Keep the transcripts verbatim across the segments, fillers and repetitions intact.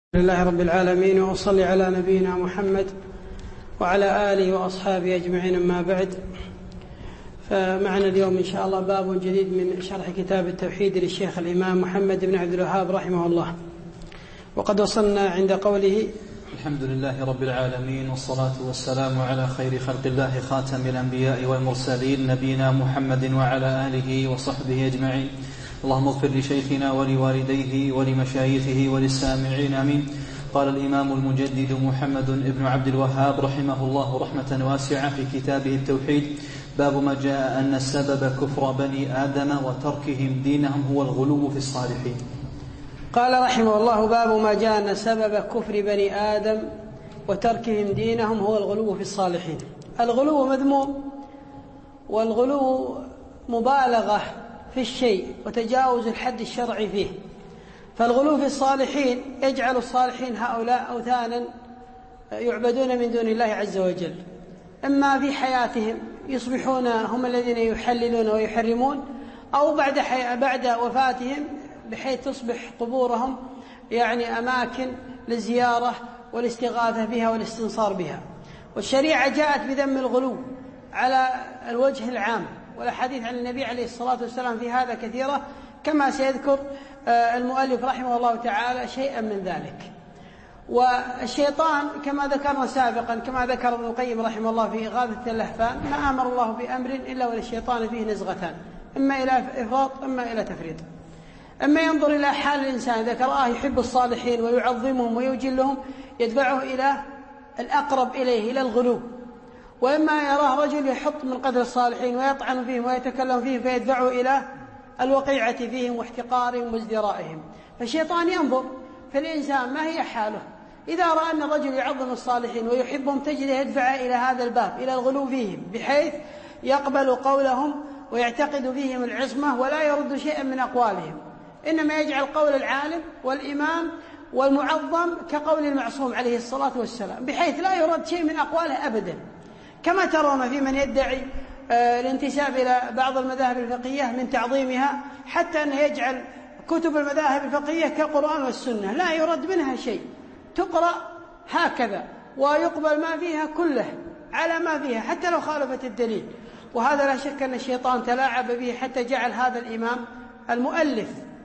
لله رب العالمين، وأصلي على نبينا محمد وعلى آله وأصحابه أجمعين، أما بعد. فمعنا اليوم إن شاء الله باب جديد من شرح كتاب التوحيد للشيخ الإمام محمد بن عبد الوهاب رحمه الله. وقد وصلنا عند قوله: الحمد لله رب العالمين، والصلاة والسلام على خير خلق الله خاتم الأنبياء والمرسلين، نبينا محمد وعلى آله وصحبه أجمعين. اللهم اغفر لشيخنا ولوالديه ولمشايخه وللسامعين، آمين. قال الإمام المجدد محمد بن عبد الوهاب رحمه الله رحمة واسعة في كتابه التوحيد: باب ما جاء أن السبب كفر بني آدم وتركهم دينهم هو الغلو في الصالحين. قال رحمه الله: باب ما جاء أن سبب كفر بني آدم وتركهم دينهم هو الغلو في الصالحين. الغلو مذموم، والغلو مبالغة في الشيء وتجاوز الحد الشرعي فيه. فالغلو في الصالحين يجعل الصالحين هؤلاء أوثانا يعبدون من دون الله عز وجل، إما في حياتهم يصبحون هم الذين يحللون ويحرمون، أو بعد, بعد وفاتهم بحيث تصبح قبورهم يعني أماكن للزيارة والاستغاثة بها والاستنصار بها. والشريعة جاءت بذم الغلو على الوجه العام، والحديث عن النبي عليه الصلاة والسلام في هذا كثيرة، كما سيذكر المؤلف رحمه الله تعالى شيئا من ذلك. والشيطان كما ذكرنا سابقا، كما ذكر ابن القيم رحمه الله في إغاثة اللهفان: ما أمر الله بأمر إلا وللشيطان فيه نزغتان، إما إلى إفراط إما إلى تفريط. أما ينظر إلى حال الإنسان إذا كراه يحب الصالحين ويعظمهم ويجلهم يدفعه إلى الأقرب إليه، إلى الغلو. وإما يراه رجل يحط من قدر الصالحين ويطعن فيهم ويتكلم فيهم فيدفعه إلى الوقيعة فيهم واحتقارهم وازدرائهم. فالشيطان ينظر في الإنسان ما هي حاله. إذا رأى أن الرجل يعظم الصالحين ويحبهم تجده يدفع إلى هذا الباب، إلى الغلو فيهم، بحيث يقبل قولهم ويعتقد فيهم العصمة ولا يرد شيئا من أقوالهم، إنما يجعل قول العالم والإمام والمعظم كقول المعصوم عليه الصلاة والسلام، بحيث لا يرد شيء من أقواله أبدا. كما ترون في من يدعي الانتساب إلى بعض المذاهب الفقهية من تعظيمها، حتى أنه يجعل كتب المذاهب الفقهية كالقرآن والسنة لا يرد منها شيء، تقرأ هكذا ويقبل ما فيها كله على ما فيها حتى لو خالفت الدليل. وهذا لا شك أن الشيطان تلاعب به، حتى جعل هذا الإمام المؤلف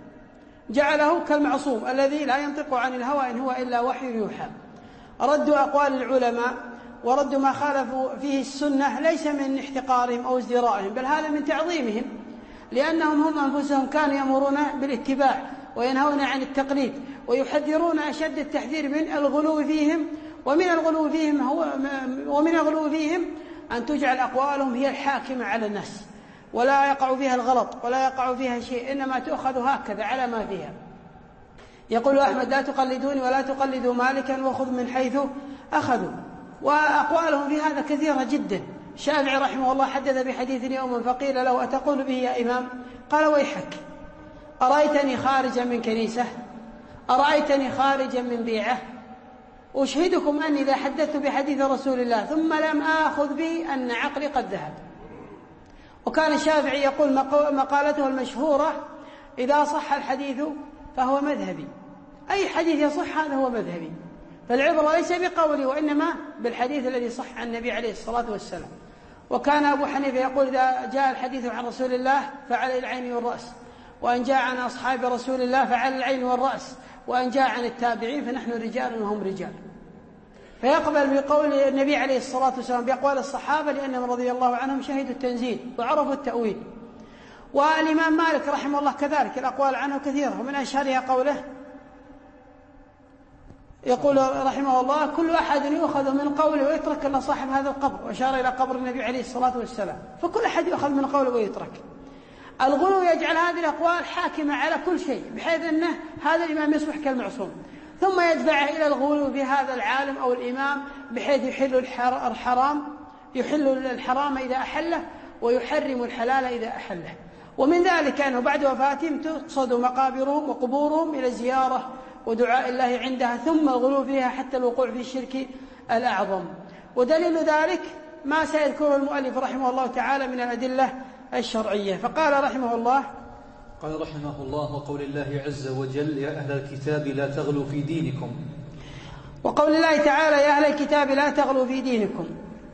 جعله كالمعصوم الذي لا ينطق عن الهوى إن هو إلا وحي يوحى. ردوا أقوال العلماء وردوا ما خالفوا فيه السنة ليس من احتقارهم أو ازدرائهم، بل هذا من تعظيمهم، لأنهم هم أنفسهم كانوا يأمرون بالاتباع وينهون عن التقليد ويحذرون أشد التحذير من الغلو فيهم. ومن الغلو فيهم هو ومن الغلو فيهم أن تجعل أقوالهم هي الحاكمة على الناس، ولا يقع فيها الغلط ولا يقع فيها شيء، إنما تؤخذ هكذا على ما فيها. يقول أحمد: لا تقلدوني ولا تقلدوا مالكا وخذ من حيث أخذوا. وأقوالهم في هذا كثيرة جدا. الشافعي رحمه الله حدث بحديث يوما فقيل له: أتقول به يا إمام؟ قال: ويحك، أرأيتني خارجا من كنيسة؟ أرأيتني خارجا من بيعة؟ أشهدكم أني إذا حدثت بحديث رسول الله ثم لم آخذ به أن عقلي قد ذهب. وكان الشافعي يقول مقالته المشهورة: إذا صح الحديث فهو مذهبي. أي حديث يصح هذا هو مذهبي. فالعبرة ليس بقولي وإنما بالحديث الذي صح عن النبي عليه الصلاة والسلام. وكان أبو حنيفة يقول: إذا جاء الحديث عن رسول الله فعلى العين والرأس، وأن جاء عن أصحاب رسول الله فعلى العين والرأس، وأن جاء عن التابعين فنحن رجال وهم رجال. فيقبل بقول النبي عليه الصلاة والسلام بأقوال الصحابة لأنهم رضي الله عنهم شهدوا التنزيل وعرفوا التأويل. والإمام مالك رحمه الله كذلك الأقوال عنه كثيرة، ومن أشهرها قوله يقول رحمه الله: كل أحد يؤخذ من قوله ويترك إلا صاحب هذا القبر، وأشار إلى قبر النبي عليه الصلاة والسلام. فكل أحد يؤخذ من قوله ويترك. الغلو يجعل هذه الأقوال حاكمة على كل شيء، بحيث أنه هذا الإمام يصبح كالمعصوم، ثم يدفعه إلى الغلو في هذا العالم أو الإمام، بحيث يحل الحرام يحل الحرام إذا أحله ويحرم الحلال إذا أحله. ومن ذلك أنه بعد وفاتهم تقصد مقابرهم وقبورهم إلى الزيارة ودعاء الله عندها، ثم الغلو فيها حتى الوقوع في الشرك الأعظم. ودليل ذلك ما سيذكره المؤلف رحمه الله تعالى من الأدلة الشرعية. فقال رحمه الله: قال رحمه الله: وقول الله عز وجل: يا أهل الكتاب لا تغلوا في دينكم. وقول الله تعالى: يا أهل الكتاب لا تغلوا في دينكم،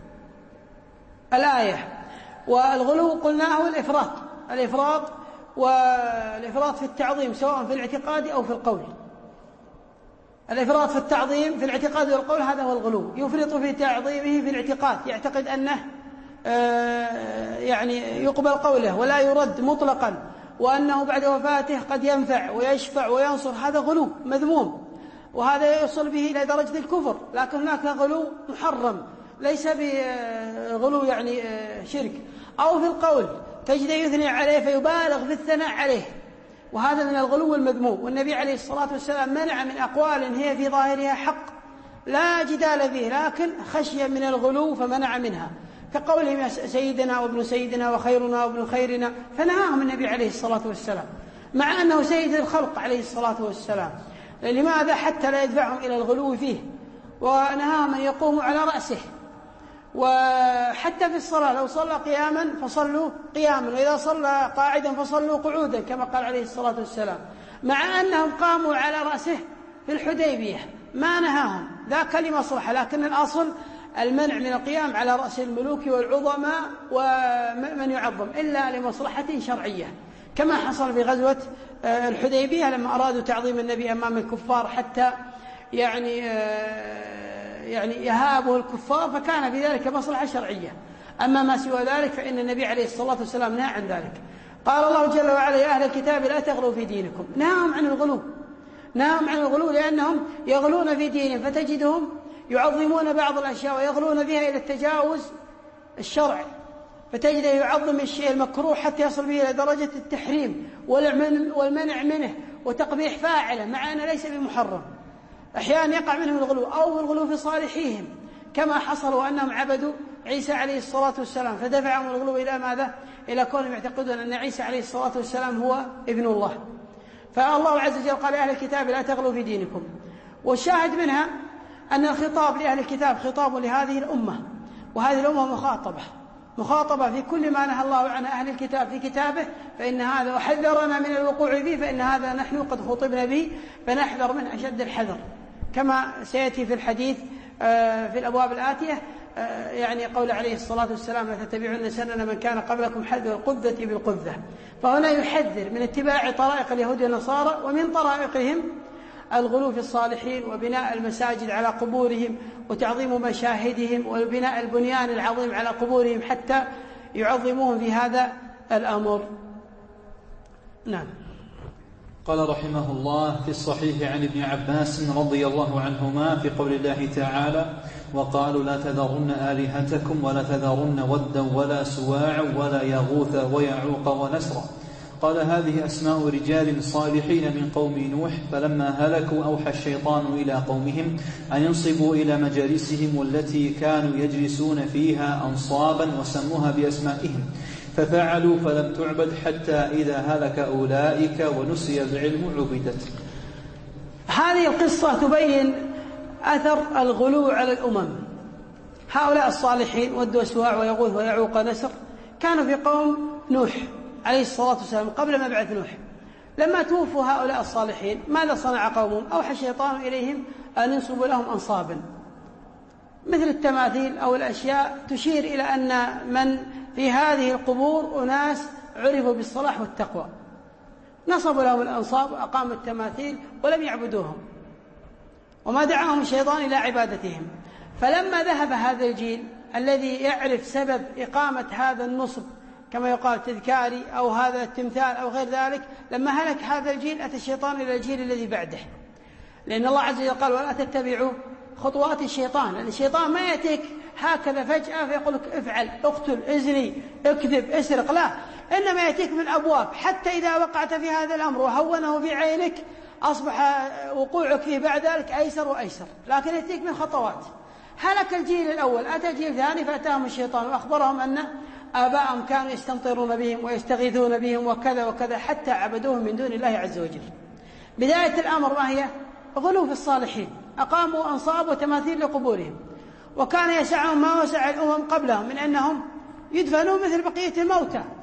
الآية. والغلو قلنا هو الإفراط الإفراط والإفراط في التعظيم سواء في الاعتقاد أو في القول. الإفراط في التعظيم في الاعتقاد والقول هذا هو الغلو، يفرط في تعظيمه في الاعتقاد، يعتقد أنه يعني يقبل قوله ولا يرد مطلقا، وأنه بعد وفاته قد ينفع ويشفع وينصر، هذا غلو مذموم، وهذا يوصل به إلى درجة الكفر. لكن هناك غلو محرم ليس بغلو يعني شرك. أو في القول تجد يثني عليه فيبالغ في الثناء عليه، وهذا من الغلو المذموم. والنبي عليه الصلاة والسلام منع من أقوال هي في ظاهرها حق لا جدال فيه، لكن خشية من الغلو فمنع منها، كقولهم سيدنا وابن سيدنا وخيرنا وابن خيرنا، فنهاهم النبي عليه الصلاة والسلام مع أنه سيد الخلق عليه الصلاة والسلام. لماذا؟ حتى لا يدفعهم إلى الغلو فيه، ونهاهم أن يقوموا على رأسه. وحتى في الصلاة لو صلى قياما فصلوا قياما، وإذا صلى قاعدا فصلوا قعودا كما قال عليه الصلاة والسلام، مع أنهم قاموا على رأسه في الحديبية ما نهاهم ذاك لمصلحة، لكن الأصل المنع من القيام على رأس الملوك والعظماء ومن يعظم إلا لمصلحة شرعية، كما حصل في غزوة الحديبية لما أرادوا تعظيم النبي أمام الكفار حتى يعني يعني يهابه الكفار، فكان في ذلك مصلحة شرعية. أما ما سوى ذلك فإن النبي عليه الصلاة والسلام نهى عن ذلك. قال الله جل وعلا: يا أهل الكتاب لا تغلوا في دينكم. نهاهم عن الغلو، نهاهم عن الغلو لأنهم يغلون في دينهم، فتجدهم يعظمون بعض الأشياء ويغلون بها إلى التجاوز الشرعي، فتجده يعظم الشيء المكروه حتى يصل به إلى درجة التحريم والمنع منه وتقبيح فاعله مع أنه ليس بمحرم. أحيانا يقع منهم الغلو أو الغلو في صالحيهم، كما حصل وأنهم عبدوا عيسى عليه الصلاة والسلام فدفعهم الغلو إلى ماذا؟ إلى كونهم يعتقدون أن عيسى عليه الصلاة والسلام هو ابن الله. فالله عز وجل قال: يا أهل الكتاب لا تغلوا في دينكم. والشاهد منها أن الخطاب لأهل الكتاب خطاب لهذه الأمة، وهذه الأمة مخاطبة مخاطبة في كل ما نهى الله عن أهل الكتاب في كتابه، فإن هذا وحذرنا من الوقوع فيه، فإن هذا نحن قد خطبنا به فنحذر منه أشد الحذر، كما سيأتي في الحديث في الأبواب الآتية يعني قول عليه الصلاة والسلام: لا تتبعون سنن من كان قبلكم حذو القذة بالقذة. فهنا يحذر من اتباع طرائق اليهود والنصارى، ومن طرائقهم الغلو في الصالحين وبناء المساجد على قبورهم وتعظيم مشاهدهم وبناء البنيان العظيم على قبورهم حتى يعظموهم في هذا الأمر. نعم. قال رحمه الله: في الصحيح عن ابن عباس رضي الله عنهما في قول الله تعالى: وقالوا لا تذرن آلهتكم ولا تذرن ودا ولا سواعا ولا يغوث ويعوق ونسرا. قال: هذه أسماء رجال صالحين من قوم نوح، فلما هلكوا أوحى الشيطان إلى قومهم أن ينصبوا إلى مجالسهم التي كانوا يجلسون فيها أنصابا وسموها بأسمائهم، ففعلوا فلم تعبد حتى إذا هلك أولئك ونسي العلم عبدت. هذه القصة تبين أثر الغلو على الأمم. هؤلاء الصالحين ود وسواع ويغوث ويعوق ونسر كانوا في قوم نوح عليه الصلاة والسلام قبل مبعث نوح. لما توفوا هؤلاء الصالحين ماذا صنع قومهم؟ أوحى الشيطان إليهم أن ينصبوا لهم أنصابا مثل التماثيل أو الأشياء تشير إلى أن من في هذه القبور أناس عرفوا بالصلاح والتقوى، نصبوا لهم الأنصاب وأقاموا التماثيل ولم يعبدوهم، وما دعاهم الشيطان إلى عبادتهم. فلما ذهب هذا الجيل الذي يعرف سبب إقامة هذا النصب كما يقال تذكاري أو هذا التمثال أو غير ذلك، لما هلك هذا الجيل أتى الشيطان إلى الجيل الذي بعده، لأن الله عز وجل قال: ولا تتبعوا خطوات الشيطان. لأن الشيطان ما يأتيك هكذا فجأة فيقول لك افعل، اقتل، ازني، اكذب، اسرق، لا، إنما يأتيك من أبواب، حتى إذا وقعت في هذا الأمر وهونه في عينك أصبح وقوعك فيه بعد ذلك أيسر وأيسر، لكن يأتيك من خطوات. هلك الجيل الأول، أتى جيل ثاني فأتاهم الشيطان وأخبرهم أن آباءهم كانوا يستمطرون بهم ويستغيثون بهم وكذا وكذا حتى عبدوهم من دون الله عز وجل. بداية الأمر ما هي؟ غلو في الصالحين، أقاموا أنصاب وتماثيل لقبورهم، وكان يسعهم ما وسع الأمم قبلهم من أنهم يدفنوا مثل بقية الموتى،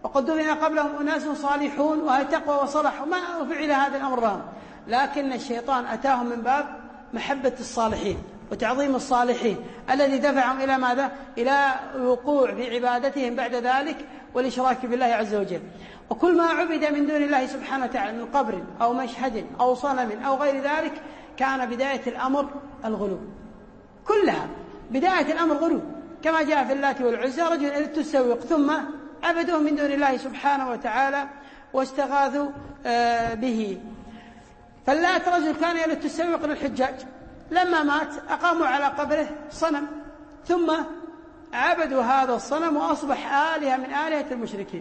وقد دفن قبلهم أناس صالحون وهل تقوى وصلح وما فعل هذا الأمر لهم، لكن الشيطان أتاهم من باب محبة الصالحين وتعظيم الصالحين الذي دفعهم إلى ماذا؟ إلى الوقوع في عبادتهم بعد ذلك والإشراك بالله عز وجل. وكل ما عبد من دون الله سبحانه وتعالى من قبر أو مشهد أو صنم أو غير ذلك كان بداية الأمر الغلو، كلها بداية الأمر غلو، كما جاء في اللات والعزى رجل أردت السوق ثم عبدوه من دون الله سبحانه وتعالى واستغاثوا به. فاللات رجل كان يردت السوق للحجاج، لما مات أقاموا على قبره صنم ثم عبدوا هذا الصنم وأصبح آلهة من آلهة المشركين.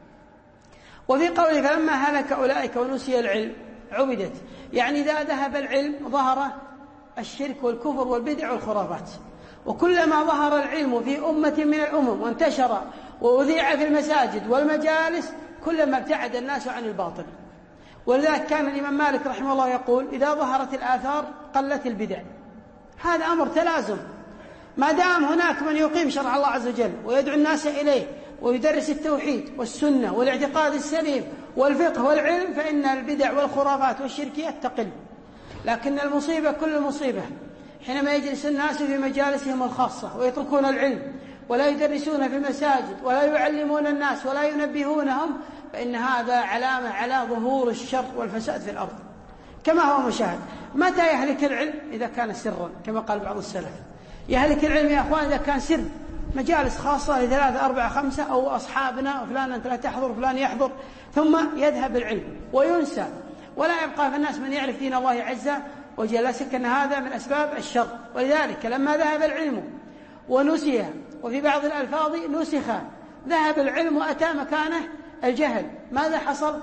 وفي قوله فلما هلك أولئك ونسي العلم عبدت، يعني إذا ذهب العلم ظهر الشرك والكفر والبدع والخرافات. وكلما ظهر العلم في أمة من الأمم وانتشر وأذيع في المساجد والمجالس كلما ابتعد الناس عن الباطل. ولذلك كان الإمام مالك رحمه الله يقول إذا ظهرت الآثار قلت البدع. هذا أمر تلازم، ما دام هناك من يقيم شرع الله عز وجل ويدعو الناس إليه ويدرس التوحيد والسنة والاعتقاد السليم والفقه والعلم فإن البدع والخرافات والشركيات تقل. لكن المصيبة كل المصيبة حينما يجلس الناس في مجالسهم الخاصة ويتركون العلم ولا يدرسون في المساجد ولا يعلمون الناس ولا ينبهونهم، فإن هذا علامة على ظهور الشر والفساد في الأرض كما هو مشاهد. متى يهلك العلم؟ إذا كان سرا كما قال بعض السلف. يهلك العلم يا أخوان إذا كان سر، مجالس خاصة لثلاثة أربعة خمسة أو أصحابنا وفلان أنت لا تحضر وفلان يحضر، ثم يذهب العلم وينسى ولا يبقى في الناس من يعرف دين الله عز وجل. لا شك أن هذا من أسباب الشر. ولذلك لما ذهب العلم ونسي، وفي بعض الألفاظ نسخ، ذهب العلم وأتى مكانه الجهل، ماذا حصل؟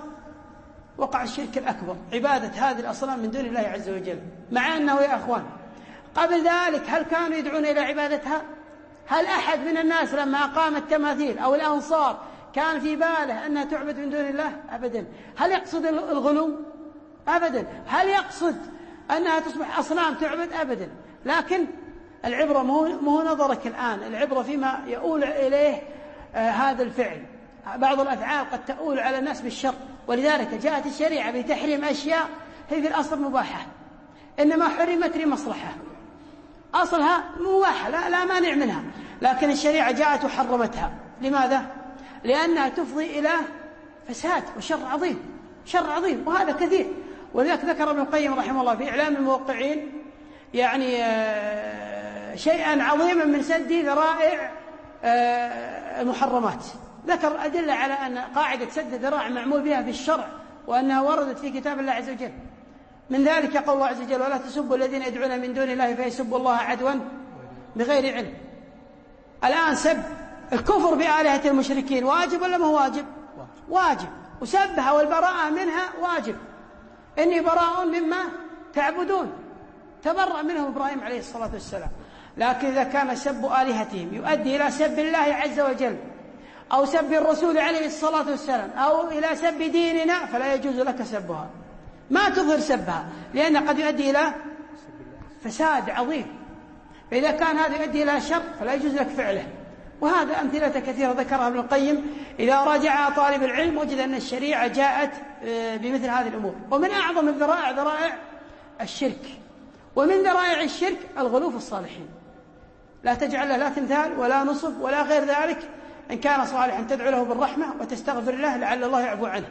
وقع الشرك الأكبر، عبادة هذه الأصنام من دون الله عز وجل. مع أنه يا أخوان قبل ذلك هل كانوا يدعون إلى عبادتها؟ هل أحد من الناس لما أقام التماثيل أو الأنصار كان في باله أنها تعبد من دون الله؟ أبدا. هل يقصد الغلو؟ أبدا. هل يقصد أنها تصبح أصنام تعبد؟ أبدا. لكن العبرة مو نظرك الآن، العبرة فيما يؤول إليه آه هذا الفعل. بعض الأفعال قد تؤول على الناس بالشر، ولذلك جاءت الشريعة بتحريم أشياء هي في الأصل مباحة، إنما حرمت لمصلحة، أصلها مباحة لا, لا مانع منها، لكن الشريعة جاءت وحرمتها. لماذا؟ لأنها تفضي إلى فساد وشر عظيم، شر عظيم، وهذا كثير. ولذلك ذكر ابن القيم رحمه الله في إعلام الموقعين يعني شيئا عظيما من سد ذرائع المحرمات. ذكر أدلة على أن قاعدة سد الذرائع معمول بها في الشرع وأنها وردت في كتاب الله عز وجل. من ذلك قول الله عز وجل ولا تسبوا الذين يدعون من دون الله فيسبوا الله عدوا بغير علم. الآن سب الكفر بآلهة المشركين واجب ولا ما هو واجب؟ واجب. وسبها والبراءة منها واجب. إني براء مما تعبدون، تبرأ منهم إبراهيم عليه الصلاة والسلام. لكن إذا كان سب آلهتهم يؤدي إلى سب الله عز وجل أو سب الرسول عليه الصلاة والسلام أو إلى سب ديننا فلا يجوز لك سبها، ما تظهر سبها، لأن قد يؤدي إلى فساد عظيم. فإذا كان هذا يؤدي إلى شر فلا يجوز لك فعله. وهذا أمثلة كثيرة ذكرها ابن القيم. إذا راجع طالب العلم وجد أن الشريعة جاءت بمثل هذه الأمور. ومن أعظم الذرائع ذرائع الشرك، ومن ذرائع الشرك الغلو في الصالحين. لا تجعل له لا تمثال ولا نصب ولا غير ذلك. إن كان صالحا تدعو له بالرحمة وتستغفر له لعل الله يعفو عنه.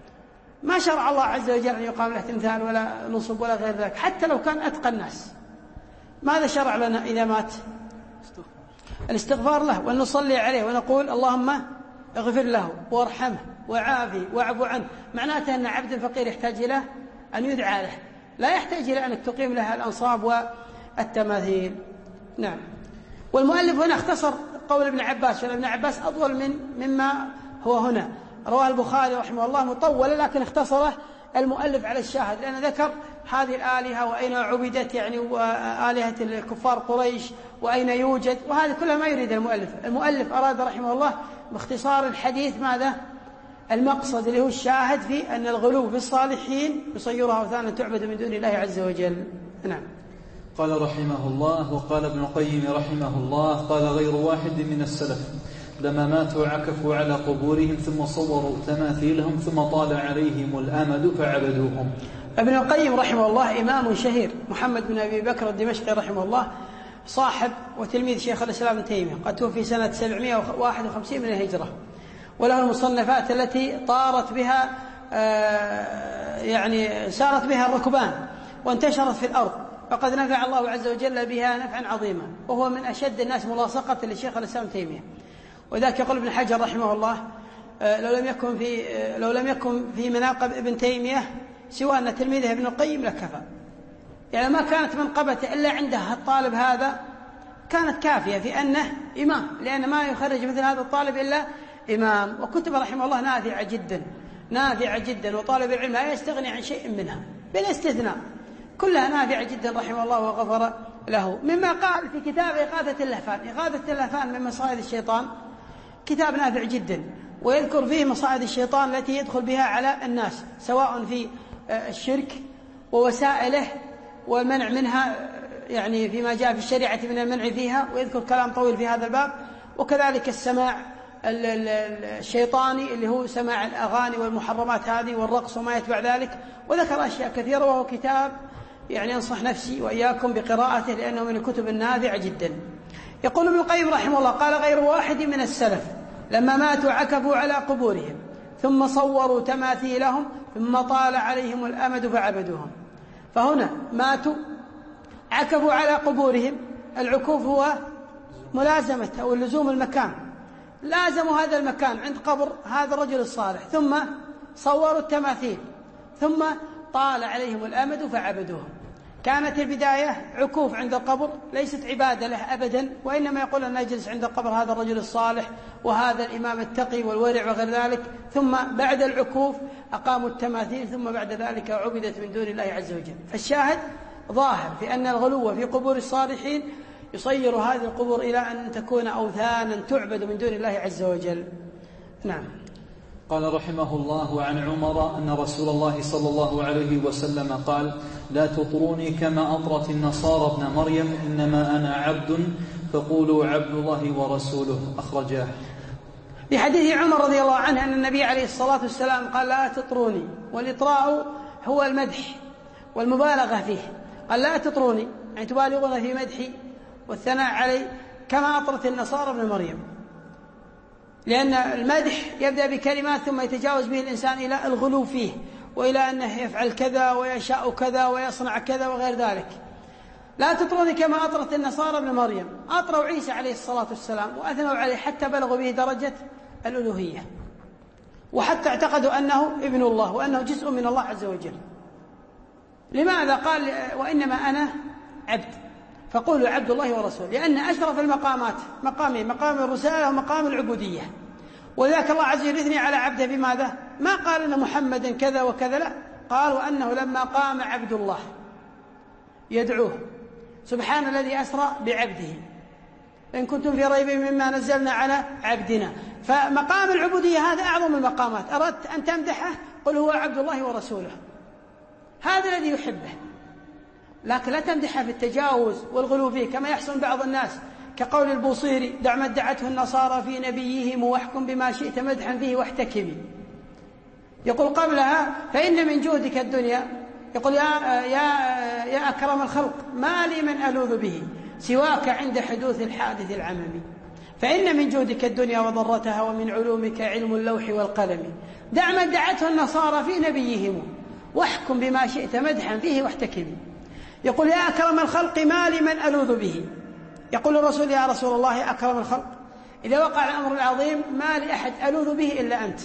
ما شرع الله عز وجل أن يقام له تمثال ولا نصب ولا غير ذلك، حتى لو كان أتقى الناس. ماذا شرع لنا إذا مات؟ الاستغفار له، وأن نصلي عليه ونقول اللهم اغفر له وارحمه وعافه واعف عنه. معناته أن عبد فقير يحتاج إلى أن يدعى له، لا يحتاج إلى أن تقيم له الأنصاب والتماثيل. نعم. والمؤلف هنا اختصر قول ابن عباس، وابن عباس أطول من مما هو هنا. رواه البخاري رحمه الله مطولة، لكن اختصره المؤلف على الشاهد، لأنه ذكر هذه الآلهة وأين عبدت، يعني آلهة الكفار قريش وأين يوجد، وهذا كله ما يريد المؤلف. المؤلف أراد رحمه الله باختصار الحديث ماذا؟ المقصد اللي هو الشاهد في أن الغلو في الصالحين يصيرها أوثانا تعبد من دون الله عز وجل. نعم. قال رحمه الله. وقال ابن القيم رحمه الله قال غير واحد من السلف لما ماتوا عكفوا على قبورهم ثم صوروا تماثيلهم ثم طال عليهم الأمد فعبدوهم. ابن القيم رحمه الله إمام شهير، محمد بن أبي بكر الدمشقي رحمه الله، صاحب وتلميذ شيخ الإسلام ابن تيمية، قد توفي سنة سبعمائة وواحد وخمسين من الهجرة، وله المصنفات التي طارت بها يعني سارت بها الركبان وانتشرت في الأرض، وقد نفع الله عز وجل بها نفعا عظيما، وهو من أشد الناس ملاصقة لشيخ الإسلام ابن تيمية. وذاك يقول ابن حجر رحمه الله لو لم يكن في لو لم يكن في مناقب ابن تيمية سوى أن تلميذه ابن القيم لكفى، يعني ما كانت منقبة إلا عنده الطالب هذا كانت كافية في أنه إمام، لأن ما يخرج مثل هذا الطالب إلا إمام. وكتب رحمه الله نافعة جدا نافعة جدا، وطالب العلم لا يستغني عن شيء منها بلا استثناء، كلها نافعة جدا رحمه الله وغفر له. مما قال في كتاب إغاثة اللهفان، إغاثة اللهفان من مصائد الشيطان، كتاب نافع جدا، ويذكر فيه مصائد الشيطان التي يدخل بها على الناس، سواء في الشرك ووسائله والمنع منها، يعني فيما جاء في الشريعة من المنع فيها، ويذكر كلام طويل في هذا الباب. وكذلك السماع الشيطاني اللي هو سماع الأغاني والمحرمات هذه والرقص وما يتبع ذلك، وذكر أشياء كثيرة، وهو كتاب يعني أنصح نفسي وإياكم بقراءته لأنه من الكتب النافعة جدا. يقول ابن القيم رحمه الله قال غير واحد من السلف لما ماتوا عكفوا على قبورهم ثم صوروا تماثيلهم ثم طال عليهم الأمد فعبدوهم. فهنا ماتوا عكفوا على قبورهم، العكوف هو ملازمة أو اللزوم المكان، لازموا هذا المكان عند قبر هذا الرجل الصالح، ثم صوروا التماثيل ثم طال عليهم الأمد فعبدوهم. كانت البداية عكوف عند القبر، ليست عبادة له أبدا، وإنما يقول أن نجلس عند قبر هذا الرجل الصالح وهذا الإمام التقي والورع وغير ذلك، ثم بعد العكوف أقاموا التماثيل، ثم بعد ذلك عبدت من دون الله عز وجل. فالشاهد ظاهر في أن الغلو في قبور الصالحين يصير هذه القبور إلى أن تكون أوثانا تعبد من دون الله عز وجل. نعم. قال رحمه الله عن عمر أن رسول الله صلى الله عليه وسلم قال لا تطروني كما أطرت النصارى ابن مريم إنما أنا عبد فقولوا عبد الله ورسوله. أخرجاه. في حديث عمر رضي الله عنه أن النبي عليه الصلاة والسلام قال لا تطروني، والإطراء هو المدح والمبالغة فيه، قال لا تطروني يعني تبالغون في مدحي والثناء علي كما أطرت النصارى ابن مريم، لأن المدح يبدأ بكلمات ثم يتجاوز به الإنسان إلى الغلو فيه وإلى أنه يفعل كذا ويشاء كذا ويصنع كذا وغير ذلك. لا تطروني كما أطرت النصارى ابن مريم، أطروا عيسى عليه الصلاة والسلام وأثنوا عليه حتى بلغوا به درجة الألوهية، وحتى اعتقدوا أنه ابن الله وأنه جزء من الله عز وجل. لماذا؟ قال وإنما أنا عبد فقولوا عبد الله ورسوله، لأن أشرف المقامات مقامين، مقام الرسالة ومقام العبودية، وذاك الله عز وجل يثني على عبده بماذا؟ ما قال أن محمدا كذا وكذا، لا، قال وأنه لما قام عبد الله يدعوه سبحان الذي أسرى بعبده إن كنتم في ريب مما نزلنا على عبدنا. فمقام العبودية هذا أعظم المقامات، أردت أن تمدحه قل هو عبد الله ورسوله، هذا الذي يحبه، لكن لا تمدحه في التجاوز والغلو فيه كما يحصل بعض الناس، كقول البوصيري دع ما ادعته النصارى في نبيهم واحكم بما شئت مدحا فيه واحتكمي. يقول قبلها فإن من جودك الدنيا، يقول يا, يا, يا أكرم الخلق ما لي من ألوذ به سواك عند حدوث الحادث العممي، فإن من جودك الدنيا وضرتها ومن علومك علم اللوح والقلم، دع ما ادعته النصارى في نبيهم واحكم بما شئت مدحا فيه واحتكمي. يقول يا أكرم الخلق ما لي من ألوذ به، يقول الرسول يا رسول الله يا أكرم الخلق إذا وقع الأمر العظيم ما لأحد ألوذ به إلا أنت،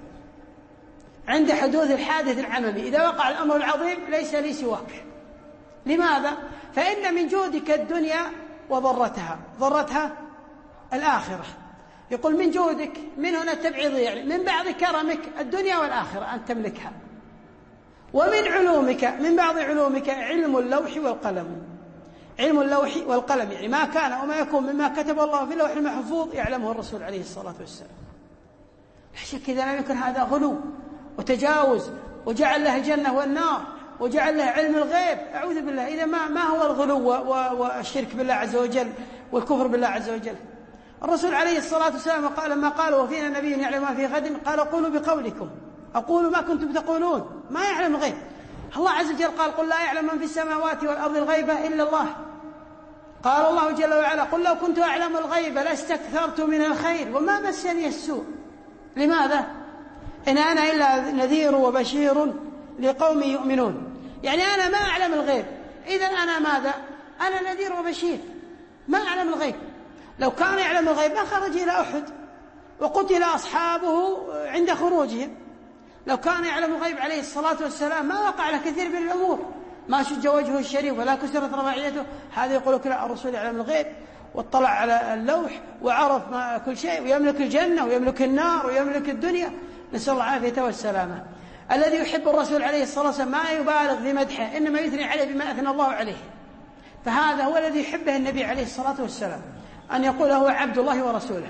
عند حدوث الحادث العممي إذا وقع الأمر العظيم ليس لي سواك. لماذا؟ فإن من جودك الدنيا وضرتها، ضرتها الآخرة. يقول من جودك، من هنا تبعيض، يعني من بعض كرمك الدنيا والآخرة أن تملكها، ومن علومك، من بعض علومك علم اللوح والقلم، علم اللوح والقلم يعني ما كان وما يكون مما كتب الله في اللوح المحفوظ يعلمه الرسول عليه الصلاة والسلام. ليش كذا؟ لم يكن هذا غلو وتجاوز وجعل له الجنة والنار وجعل له علم الغيب، أعوذ بالله. إذا ما, ما هو الغلو والشرك بالله عز وجل والكفر بالله عز وجل؟ الرسول عليه الصلاة والسلام قال لما قالوا وفينا نبي يعلم ما في غد قال قولوا بقولكم أقولوا ما كنتم تقولون، ما يعلم الغيب. الله عز وجل قال قل لا يعلم من في السماوات والأرض الغيب إلا الله. قال الله جل وعلا قل لو كنت أعلم الغيب لاستكثرت من الخير وما مسني السوء. لماذا؟ إن أنا إلا نذير وبشير لقوم يؤمنون. يعني أنا ما أعلم الغيب، إذن أنا ماذا؟ أنا نذير وبشير، ما أعلم الغيب. لو كان يعلم الغيب ما خرج إلى أحد وقتل أصحابه عند خروجهم. لو كان يعلم الغيب عليه الصلاة والسلام ما وقع له كثير من الأمور، ما شج وجهه الشريف ولا كسرت رباعيته. هذا يقول لك لا، الرسول يعلم الغيب واطلع على اللوح وعرف ما كل شيء ويملك الجنة ويملك النار ويملك الدنيا، نسأل الله العافية والسلامة. الذي يحب الرسول عليه الصلاة والسلام ما يبالغ في مدحه، إنما يثني عليه بما أثنى الله عليه. فهذا هو الذي يحبه النبي عليه الصلاة والسلام، أن يقول هو عبد الله ورسوله،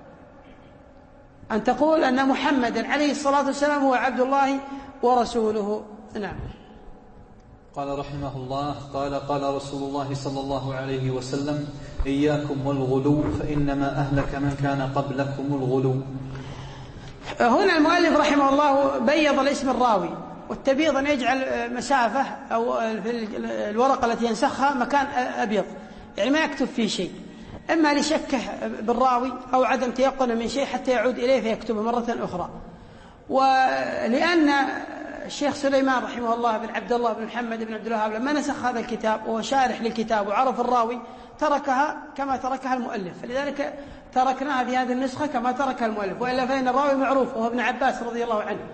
أن تقول أن محمدا عليه الصلاة والسلام هو عبد الله ورسوله. نعم. قال رحمه الله قال قال رسول الله صلى الله عليه وسلم إياكم والغلو فإنما أهلك من كان قبلكم الغلو. هنا المؤلف رحمه الله بيض الاسم الراوي، والتبييض أن يجعل مسافة أو في الورقة التي ينسخها مكان أبيض، يعني ما يكتب فيه شيء، إما لشكه بالراوي أو عدم تيقن من شيء حتى يعود إليه فيكتبه مرة أخرى. ولأن الشيخ سليمان رحمه الله بن عبد الله بن محمد بن عبد الوهاب لما نسخ هذا الكتاب وهو شارح للكتاب وعرف الراوي تركها كما تركها المؤلف، فلذلك تركناها في هذه النسخة كما تركها المؤلف، وإلا فإن الراوي معروف وهو ابن عباس رضي الله عنه.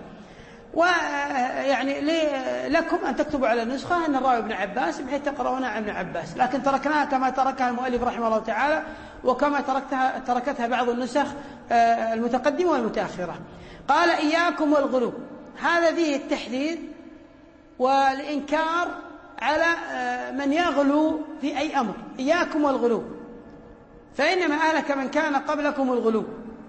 ويعني لكم أن تكتبوا على النسخة أن الراوي ابن عباس بحيث تقرؤونها عن ابن عباس، لكن تركناها كما تركها المؤلف رحمه الله تعالى وكما تركتها تركتها بعض النسخ المتقدمة والمتأخرة. قال إياكم والغلو، هذا فيه التحذير والإنكار على من يغلو في أي أمر. إياكم والغلو فإنما أهلك من كان قبلكم الغلو.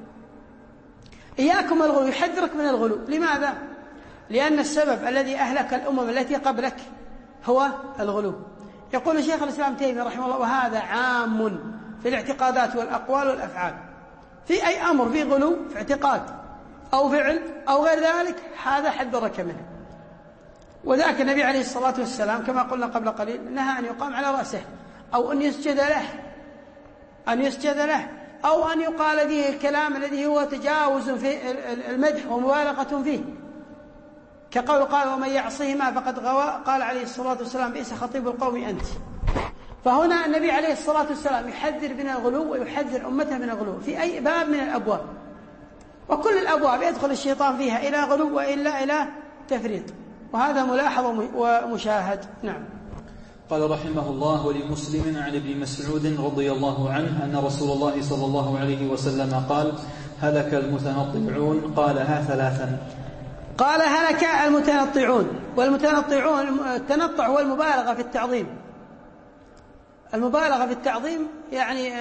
إياكم والغلو يحذرك من الغلو. لماذا؟ لأن السبب الذي أهلك الأمم التي قبلك هو الغلو. يقول شيخ الإسلام تيمية رحمه الله وهذا عام في الاعتقادات والأقوال والأفعال. في أي أمر في غلو في اعتقاد أو فعل أو غير ذلك هذا حذرك منه. وذاك النبي عليه الصلاة والسلام كما قلنا قبل قليل نهى أن يقام على رأسه أو أن يسجد له أن يسجد له أو أن يقال فيه الكلام الذي هو تجاوز في المدح ومبالغة فيه، كقول قال ومن يعصيهما فقد غوى. قال عليه الصلاة والسلام بئس خطيب القوم أنت. فهنا النبي عليه الصلاة والسلام يحذر من الغلو ويحذر أمته من الغلو في أي باب من الأبواب، وكل الأبواب يدخل الشيطان فيها إلى غلو وإلا إلى تفريط، وهذا ملاحظ ومشاهد. نعم. قال رحمه الله ولمسلم عن ابن مسعود رضي الله عنه أن رسول الله صلى الله عليه وسلم قال هلك المتنطعون قالها ثلاثا. قال هلك المتنطعون، والمتنطعون التنطع هو المبالغة في التعظيم. المبالغة في التعظيم يعني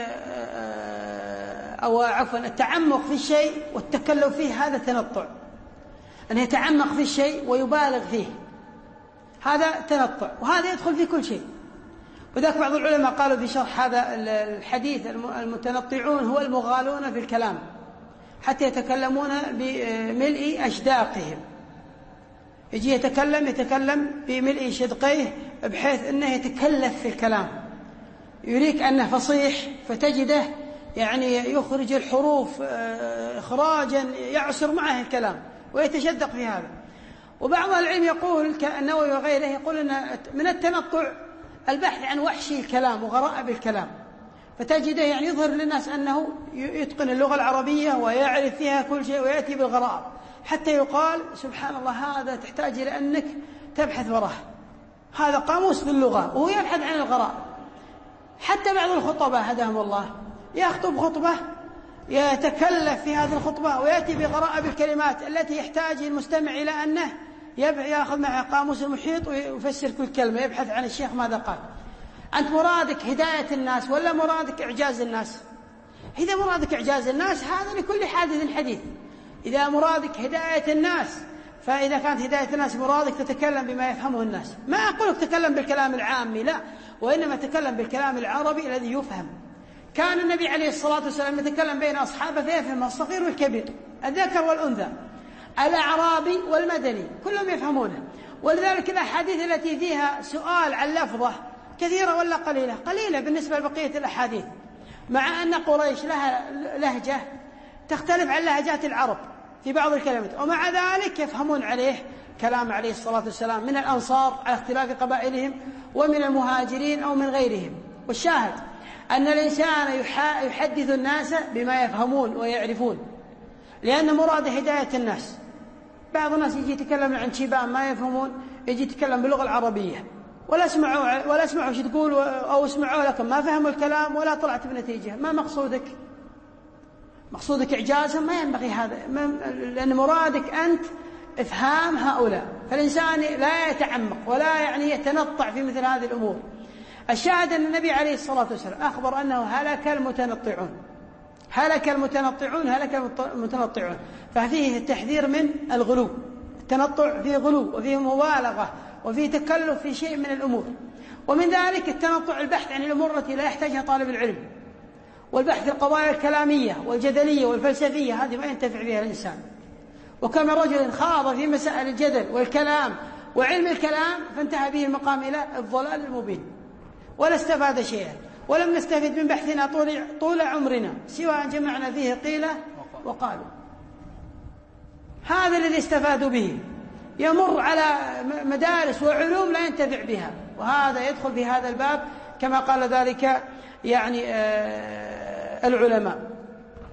أو عفوا التعمق في الشيء والتكلف فيه، هذا تنطع، أن يتعمق في الشيء ويبالغ فيه، هذا تنطع، وهذا يدخل في كل شيء. وذلك بعض العلماء قالوا في شرح هذا الحديث المتنطعون هو المغالون في الكلام حتى يتكلمون بملء أشداقهم، يجي يتكلم يتكلم بملء شدقيه بحيث أنه يتكلف في الكلام، يريك أنه فصيح فتجده يعني يخرج الحروف إخراجا يعسر معه الكلام ويتشدق في هذا. وبعض العلم يقول كالنووي وغيره يقول أن من التنطع البحث عن وحشي الكلام وغرائب الكلام، فتجده يعني يظهر للناس أنه يتقن اللغة العربية ويعرف فيها كل شيء ويأتي بالغرائب، حتى يقال سبحان الله هذا تحتاج إلى أنك تبحث وراه، هذا قاموس في اللغة وهو يبحث عن الغرائب. حتى بعض الخطباء هداهم الله يخطب خطبة يتكلف في هذه الخطبة ويأتي بغرائب الكلمات التي يحتاج المستمع إلى أنه يأخذ معه قاموس المحيط ويفسر كل كلمة، يبحث عن الشيخ ماذا قال. أنت مرادك هداية الناس ولا مرادك إعجاز الناس؟ إذا مرادك إعجاز الناس هذا لكل حادث حديث. إذا مرادك هداية الناس فإذا كانت هداية الناس مرادك تتكلم بما يفهمه الناس. ما أقولك تكلم بالكلام العامي لا، وإنما تكلم بالكلام العربي الذي يفهم، كان النبي عليه الصلاة والسلام يتكلم بين أصحابه فيفهم الصغير والكبير، الذكر والأنثى، الأعرابي والمدني، كلهم يفهمونه. ولذلك الأحاديث التي فيها سؤال عن لفظة كثيرة ولا قليلة؟ قليلة بالنسبة لبقية الأحاديث، مع أن قريش لها لهجة تختلف عن لهجات العرب في بعض الكلمات، ومع ذلك يفهمون عليه كلام عليه الصلاة والسلام من الأنصار على اختلاف قبائلهم، ومن المهاجرين أو من غيرهم. والشاهد أن الإنسان يحدث الناس بما يفهمون ويعرفون، لأن مراد هداية الناس. بعض الناس يجي يتكلم عن شيبان ما يفهمون، يجي يتكلم باللغة العربية ولا اسمعوا ولا اسمعوا شو تقول، أو اسمعوا لكن ما فهموا الكلام ولا طلعت بنتيجة. ما مقصودك؟ مقصودك إعجازهم؟ ما ينبغي هذا، لأن مرادك أنت إفهام هؤلاء. فالإنسان لا يتعمق ولا يعني يتنطع في مثل هذه الأمور. الشاهد أن النبي عليه الصلاة والسلام أخبر أنه هلك المتنطعون، هلك المتنطعون، هلك المتنطعون. ففيه التحذير من الغلو. التنطع فيه غلو وفيه مبالغة وفيه تكلف في شيء من الأمور. ومن ذلك التنطع البحث عن الأمور التي لا يحتاجها طالب العلم، والبحث في القضايا الكلامية والجدلية والفلسفية، هذه ما ينتفع بها الإنسان. وكم رجل خاض في مسائل الجدل والكلام وعلم الكلام فانتهى به المقام إلى الضلال المبين، ولا استفاد شيئا، ولم نستفد من بحثنا طول, طول عمرنا سوى أن جمعنا فيه قيل وقالوا. هذا الذي استفادوا به يمر على مدارس وعلوم لا ينتفع بها، وهذا يدخل في هذا الباب كما قال ذلك يعني العلماء.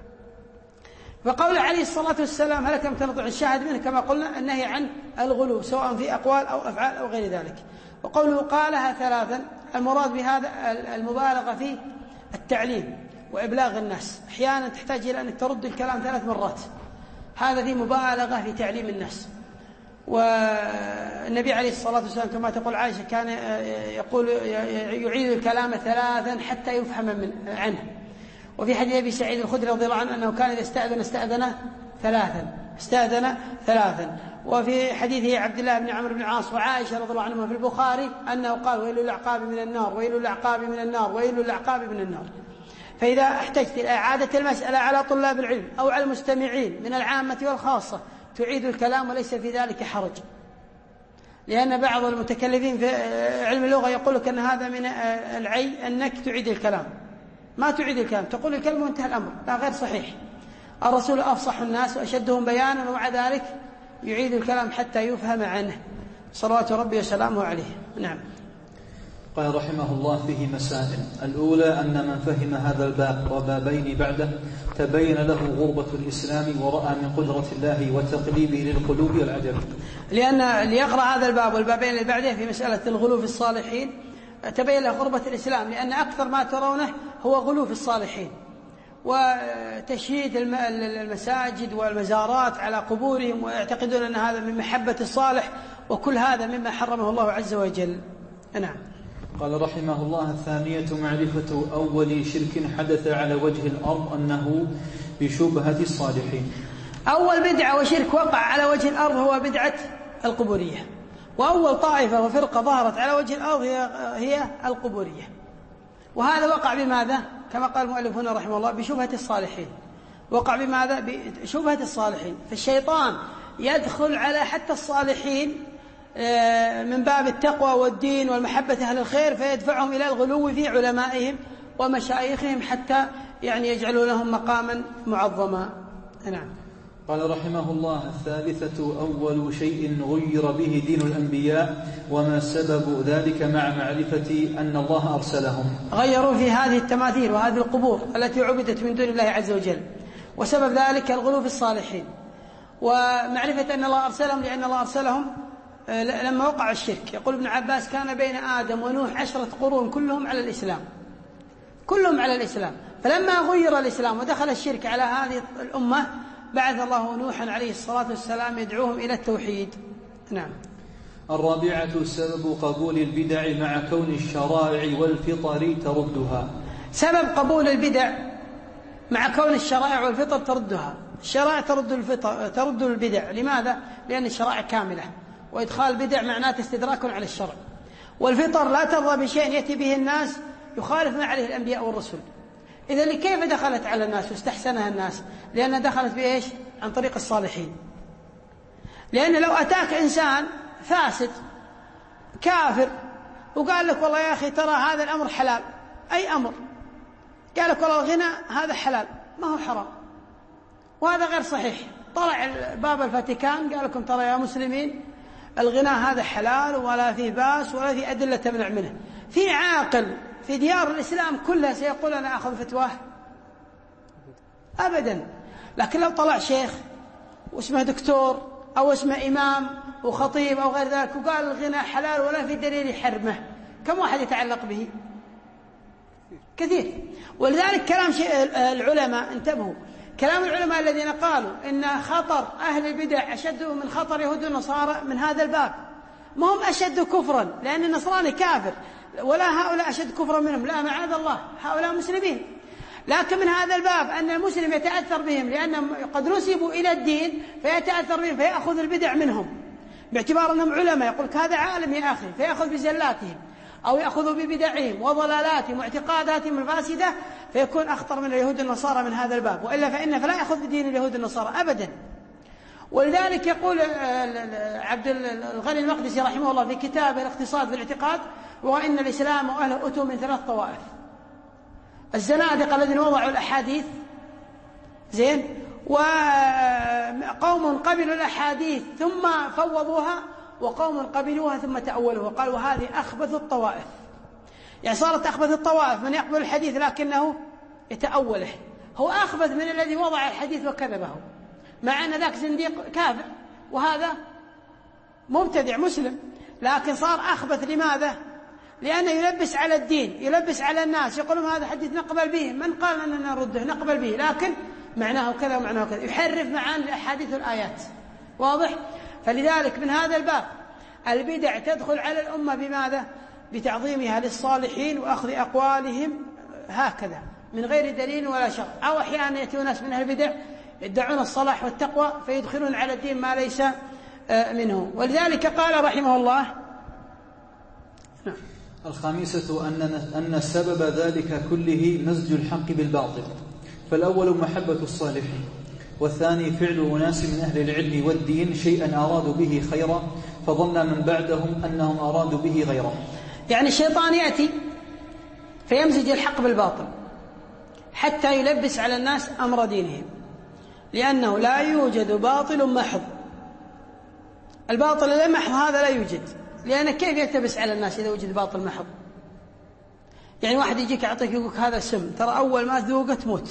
فقول عليه الصلاة والسلام هلك المتنطع، الشاهد منه كما قلنا النهي عن الغلو سواء في أقوال أو أفعال أو غير ذلك. وقوله قالها ثلاثا، المراد بهذا المبالغة في التعليم وإبلاغ الناس. أحيانا تحتاج إلى أنك ترد الكلام ثلاث مرات، هذا في مبالغة في تعليم الناس. والنبي عليه الصلاة والسلام كما تقول عائشة كان يقول يعيد الكلام ثلاثا حتى يفهم من عنه. وفي حديث أبي سعيد الخدري رضي الله عنه أنه كان إذا استأذن استأذن ثلاثا استأذن ثلاثا وفي حديث عبد الله بن عمرو بن العاص وعائشة رضي الله عنهما في البخاري أنه قال ويل للأعقاب من النار، ويل للأعقاب من النار، ويل للأعقاب من النار. فإذا احتجت إلى إعادة المسألة على طلاب العلم أو على المستمعين من العامة والخاصة تعيد الكلام وليس في ذلك حرج، لأن بعض المتكلمين في علم اللغة يقول لك أن هذا من العي أنك تعيد الكلام. ما تعيد الكلام، تقول الكلمة وانتهى الأمر، لا، غير صحيح. الرسول أفصح الناس وأشدهم بيانا، ومع ذلك يعيد الكلام حتى يفهم عنه صلوات ربي وسلامه عليه. نعم. قال رحمه الله فيه مسائل. الأولى أن من فهم هذا الباب وبابين بعده تبين له غربة الإسلام ورأى من قدرة الله وتقليبه للقلوب والعجب. لأن ليقرأ هذا الباب والبابين اللي بعده في مسألة الغلو في الصالحين تبين له غربة الإسلام، لأن أكثر ما ترونه هو غلو في الصالحين وتشييد المساجد والمزارات على قبورهم، ويعتقدون أن هذا من محبة الصالح، وكل هذا مما حرمه الله عز وجل. نعم. قال رحمه الله الثانية معرفة أول شرك حدث على وجه الأرض أنه بشبهة الصالحين. أول بدعة وشرك وقع على وجه الأرض هو بدعة القبورية، وأول طائفة وفرقة ظهرت على وجه الأرض هي, هي القبورية. وهذا وقع بماذا؟ كما قال المؤلف هنا رحمه الله بشبهة الصالحين. وقع بماذا؟ بشبهة الصالحين. فالشيطان يدخل على حتى الصالحين من باب التقوى والدين والمحبة أهل الخير، فيدفعهم إلى الغلو في علمائهم ومشايخهم حتى يعني يجعلوا لهم مقاما معظما. نعم. قال رحمه الله الثالثة أول شيء غير به دين الأنبياء وما سبب ذلك مع معرفة أن الله أرسلهم. غيروا في هذه التماثيل وهذه القبور التي عبدت من دون الله عز وجل، وسبب ذلك الغلو في الصالحين ومعرفة أن الله أرسلهم، لأن الله أرسلهم لما وقع الشرك. يقول ابن عباس كان بين آدم ونوح عشرة قرون كلهم على الإسلام، كلهم على الإسلام. فلما غير الإسلام ودخل الشرك على هذه الأمة بعث الله نوحا عليه الصلاة والسلام يدعوهم إلى التوحيد. نعم. الرابعة سبب قبول البدع مع كون الشرائع والفطر تردها. سبب قبول البدع مع كون الشرائع والفطر تردها. الشرائع ترد الفطر، ترد البدع. لماذا؟ لأن الشرائع كاملة، وإدخال البدع معناته استدراك على الشرع. والفطر لا ترضى بشيء يأتي به الناس يخالف ما عليه الأنبياء والرسل. إذا كيف دخلت على الناس واستحسنها الناس؟ لأنها دخلت بإيش؟ عن طريق الصالحين. لأن لو أتاك إنسان فاسد كافر وقال لك والله يا أخي ترى هذا الأمر حلال، أي أمر، قال لك والله الغنى هذا حلال، ما هو حرام، وهذا غير صحيح، طلع باب الفاتيكان قال لكم ترى يا مسلمين الغنى هذا حلال ولا فيه باس ولا فيه أدلة تمنع منه، في عاقل في ديار الإسلام كلها سيقول أنا أخذ فتواه؟ أبدا. لكن لو طلع شيخ واسمه دكتور أو اسمه إمام وخطيب أو غير ذلك وقال الغنى حلال ولا في دليل يحرمه، كم واحد يتعلق به؟ كثير. ولذلك كلام العلماء، انتبهوا، كلام العلماء الذين قالوا إن خطر أهل البدع أشد من خطر يهود النصارى من هذا الباب، ما هم أشد كفرا لأن النصراني كافر، ولا هؤلاء أشد كفرا منهم، لا معاذ الله، هؤلاء مسلمين، لكن من هذا الباب أن المسلم يتأثر بهم لأنهم قد نسبوا إلى الدين فيتأثر بهم فيأخذ البدع منهم باعتبار أنهم علماء، يقول هذا عالم يا أخي، فيأخذ بزلاتهم أو يأخذ ببدعهم وضلالاتهم واعتقاداتهم الفاسدة، فيكون أخطر من اليهود النصارى من هذا الباب، وإلا فإن فلا يأخذ بدين اليهود النصارى أبدا. ولذلك يقول عبد الغني المقدسي رحمه الله في كتابه الاقتصاد في الاعتقاد: وإن الإسلام وأهله أتوا من ثلاث طوائف: الزنادقة الذين وضعوا الأحاديث زين، وقوم قبلوا الأحاديث ثم فوضوها، وقوم قبلوها ثم تأولوها. قال وهذه أخبث الطوائف، يعني صارت أخبث الطوائف من يقبل الحديث لكنه يتأوله، هو أخبث من الذي وضع الحديث وكذبه، مع أن ذاك زنديق كافر وهذا مبتدع مسلم، لكن صار أخبث. لماذا؟ لأنه يلبس على الدين، يلبس على الناس، يقولون هذا حديث نقبل به، من قال أننا نرده؟ نقبل به لكن معناه كذا ومعناه كذا، يحرف معاني الأحاديث والآيات، واضح؟ فلذلك من هذا الباب البدع تدخل على الأمة بماذا؟ بتعظيمها للصالحين وأخذ أقوالهم هكذا من غير دليل ولا شرع، أو أحيانا يأتون ناس من البدع يدعون الصلاح والتقوى فيدخلون على الدين ما ليس منه. ولذلك قال رحمه الله: الخامسة أن أن سبب ذلك كله مزج الحق بالباطل، فالأول محبة الصالحين، والثاني فعل أناس من أهل العلم والدين شيئا أرادوا به خيرا فظن من بعدهم أنهم أرادوا به غيره. يعني الشيطان يأتي فيمزج الحق بالباطل حتى يلبس على الناس أمر دينهم، لأنه لا يوجد باطل محض، الباطل المحض هذا لا يوجد، لأن كيف يلتبس على الناس إذا وجد باطل محض؟ يعني واحد يجيك يعطيك يقولك هذا سم، ترى أول ما تذوقه تموت،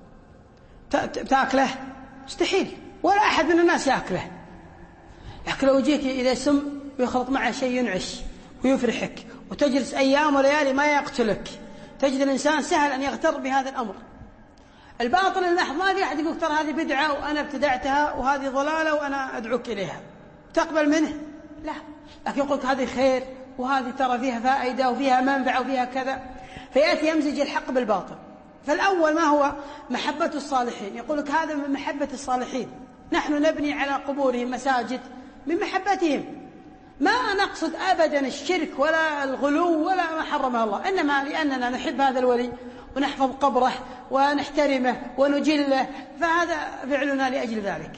تأكله مستحيل، ولا أحد من الناس يأكله. لكن لو يجيك إذا سم ويخلط معه شيء ينعش ويفرحك وتجلس أيام وليالي ما يقتلك، تجد الإنسان سهل أن يغتر بهذا الأمر. الباطل المحض ما في أحد يقول ترى هذه بدعة وأنا ابتدعتها وهذه ضلالة وأنا أدعوك إليها، تقبل منه؟ لا، لكن يقولك هذه خير وهذه ترى فيها فائدة وفيها منفعة وفيها كذا، فيأتي يمزج الحق بالباطل. فالأول ما هو؟ محبة الصالحين، يقولك هذا من محبة الصالحين، نحن نبني على قبورهم مساجد من محبتهم، ما نقصد أبدا الشرك ولا الغلو ولا ما حرمه الله، إنما لأننا نحب هذا الولي ونحفظ قبره ونحترمه ونجله، فهذا فعلنا لأجل ذلك.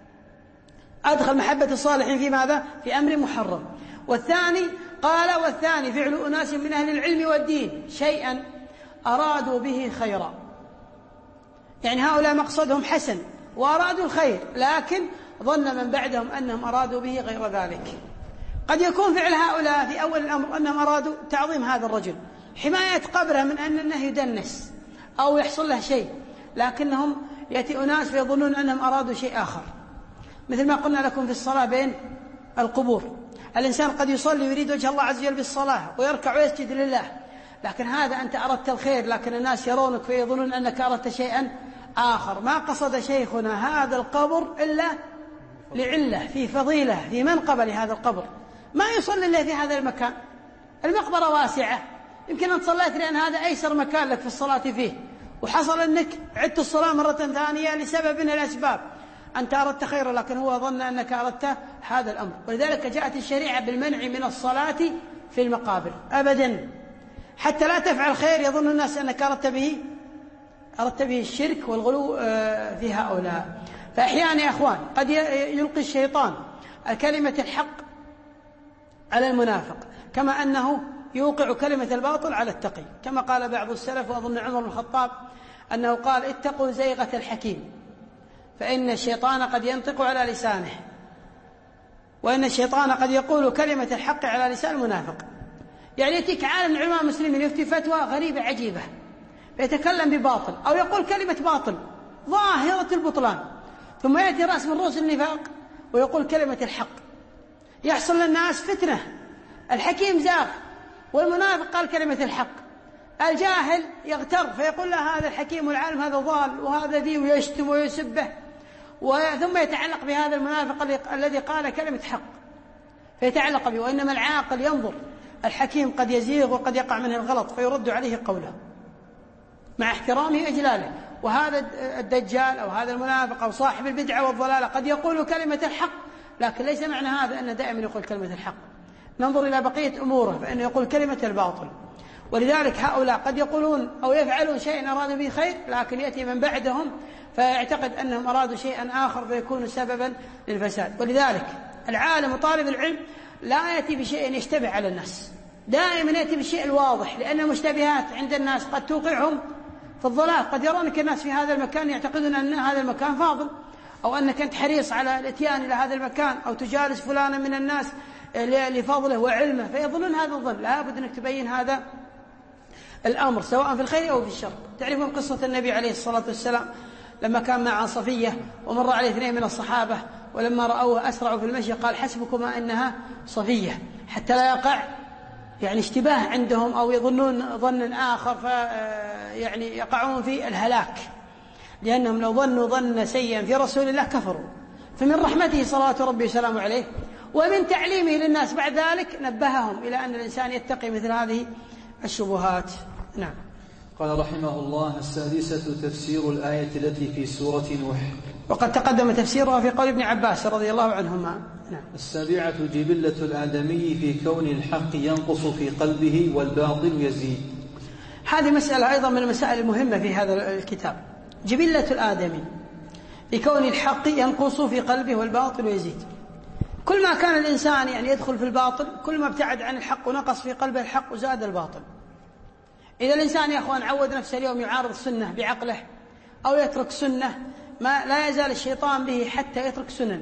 أدخل محبة الصالحين في ماذا؟ في أمر محرم. والثاني قال: والثاني فعل أناس من أهل العلم والدين شيئا أرادوا به خيرا، يعني هؤلاء مقصدهم حسن وأرادوا الخير، لكن ظن من بعدهم أنهم أرادوا به غير ذلك. قد يكون فعل هؤلاء في أول الأمر أنهم أرادوا تعظيم هذا الرجل، حماية قبره من أنه يدنس أو يحصل له شيء، لكنهم يأتي أناس فيظنون أنهم أرادوا شيء آخر، مثل ما قلنا لكم في الصلاة بين القبور، الإنسان قد يصلي ويريد وجه الله عز وجل بالصلاة ويركع ويسجد لله، لكن هذا أنت أردت الخير، لكن الناس يرونك فيظنون أنك أردت شيئا آخر. ما قصد شيخنا هذا القبر إلا لعلة، في فضيلة، في منقبة لهذا القبر، ما يصلي إلا في هذا المكان، المقبرة واسعة، يمكن أن صليت لأن هذا أيسر مكان لك في الصلاة فيه، وحصل أنك عدت الصلاة مرة ثانية لسبب من الأسباب، أنت أردت خيرا لكن هو ظن أنك أردت هذا الأمر. ولذلك جاءت الشريعة بالمنع من الصلاة في المقابر أبدا، حتى لا تفعل خير يظن الناس أنك أردت به أردت به الشرك والغلو في هؤلاء. فأحيانا يا أخوان قد يلقي الشيطان كلمة الحق على المنافق، كما أنه يوقع كلمة الباطل على التقي، كما قال بعض السلف، وأظن عمر بن الخطاب أنه قال: اتقوا زيغة الحكيم فإن الشيطان قد ينطق على لسانه، وإن الشيطان قد يقول كلمة الحق على لسان المنافق. يعني يأتيك عالم من علماء المسلمين يفتي فتوى غريبة عجيبة فيتكلم بباطل أو يقول كلمة باطل ظاهرة البطلان، ثم يأتي رأس من رؤوس النفاق ويقول كلمة الحق، يحصل للناس فتنة. الحكيم زاغ والمنافق قال كلمة الحق، الجاهل يغتر فيقول له هذا الحكيم والعالم هذا ضال وهذا ذي، ويشتم ويسبه، ثم يتعلق بهذا المنافق الذي قال كلمة حق فيتعلق به. وإنما العاقل ينظر، الحكيم قد يزيغ وقد يقع منه الغلط فيرد عليه قوله مع احترامه أجلاله. وهذا الدجال أو هذا المنافق أو صاحب البدعة والضلالة قد يقول كلمة الحق، لكن ليس معنى هذا أنه دائما يقول كلمة الحق. ننظر إلى بقية أموره فإنه يقول كلمة الباطل. ولذلك هؤلاء قد يقولون أو يفعلون شيئا أرادوا به خير، لكن يأتي من بعدهم فيعتقد أنهم أرادوا شيئا آخر فيكون سببا للفساد. ولذلك العالم وطالب العلم لا يأتي بشيء يشتبه على الناس، دائما يأتي بالشيء الواضح، لأن المشتبهات عند الناس قد توقعهم في الضلال. قد يرونك الناس في هذا المكان يعتقدون أن هذا المكان فاضل، أو أنك أنت حريص على الاتيان إلى هذا المكان، أو تجالس فلانا من الناس لفضله وعلمه، فيظنون هذا الظن. لا بد أنك تبين هذا الأمر سواء في الخير أو في الشر. تعرفون قصة النبي عليه الصلاة والسلام لما كان مع صفية ومر عليه اثنين من الصحابة، ولما رأوه أسرعوا في المشي قال: حسبكما أنها صفية، حتى لا يقع يعني اشتباه عندهم أو يظنون ظن آخر ف يعني يقعون في الهلاك، لأنهم لو ظنوا ظن سيئا في رسول الله كفروا. فمن رحمته صلوات ربي وسلامه عليه ومن تعليمه للناس بعد ذلك نبههم إلى أن الإنسان يتقي مثل هذه الشبهات. نعم. قال رحمه الله: السادسة تفسير الآية التي في سورة نوح، وقد تقدم تفسيرها في قول ابن عباس رضي الله عنهما. نعم. السابعة جبلة الآدمي في كون الحق ينقص في قلبه والباطل يزيد. هذه مسألة أيضا من المسائل المهمة في هذا الكتاب، جبلة الآدمي في كون الحق ينقص في قلبه والباطل يزيد. كل ما كان الإنسان يعني يدخل في الباطل كل ما ابتعد عن الحق ونقص في قلبه الحق وزاد الباطل. إذا الإنسان يا أخوان عود نفسه اليوم يعارض السنة بعقله أو يترك سنة، ما لا يزال الشيطان به حتى يترك سنن.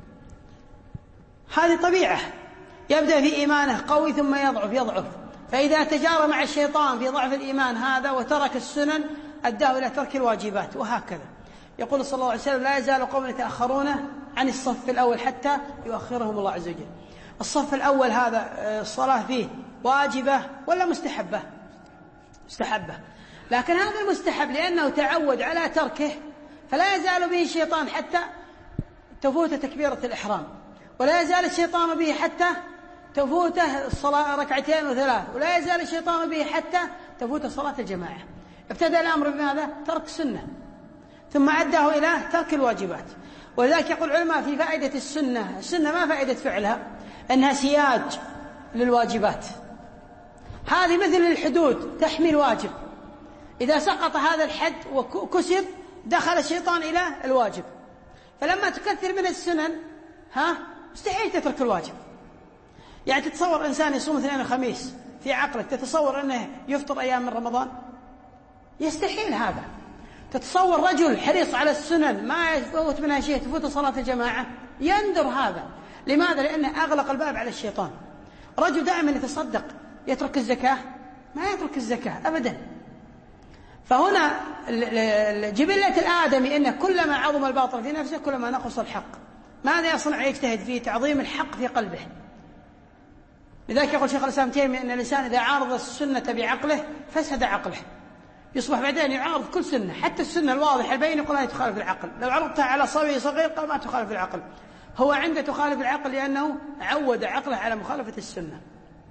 هذه طبيعة، يبدأ في إيمانه قوي ثم يضعف يضعف، فإذا تجارى مع الشيطان في ضعف الإيمان هذا وترك السنن أداه إلى ترك الواجبات. وهكذا يقول صلى الله عليه وسلم: لا يزال قوم يتأخرون عن الصف الأول حتى يؤخرهم الله عز وجل. الصف الأول هذا الصلاة فيه واجبة ولا مستحبة؟ مستحبة، لكن هذا المستحب لأنه تعود على تركه فلا يزال به الشيطان حتى تفوت تكبيرة الإحرام، ولا يزال الشيطان به حتى تفوته الصلاة ركعتين وثلاث، ولا يزال الشيطان به حتى تفوت صلاة الجماعة. ابتدأ الأمر بماذا؟ ترك السنة، ثم عده إلى ترك الواجبات. ولذلك يقول العلماء في فائدة السنة، السنة ما فائدة فعلها؟ أنها سياج للواجبات. هذه مثل الحدود تحمي الواجب، إذا سقط هذا الحد وكسر دخل الشيطان إلى الواجب. فلما تكثر من السنن ها مستحيل تترك الواجب. يعني تتصور إنسان يصوم اثنين وخميس في عقلك، تتصور أنه يفطر أيام من رمضان؟ يستحيل هذا. تتصور رجل حريص على السنن ما يفوت منها شيء، تفوت صلاة الجماعة؟ يندر هذا. لماذا؟ لأنه أغلق الباب على الشيطان. رجل دائما يتصدق يترك الزكاة؟ ما يترك الزكاة أبدا. فهنا جبلة الآدمي إن كلما عظم الباطل في نفسه كلما نقص الحق. ماذا يصنع؟ يجتهد في تعظيم الحق في قلبه. لذلك يقول شيخ الإسلام تيمية أن الإنسان إذا عارض السنة بعقله فسد عقله، يصبح بعدين يعارض كل سنة، حتى السنة الواضحة البين يقول لا تخالف العقل. لو عرضتها على صبي صغير قال ما تخالف العقل، هو عنده تخالف العقل لأنه عود عقله على مخالفة السنة.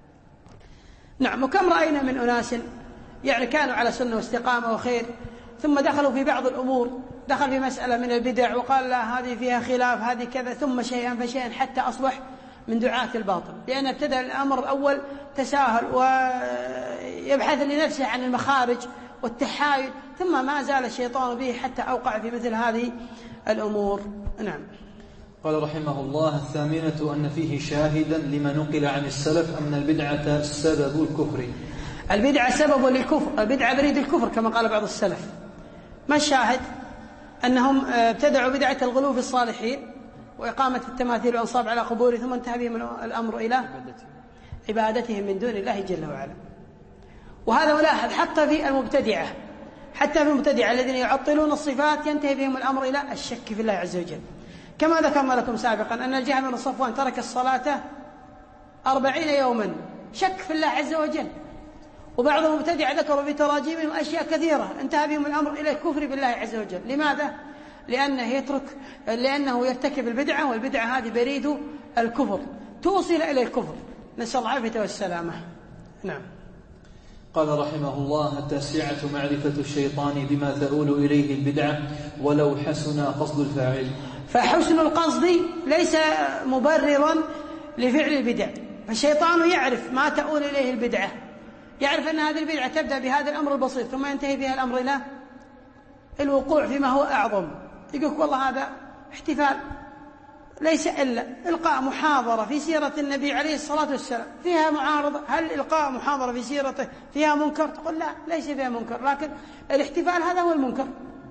نعم. وكم رأينا من أناس يعني كانوا على سنة واستقامة وخير ثم دخلوا في بعض الأمور، دخل في مسألة من البدع وقال لا هذه فيها خلاف هذه كذا، ثم شيئا فشيئا حتى أصبح من دعاة الباطل، لأن ابتدأ الأمر الأول تساهل ويبحث لنفسه عن المخارج والتحايل، ثم ما زال الشيطان به حتى أوقع في مثل هذه الأمور. نعم. قال رحمه الله: الثامنة أن فيه شاهدا لما نقل عن السلف أن البدعة سبب الكفر. البدعة سبب للكفر، البدعة بريد الكفر كما قال بعض السلف. ما الشاهد؟ أنهم ابتدعوا بدعة الغلو في الصالحين وإقامة التماثيل والأنصاب على قبور، ثم انتهى بهم الأمر إلى عبادتهم من دون الله جل وعلا. وهذا ملاحظ حتى في المبتدعة، حتى في المبتدعة الذين يعطلون الصفات ينتهي بهم الأمر إلى الشك في الله عز وجل، كما ذكرنا لكم سابقا أن الجهم بن صفوان ترك الصلاة أربعين يوما شك في الله عز وجل. وبعض المبتدعة ذكروا في تراجيمهم أشياء كثيرة انتهى بهم الأمر إلى الكفر بالله عز وجل. لماذا؟ لأنه يترك لأنه يرتكب البدعة، والبدعة هذه بريد الكفر توصل إلى الكفر، نسأل الله العافية والسلامة. نعم. قال رحمه الله: التاسعة معرفة الشيطان بما تؤول إليه البدعة ولو حسن قصد الفاعل. فحسن القصد ليس مبررا لفعل البدع، فالشيطان يعرف ما تؤول إليه البدعة، يعرف أن هذه البدعة تبدأ بهذا الأمر البسيط ثم ينتهي بها الأمر إلى الوقوع فيما هو أعظم. يقول والله هذا احتفال ليس إلا إلقاء محاضرة في سيرة النبي عليه الصلاة والسلام فيها معارضة، هل إلقاء محاضرة في سيرته فيها منكر؟ تقول لا، ليس فيها منكر، لكن الاحتفال هذا هو المنكر.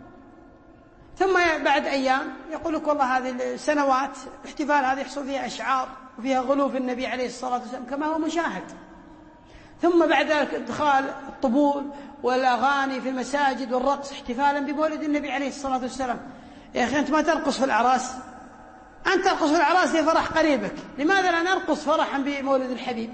ثم بعد أيام يقول لك والله هذه السنوات الاحتفال هذا يحصل فيها أشعار وفيها غلو في النبي عليه الصلاة والسلام كما هو مشاهد. ثم بعد ذلك ادخال الطبول والأغاني في المساجد والرقص احتفالا بمولد النبي عليه الصلاة والسلام. يا أخي أنت ما ترقص في الأعراس، أنت ترقص في الأعراس لفرح قريبك، لماذا لا نرقص فرحا بمولد الحبيب؟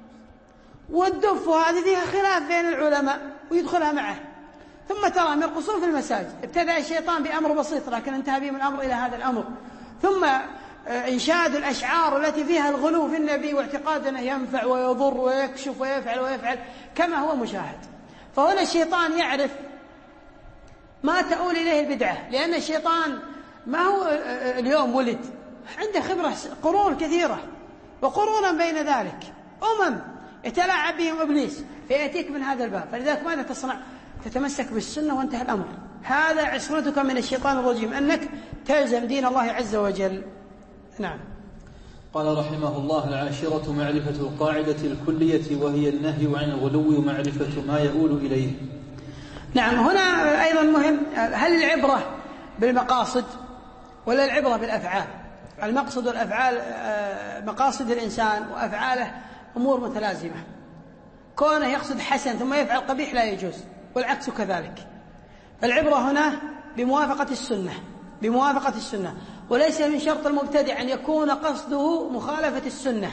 والدف هذه فيها خلاف بين العلماء ويدخلها معه. ثم تراهم يرقصون في المساجد. ابتدأ الشيطان بأمر بسيط لكن انتهى بهم الأمر إلى هذا الأمر. ثم إنشاد الأشعار التي فيها الغلو في النبي واعتقاد أنه ينفع ويضر ويكشف ويفعل ويفعل كما هو مشاهد. فهنا الشيطان يعرف ما تؤول إليه البدعة، لأن الشيطان ما هو اليوم ولد، عنده خبرة قرون كثيرة وقرونا بين ذلك أمم يتلاعب بهم إبليس فيأتيك من هذا الباب. فلذلك ماذا تصنع؟ تتمسك بالسنة وانتهى الأمر. هذا عصمتك من الشيطان الرجيم، أنك تلزم دين الله عز وجل. نعم. قال رحمه الله: العاشرة معرفة القاعدة الكلية وهي النهي عن الغلو ومعرفة ما يؤول إليه. نعم. هنا أيضا مهم، هل العبرة بالمقاصد ولا العبرة بالأفعال؟ المقصد والأفعال مقاصد الإنسان وأفعاله أمور متلازمة، كونه يقصد حسن ثم يفعل قبيح لا يجوز، والعكس كذلك. فالعبرة هنا بموافقة السنة، بموافقة السنة، وليس من شرط المبتدع أن يكون قصده مخالفة السنة.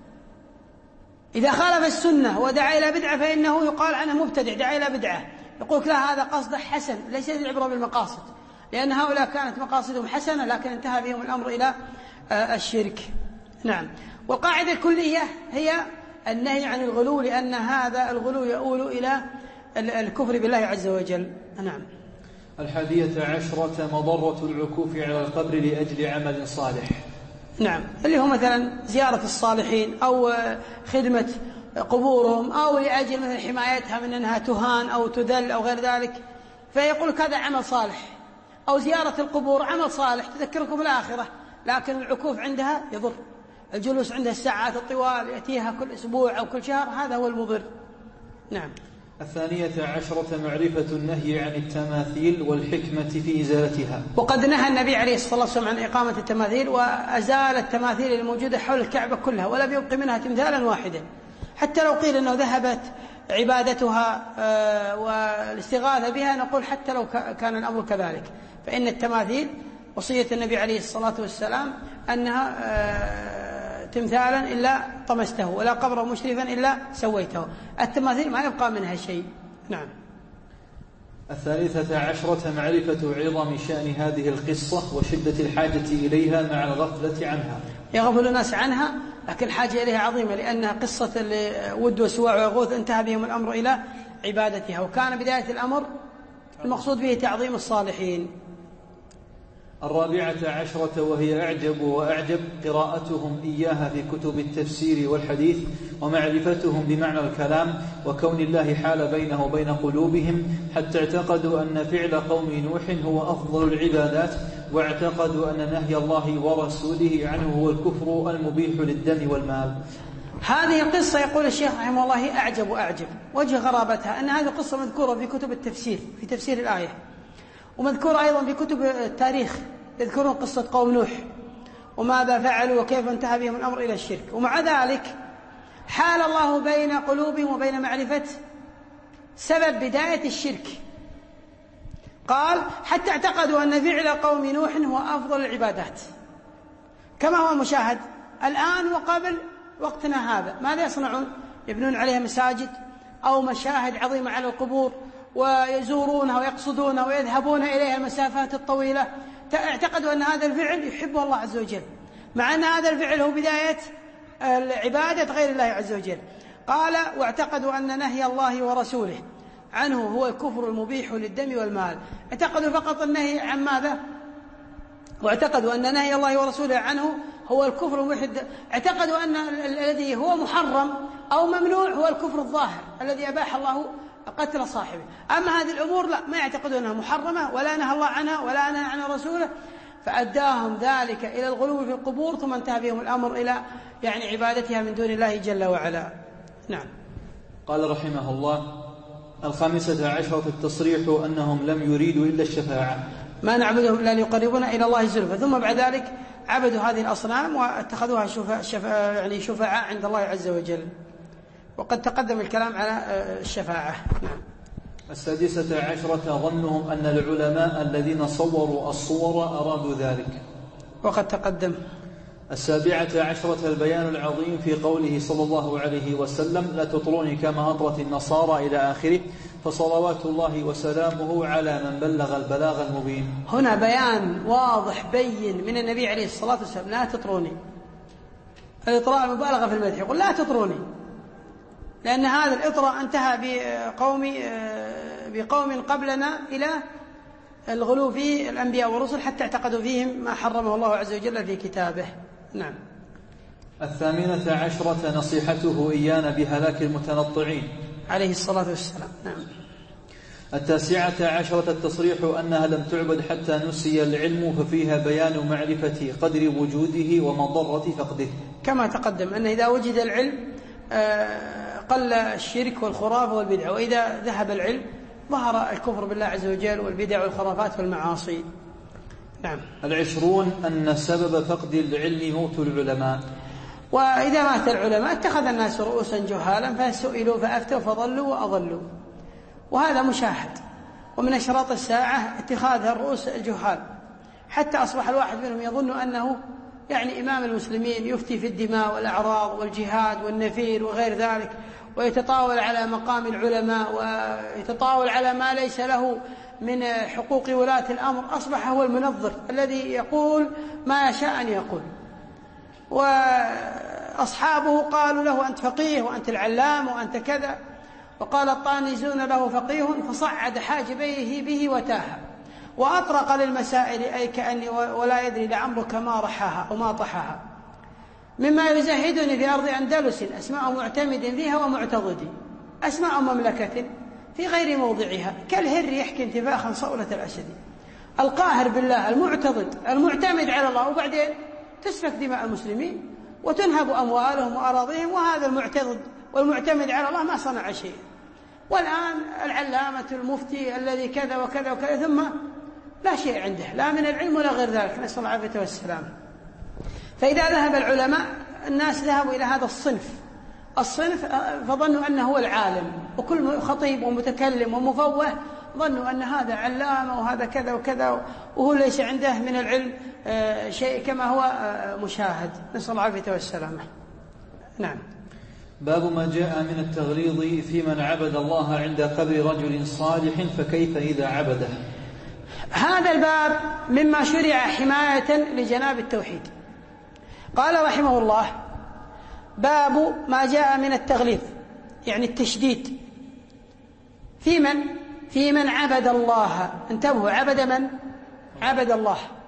إذا خالف السنة ودعا إلى بدعة فإنه يقال عنه مبتدع دعا إلى بدعة، يقول لا هذا قصده حسن. ليس العبرة بالمقاصد، لأن هؤلاء كانت مقاصدهم حسنة لكن انتهى بهم الأمر إلى الشرك. نعم. والقاعدة الكلية هي النهي عن الغلو، لأن هذا الغلو يؤول إلى الكفر بالله عز وجل. نعم. الحادية عشرة مضرة العكوف على القبر لأجل عمل صالح. نعم. اللي هو مثلا زيارة الصالحين أو خدمة قبورهم أو لأجل مثل حمايتها من أنها تهان أو تذل أو غير ذلك، فيقول هذا عمل صالح. أو زيارة القبور عمل صالح تذكركم الآخرة، لكن العكوف عندها يضر. الجلوس عندها الساعات الطوال يأتيها كل أسبوع أو كل شهر، هذا هو المضر. نعم. الثانية عشرة معرفة النهي عن التماثيل والحكمة في إزالتها. وقد نهى النبي عليه الصلاة والسلام عن إقامة التماثيل وأزال التماثيل الموجودة حول الكعبة كلها ولم يبق منها تمثالا واحدا، حتى لو قيل أنه ذهبت عبادتها والاستغاثة بها نقول حتى لو كان الأمر كذلك، فإن التماثيل وصية النبي عليه الصلاة والسلام أنها تمثالا إلا طمسته ولا قبرا مشرفا إلا سويته. التماثيل ما يبقى منها شيء. نعم. الثالثة عشرة معرفة عظم شأن هذه القصة وشدة الحاجة إليها مع الغفلة عنها. يغفل الناس عنها لكن الحاجة إليها عظيمة، لأنها قصة ود وسواع ويغوث انتهى بهم الأمر إلى عبادتها، وكان بداية الأمر المقصود به تعظيم الصالحين. الرابعة عشرة وهي أعجب وأعجب قراءتهم إياها في كتب التفسير والحديث ومعرفتهم بمعنى الكلام وكون الله حال بينه وبين قلوبهم حتى اعتقدوا أن فعل قوم نوح هو أفضل العبادات واعتقدوا أن نهي الله ورسوله عنه هو الكفر المبيح للدم والمال. هذه قصة يقول الشيخ رحمه الله أعجب وأعجب. وجه غرابتها أن هذه قصة مذكورة في كتب التفسير في تفسير الآية، ومذكورة أيضا في كتب التاريخ، يذكرون قصة قوم نوح وماذا فعلوا وكيف انتهى بهم الأمر إلى الشرك. ومع ذلك حال الله بين قلوبهم وبين معرفة سبب بداية الشرك. قال حتى اعتقدوا أن فعل قوم نوح هو أفضل العبادات، كما هو المشاهد الآن وقبل وقتنا هذا. ماذا يصنعون؟ يبنون عليها مساجد أو مشاهد عظيمة على القبور ويزورونها ويقصدونها ويذهبون إليها المسافات الطويلة. اعتقدوا أن هذا الفعل يحبه الله عز وجل، مع أن هذا الفعل هو بداية العبادة غير الله عز وجل. قال واعتقدوا أن نهي الله ورسوله عنه هو الكفر المبيح للدم والمال. اعتقدوا فقط النهي عن ماذا؟ واعتقدوا أن نهي الله ورسوله عنه هو الكفر المبيح. اعتقدوا أن الذي هو محرم أو ممنوع هو الكفر الظاهر الذي أباح الله قتل صاحبه. أما هذه الأمور لا، ما يعتقدون أنها محرمة ولا نهى الله عنها ولا نهى عنها رسوله، فأداهم ذلك إلى الغلو في القبور، ثم انتهى بهم الأمر إلى يعني عبادتها من دون الله جل وعلا. نعم. قال رحمه الله: الخامسة عشرة التصريح أنهم لم يريدوا إلا الشفاعة، ما نعبدهم إلا ليقربونا إلى الله زلفى. ثم بعد ذلك عبدوا هذه الأصنام واتخذوها شفاعة شفاعة يعني شفاعة عند الله عز وجل، وقد تقدم الكلام على الشفاعة. نعم. السادسة عشرة ظنهم أن العلماء الذين صوروا الصور أرادوا ذلك، وقد تقدم. السابعة عشرة البيان العظيم في قوله صلى الله عليه وسلم: لا تطروني كما أطرت النصارى إلى آخره، فصلوات الله وسلامه على من بلغ البلاغ المبين. هنا بيان واضح بين من النبي عليه الصلاة والسلام: لا تطروني. الإطراء المبالغة في المدح، يقول لا تطروني، لأن هذا الإطراء انتهى بقوم بقوم قبلنا إلى الغلو في الأنبياء والرسل حتى اعتقدوا فيهم ما حرمه الله عز وجل في كتابه. نعم. الثامنة عشرة نصيحته إيانا بهلاك المتنطعين عليه الصلاة والسلام. نعم. التاسعة عشرة التصريح أنها لم تعبد حتى نسي العلم، ففيها بيان معرفة قدر وجوده ومضرة فقده، كما تقدم أن إذا وجد العلم قل الشرك والخرافة والبدع، وإذا ذهب العلم ظهر الكفر بالله عز وجل والبدع والخرافات والمعاصي. نعم. العشرون أن سبب فقد العلم موت العلماء، وإذا مات العلماء اتخذ الناس رؤوسا جهالا فسئلوا فأفتوا فضلوا وأضلوا، وهذا مشاهد. ومن أشراط الساعة اتخاذ الرؤوس الجهال، حتى أصبح الواحد منهم يظن أنه يعني إمام المسلمين، يفتي في الدماء والأعراض والجهاد والنفير وغير ذلك، ويتطاول على مقام العلماء ويتطاول على ما ليس له من حقوق ولاة الأمر. أصبح هو المنظر الذي يقول ما يشاء أن يقول، وأصحابه قالوا له أنت فقيه وأنت العلام وأنت كذا، وقال الطانزون له فقيه فصعد حاجبيه به وتاها وأطرق للمسائل أي كأني ولا يدري لعمرك ما رحاها وما طحاها. مما يزهدني في أرض أندلس أسماء معتمد فيها ومعتضد، أسماء مملكة في غير موضعها كالهر يحكي انتفاخا صولة الأسد. القاهر بالله، المعتضد المعتمد على الله، وبعدين تسفك دماء المسلمين وتنهب أموالهم وأراضيهم، وهذا المعتضد والمعتمد على الله ما صنع شيء. والآن العلامة المفتي الذي كذا وكذا وكذا، ثم لا شيء عنده لا من العلم ولا غير ذلك، نسأل الله العافية والسلام. فإذا ذهب العلماء الناس ذهبوا إلى هذا الصنف الصنف فظنوا أنه هو العالم، وكل خطيب ومتكلم ومفوه ظنوا أن هذا علامة وهذا كذا وكذا، وهو ليس عنده من العلم شيء كما هو مشاهد، نسأل الله العافية والسلامة. نعم. باب ما جاء من التغليظ في من عبد الله عند قبر رجل صالح، فكيف إذا عبده؟ هذا الباب مما شرع حماية لجناب التوحيد. قال رحمه الله: باب ما جاء من التغليظ، يعني التشديد في من في من عبد الله. انتبهوا، عبد من؟ عبد الله.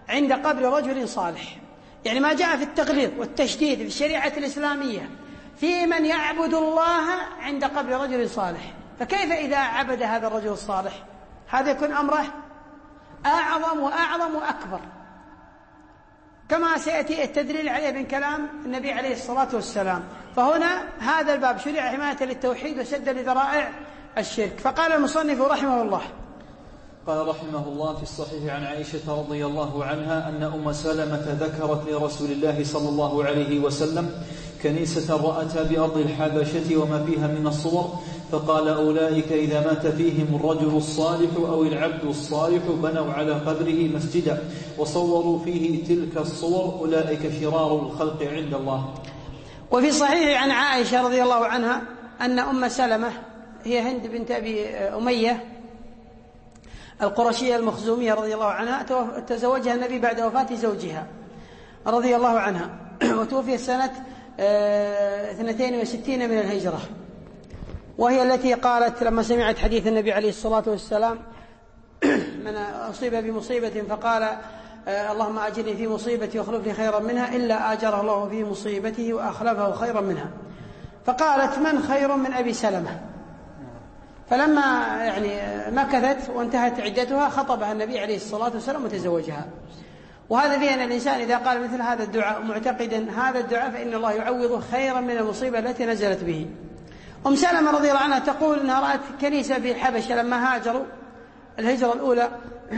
عند قبر رجل صالح، يعني ما جاء في التغليظ والتشديد في الشريعة الإسلامية في من يعبد الله عند قبر رجل صالح، فكيف إذا عبد هذا الرجل الصالح؟ هذا يكون أمره أعظم وأعظم وأكبر، كما سيأتي التدليل عليه من كلام النبي عليه الصلاة والسلام. فهنا هذا الباب شرع حماية للتوحيد وسدا لذرائع الشرك. فقال المصنف رحمه الله: قال رحمه الله في الصحيح عن عائشة رضي الله عنها أن أم سلمة ذكرت لرسول الله صلى الله عليه وسلم كنيسة رأتها بأرض الحبشة وما فيها من الصور، فقال: أولئك إذا مات فيهم الرجل الصالح أو العبد الصالح بنوا على قبره مسجدا وصوروا فيه تلك الصور، أولئك شرار الخلق عند الله. وفي صحيح عن عائشة رضي الله عنها أن أم سلمة هي هند بنت أبي أمية القرشية المخزومية رضي الله عنها تزوجها النبي بعد وفاة زوجها رضي الله عنها، وتوفي سنة اثنتين وستين من الهجرة، وهي التي قالت لما سمعت حديث النبي عليه الصلاة والسلام: من أصيب بمصيبة فقال اللهم أجرني في مصيبتي واخلفني خيرا منها إلا آجره الله في مصيبته وأخلفه خيرا منها، فقالت: من خير من أبي سلمة؟ فلما يعني مكثت وانتهت عدتها خطبها النبي عليه الصلاة والسلام وتزوجها. وهذا فيه أن الإنسان إذا قال مثل هذا الدعاء معتقدا هذا الدعاء فإن الله يعوضه خيرا من المصيبة التي نزلت به. أم سلمة رضي الله عنها تقول أنها رأت كنيسة في الحبشة لما هاجروا الهجرة الأولى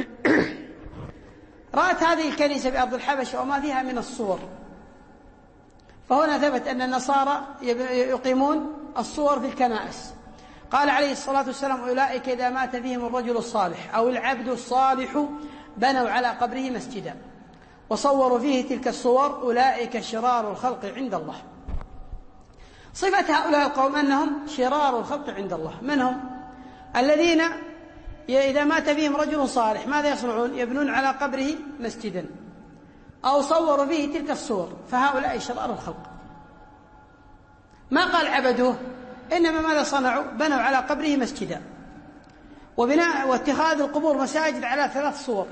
رأت هذه الكنيسة بأرض الحبشة وما فيها من الصور، فهنا ثبت أن النصارى يقيمون الصور في الكنائس. قال عليه الصلاة والسلام: أولئك إذا مات فيهم الرجل الصالح أو العبد الصالح بنوا على قبره مسجدا وصوروا فيه تلك الصور، أولئك شرار الخلق عند الله. صفة هؤلاء القوم أنهم شرار الخلق عند الله. من هم؟ الذين إذا مات فيهم رجل صالح ماذا يصنعون؟ يبنون على قبره مسجدا أو صوروا فيه تلك الصور، فهؤلاء شرار الخلق. ما قال عبدوه، إنما ماذا صنعوا؟ بنوا على قبره مسجدا، وبناء واتخاذ القبور مساجد على ثلاث صور،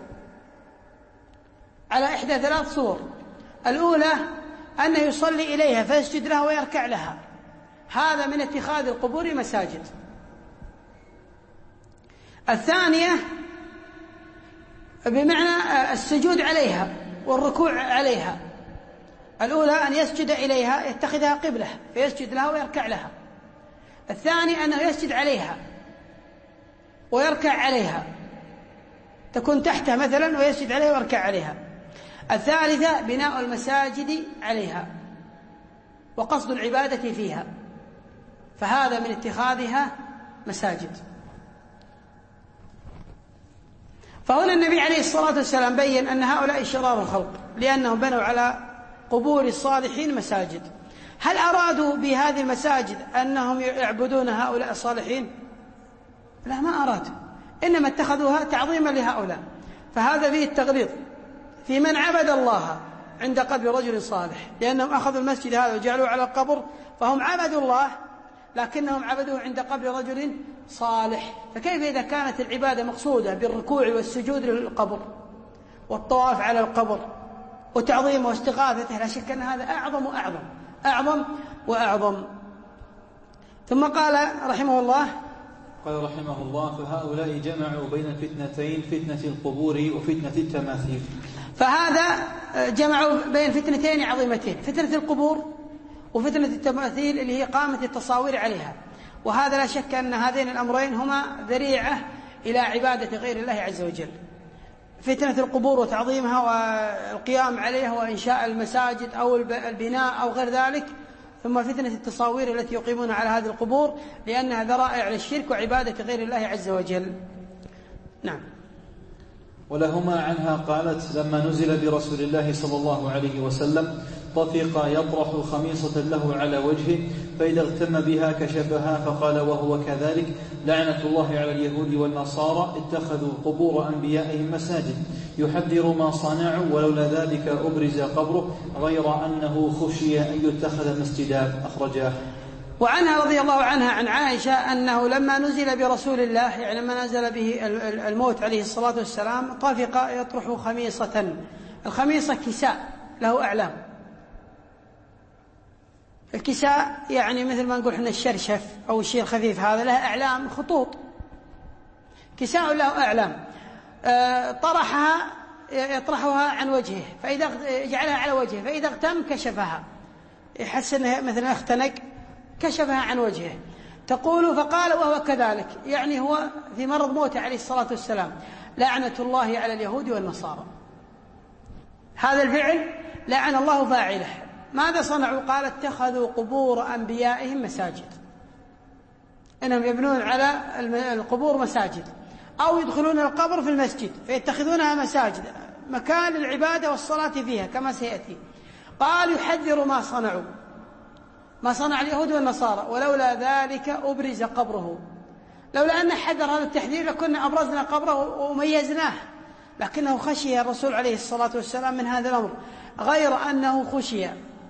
على إحدى ثلاث صور. الأولى أنه يصلي إليها فيسجد لها ويركع لها، هذا من اتخاذ القبور مساجد. الثانية بمعنى السجود عليها والركوع عليها. الأولى أن يسجد إليها يتخذها قبلة فيسجد لها ويركع لها. الثاني أنه يسجد عليها ويركع عليها، تكون تحتها مثلا ويسجد عليها ويركع عليها. الثالثة بناء المساجد عليها وقصد العبادة فيها، فهذا من اتخاذها مساجد. فهنا النبي عليه الصلاة والسلام بين أن هؤلاء شرار الخلق لأنهم بنوا على قبور الصالحين مساجد. هل أرادوا بهذه المساجد أنهم يعبدون هؤلاء الصالحين؟ لا، ما أرادوا، إنما اتخذوها تعظيما لهؤلاء. فهذا فيه التغليظ في من عبد الله عند قبر رجل صالح، لأنهم أخذوا المسجد هذا وجعلوه على القبر، فهم عبدوا الله لكنهم عبدوه عند قبر رجل صالح. فكيف إذا كانت العبادة مقصودة بالركوع والسجود للقبر والطواف على القبر وتعظيمه واستغاثته؟ لا شك أن هذا أعظم وأعظم أعظم وأعظم. ثم قال رحمه الله: قال رحمه الله: فهؤلاء جمعوا بين الفتنتين، فتنة القبور وفتنة التماثيل. فهذا جمعوا بين فتنتين عظيمتين، فتنة القبور وفتنة التماثيل اللي هي قامت التصاوير عليها. وهذا لا شك أن هذين الأمرين هما ذريعة إلى عبادة غير الله عز وجل، فتنة القبور وتعظيمها والقيام عليها وإنشاء المساجد أو البناء أو غير ذلك، ثم فتنة التصاوير التي يقيمون على هذه القبور لأنها ذرائع للشرك وعبادة غير الله عز وجل. نعم. ولهما عنها قالت: لما نزل برسول الله صلى الله عليه وسلم طفق يطرح خميصة له على وجهه، فإذا اغتم بها كشفها، فقال وهو كذلك: لعنة الله على اليهود والنصارى اتخذوا قبور أنبيائهم مساجد، يحذر ما صنعوا، ولولا ذلك أبرز قبره، غير أنه خشي أن يتخذ مسجدا. أخرجاه. وعنها رضي الله عنها عن عائشة أنه لما نزل برسول الله، يعني لما نزل به الموت عليه الصلاة والسلام، طفق يطرح خميصة الخميصة كساء له أعلام. الكساء يعني مثل ما نقول احنا الشرشف أو الشيء الخفيف هذا له أعلام خطوط، كساء له أعلام. أه طرحها يطرحها عن وجهه، فإذا جعلها على وجهه فإذا اغتم كشفها، يحس أنه مثلا اختنق كشفها عن وجهه. تقول فقال وهو كذلك، يعني هو في مرض موته عليه الصلاة والسلام: لعنة الله على اليهود والنصارى. هذا الفعل لعن الله فاعله. ماذا صنعوا؟ قال اتخذوا قبور أنبيائهم مساجد، إنهم يبنون على القبور مساجد، أو يدخلون القبر في المسجد فيتخذونها مساجد، مكان العبادة والصلاة فيها كما سيأتي. قال يحذر ما صنعوا، ما صنع اليهود والنصارى، ولولا ذلك أبرز قبره. لولا أن حذر هذا التحذير لكنا أبرزنا قبره وميزناه، لكنه خشي الرسول عليه الصلاة والسلام من هذا الأمر، غير أنه خشي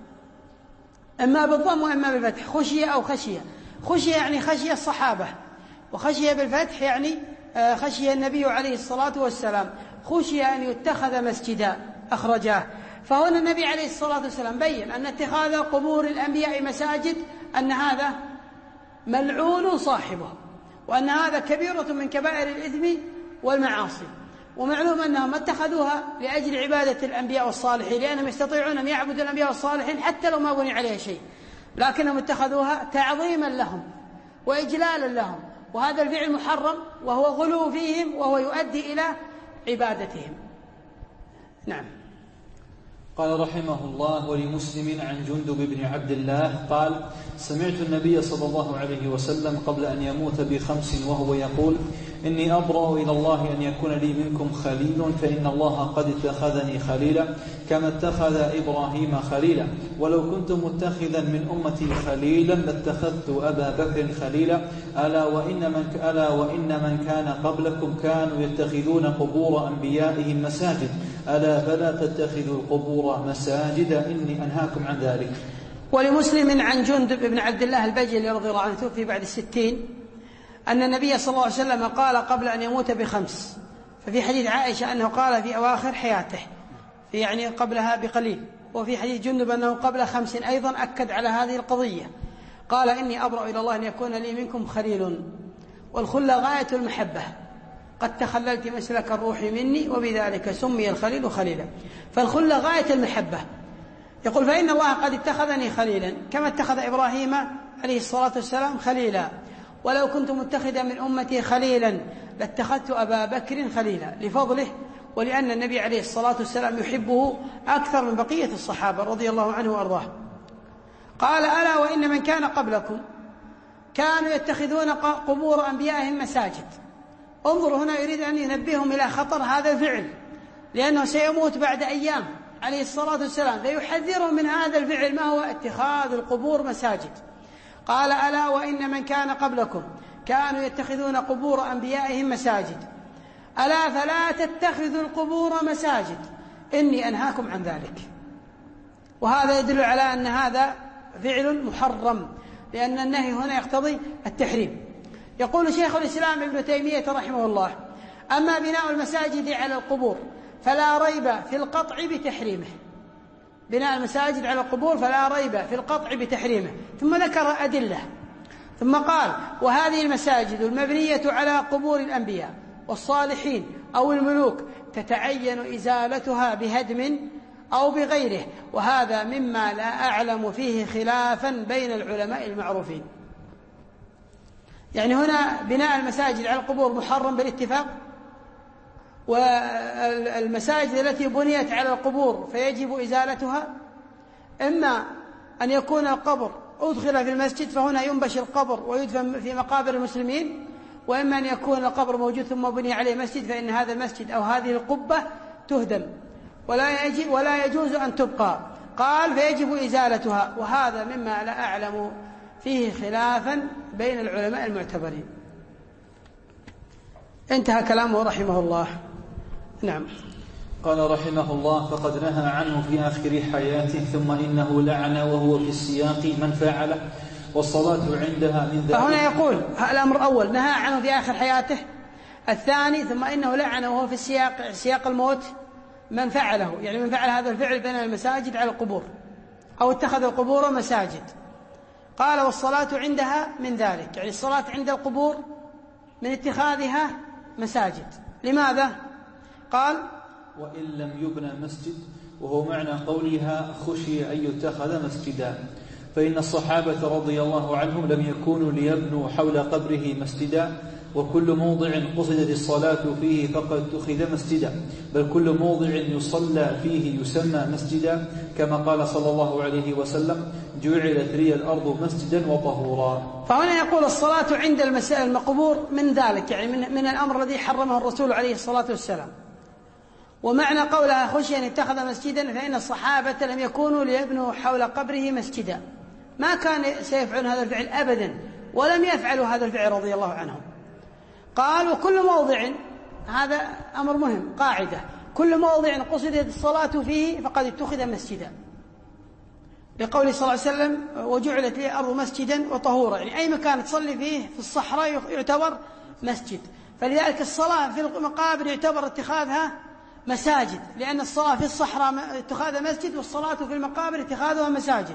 إما بالضم وإما بالفتح، خشي أو خشية. خشي يعني خشي الصحابة، وخشي بالفتح يعني خشي النبي عليه الصلاة والسلام، خشي أن يتخذ مسجدا أخرجاه. فهنا النبي عليه الصلاة والسلام بين أن اتخاذ قبور الأنبياء مساجد أن هذا ملعون صاحبه، وأن هذا كبيرة من كبائر الإثم والمعاصي. ومعلوم أنهم اتخذوها لأجل عبادة الأنبياء والصالحين، لأنهم يستطيعون أن يعبدوا الأنبياء والصالحين حتى لو ما بني عليها شيء، لكنهم اتخذوها تعظيما لهم وإجلالا لهم، وهذا الفعل محرم وهو غلو فيهم، وهو يؤدي إلى عبادتهم. نعم. قال رحمه الله: ولمسلم عن جندب بن عبد الله قال: سمعت النبي صلى الله عليه وسلم قبل أن يموت بخمس وهو يقول: إني أبرأ إلى الله أن يكون لي منكم خليل، فإن الله قد اتخذني خليلا كما اتخذ إبراهيم خليلا، ولو كنت متخذا من أمتي خليلا لاتخذت أبا بكر خليلا، ألا وإن من, ألا وإن من كان قبلكم كانوا يتخذون قبور أنبيائهم مساجد، ألا فلا تتخذوا القبور مساجد، إني أنهاكم عن ذلك. ولمسلم عن جندب بن عبد الله البجلي رضي الله عنه توفي بعد الستين أن النبي صلى الله عليه وسلم قال قبل أن يموت بخمس، ففي حديث عائشة أنه قال في أواخر حياته، في يعني قبلها بقليل، وفي حديث جندب أنه قبل خمس أيضا أكد على هذه القضية. قال: إني أبرأ إلى الله أن يكون لي منكم خليل، والخلة غاية المحبة، قد تخللت مسلك الروح مني، وبذلك سمي الخليل خليلا. فالخلة غاية المحبة. يقول: فإن الله قد اتخذني خليلا كما اتخذ إبراهيم عليه الصلاة والسلام خليلا، ولو كنت متخذا من أمتي خليلا لاتخذت أبا بكر خليلا، لفضله ولأن النبي عليه الصلاة والسلام يحبه أكثر من بقية الصحابة رضي الله عنه وأرضاه. قال: ألا وإن من كان قبلكم كانوا يتخذون قبور أنبيائهم مساجد. انظروا هنا، يريد أن ينبههم إلى خطر هذا الفعل، لأنه سيموت بعد أيام عليه الصلاة والسلام، فيحذرهم من هذا الفعل ما هو اتخاذ القبور مساجد. قال: ألا وإن من كان قبلكم كانوا يتخذون قبور أنبيائهم مساجد، ألا فلا تتخذوا القبور مساجد، إني أنهاكم عن ذلك. وهذا يدل على أن هذا فعل محرم، لأن النهي هنا يقتضي التحريم. يقول شيخ الإسلام ابن تيمية رحمه الله: أما بناء المساجد على القبور فلا ريب في القطع بتحريمه. بناء المساجد على القبور فلا ريب في القطع بتحريمه. ثم ذكر أدلة، ثم قال: وهذه المساجد المبنية على قبور الأنبياء والصالحين أو الملوك تتعين إزالتها بهدم أو بغيره، وهذا مما لا أعلم فيه خلافا بين العلماء المعروفين. يعني هنا بناء المساجد على القبور محرم بالاتفاق، والمساجد التي بنيت على القبور فيجب إزالتها، إما أن يكون القبر أدخل في المسجد فهنا ينبش القبر ويدفن في مقابر المسلمين، وإما أن يكون القبر موجود ثم بني عليه مسجد، فإن هذا المسجد أو هذه القبة تهدم ولا يجب ولا يجوز أن تبقى. قال: فيجب إزالتها، وهذا مما لا أعلم فيه خلافا بين العلماء المعتبرين. انتهى كلامه رحمه الله. نعم. قال رحمه الله: فقد نهى عنه في آخر حياته، ثم إنه لعن وهو في السياق من فعله، والصلاة عندها من ذلك. فهنا يقول الأمر الأول نهى عنه في آخر حياته، الثاني ثم إنه لعن وهو في السياق سياق الموت، من فعله، يعني من فعل هذا الفعل بنى المساجد على القبور أو اتخذ القبور مساجد. قال والصلاة عندها من ذلك، يعني الصلاة عند القبور من اتخاذها مساجد. لماذا؟ قال وإن لم يبنى مسجد، وهو معنى قولها خشي أن يتخذ مسجدا، فإن الصحابة رضي الله عنهم لم يكونوا ليبنوا حول قبره مسجدا، وكل موضع قصدت الصلاة فيه فقد اتخذ مسجدا، بل كل موضع يصلى فيه يسمى مسجدا، كما قال صلى الله عليه وسلم جعلت لي الأرض مسجدا وطهورا. فهنا يقول الصلاة عند المقبور من ذلك، يعني من, من الأمر الذي حرمه الرسول عليه الصلاة والسلام. ومعنى قولها خشي أن يتخذ مسجدا فإن الصحابة لم يكونوا ليبنوا حول قبره مسجدا، ما كان سيفعل هذا الفعل أبدا، ولم يفعلوا هذا الفعل رضي الله عنهم. قال وكل موضع، هذا أمر مهم، قاعدة، كل موضع قصدت الصلاة فيه فقد اتخذ مسجدا، لقوله صلى الله عليه وسلم وجعلت لي الأرض مسجدا وطهورا، يعني أي مكان تصلي فيه في الصحراء يعتبر مسجد. فلذلك الصلاة في المقابر يعتبر اتخاذها مساجد، لأن الصلاة في الصحراء اتخاذها مسجد، والصلاة في المقابر اتخاذها مساجد.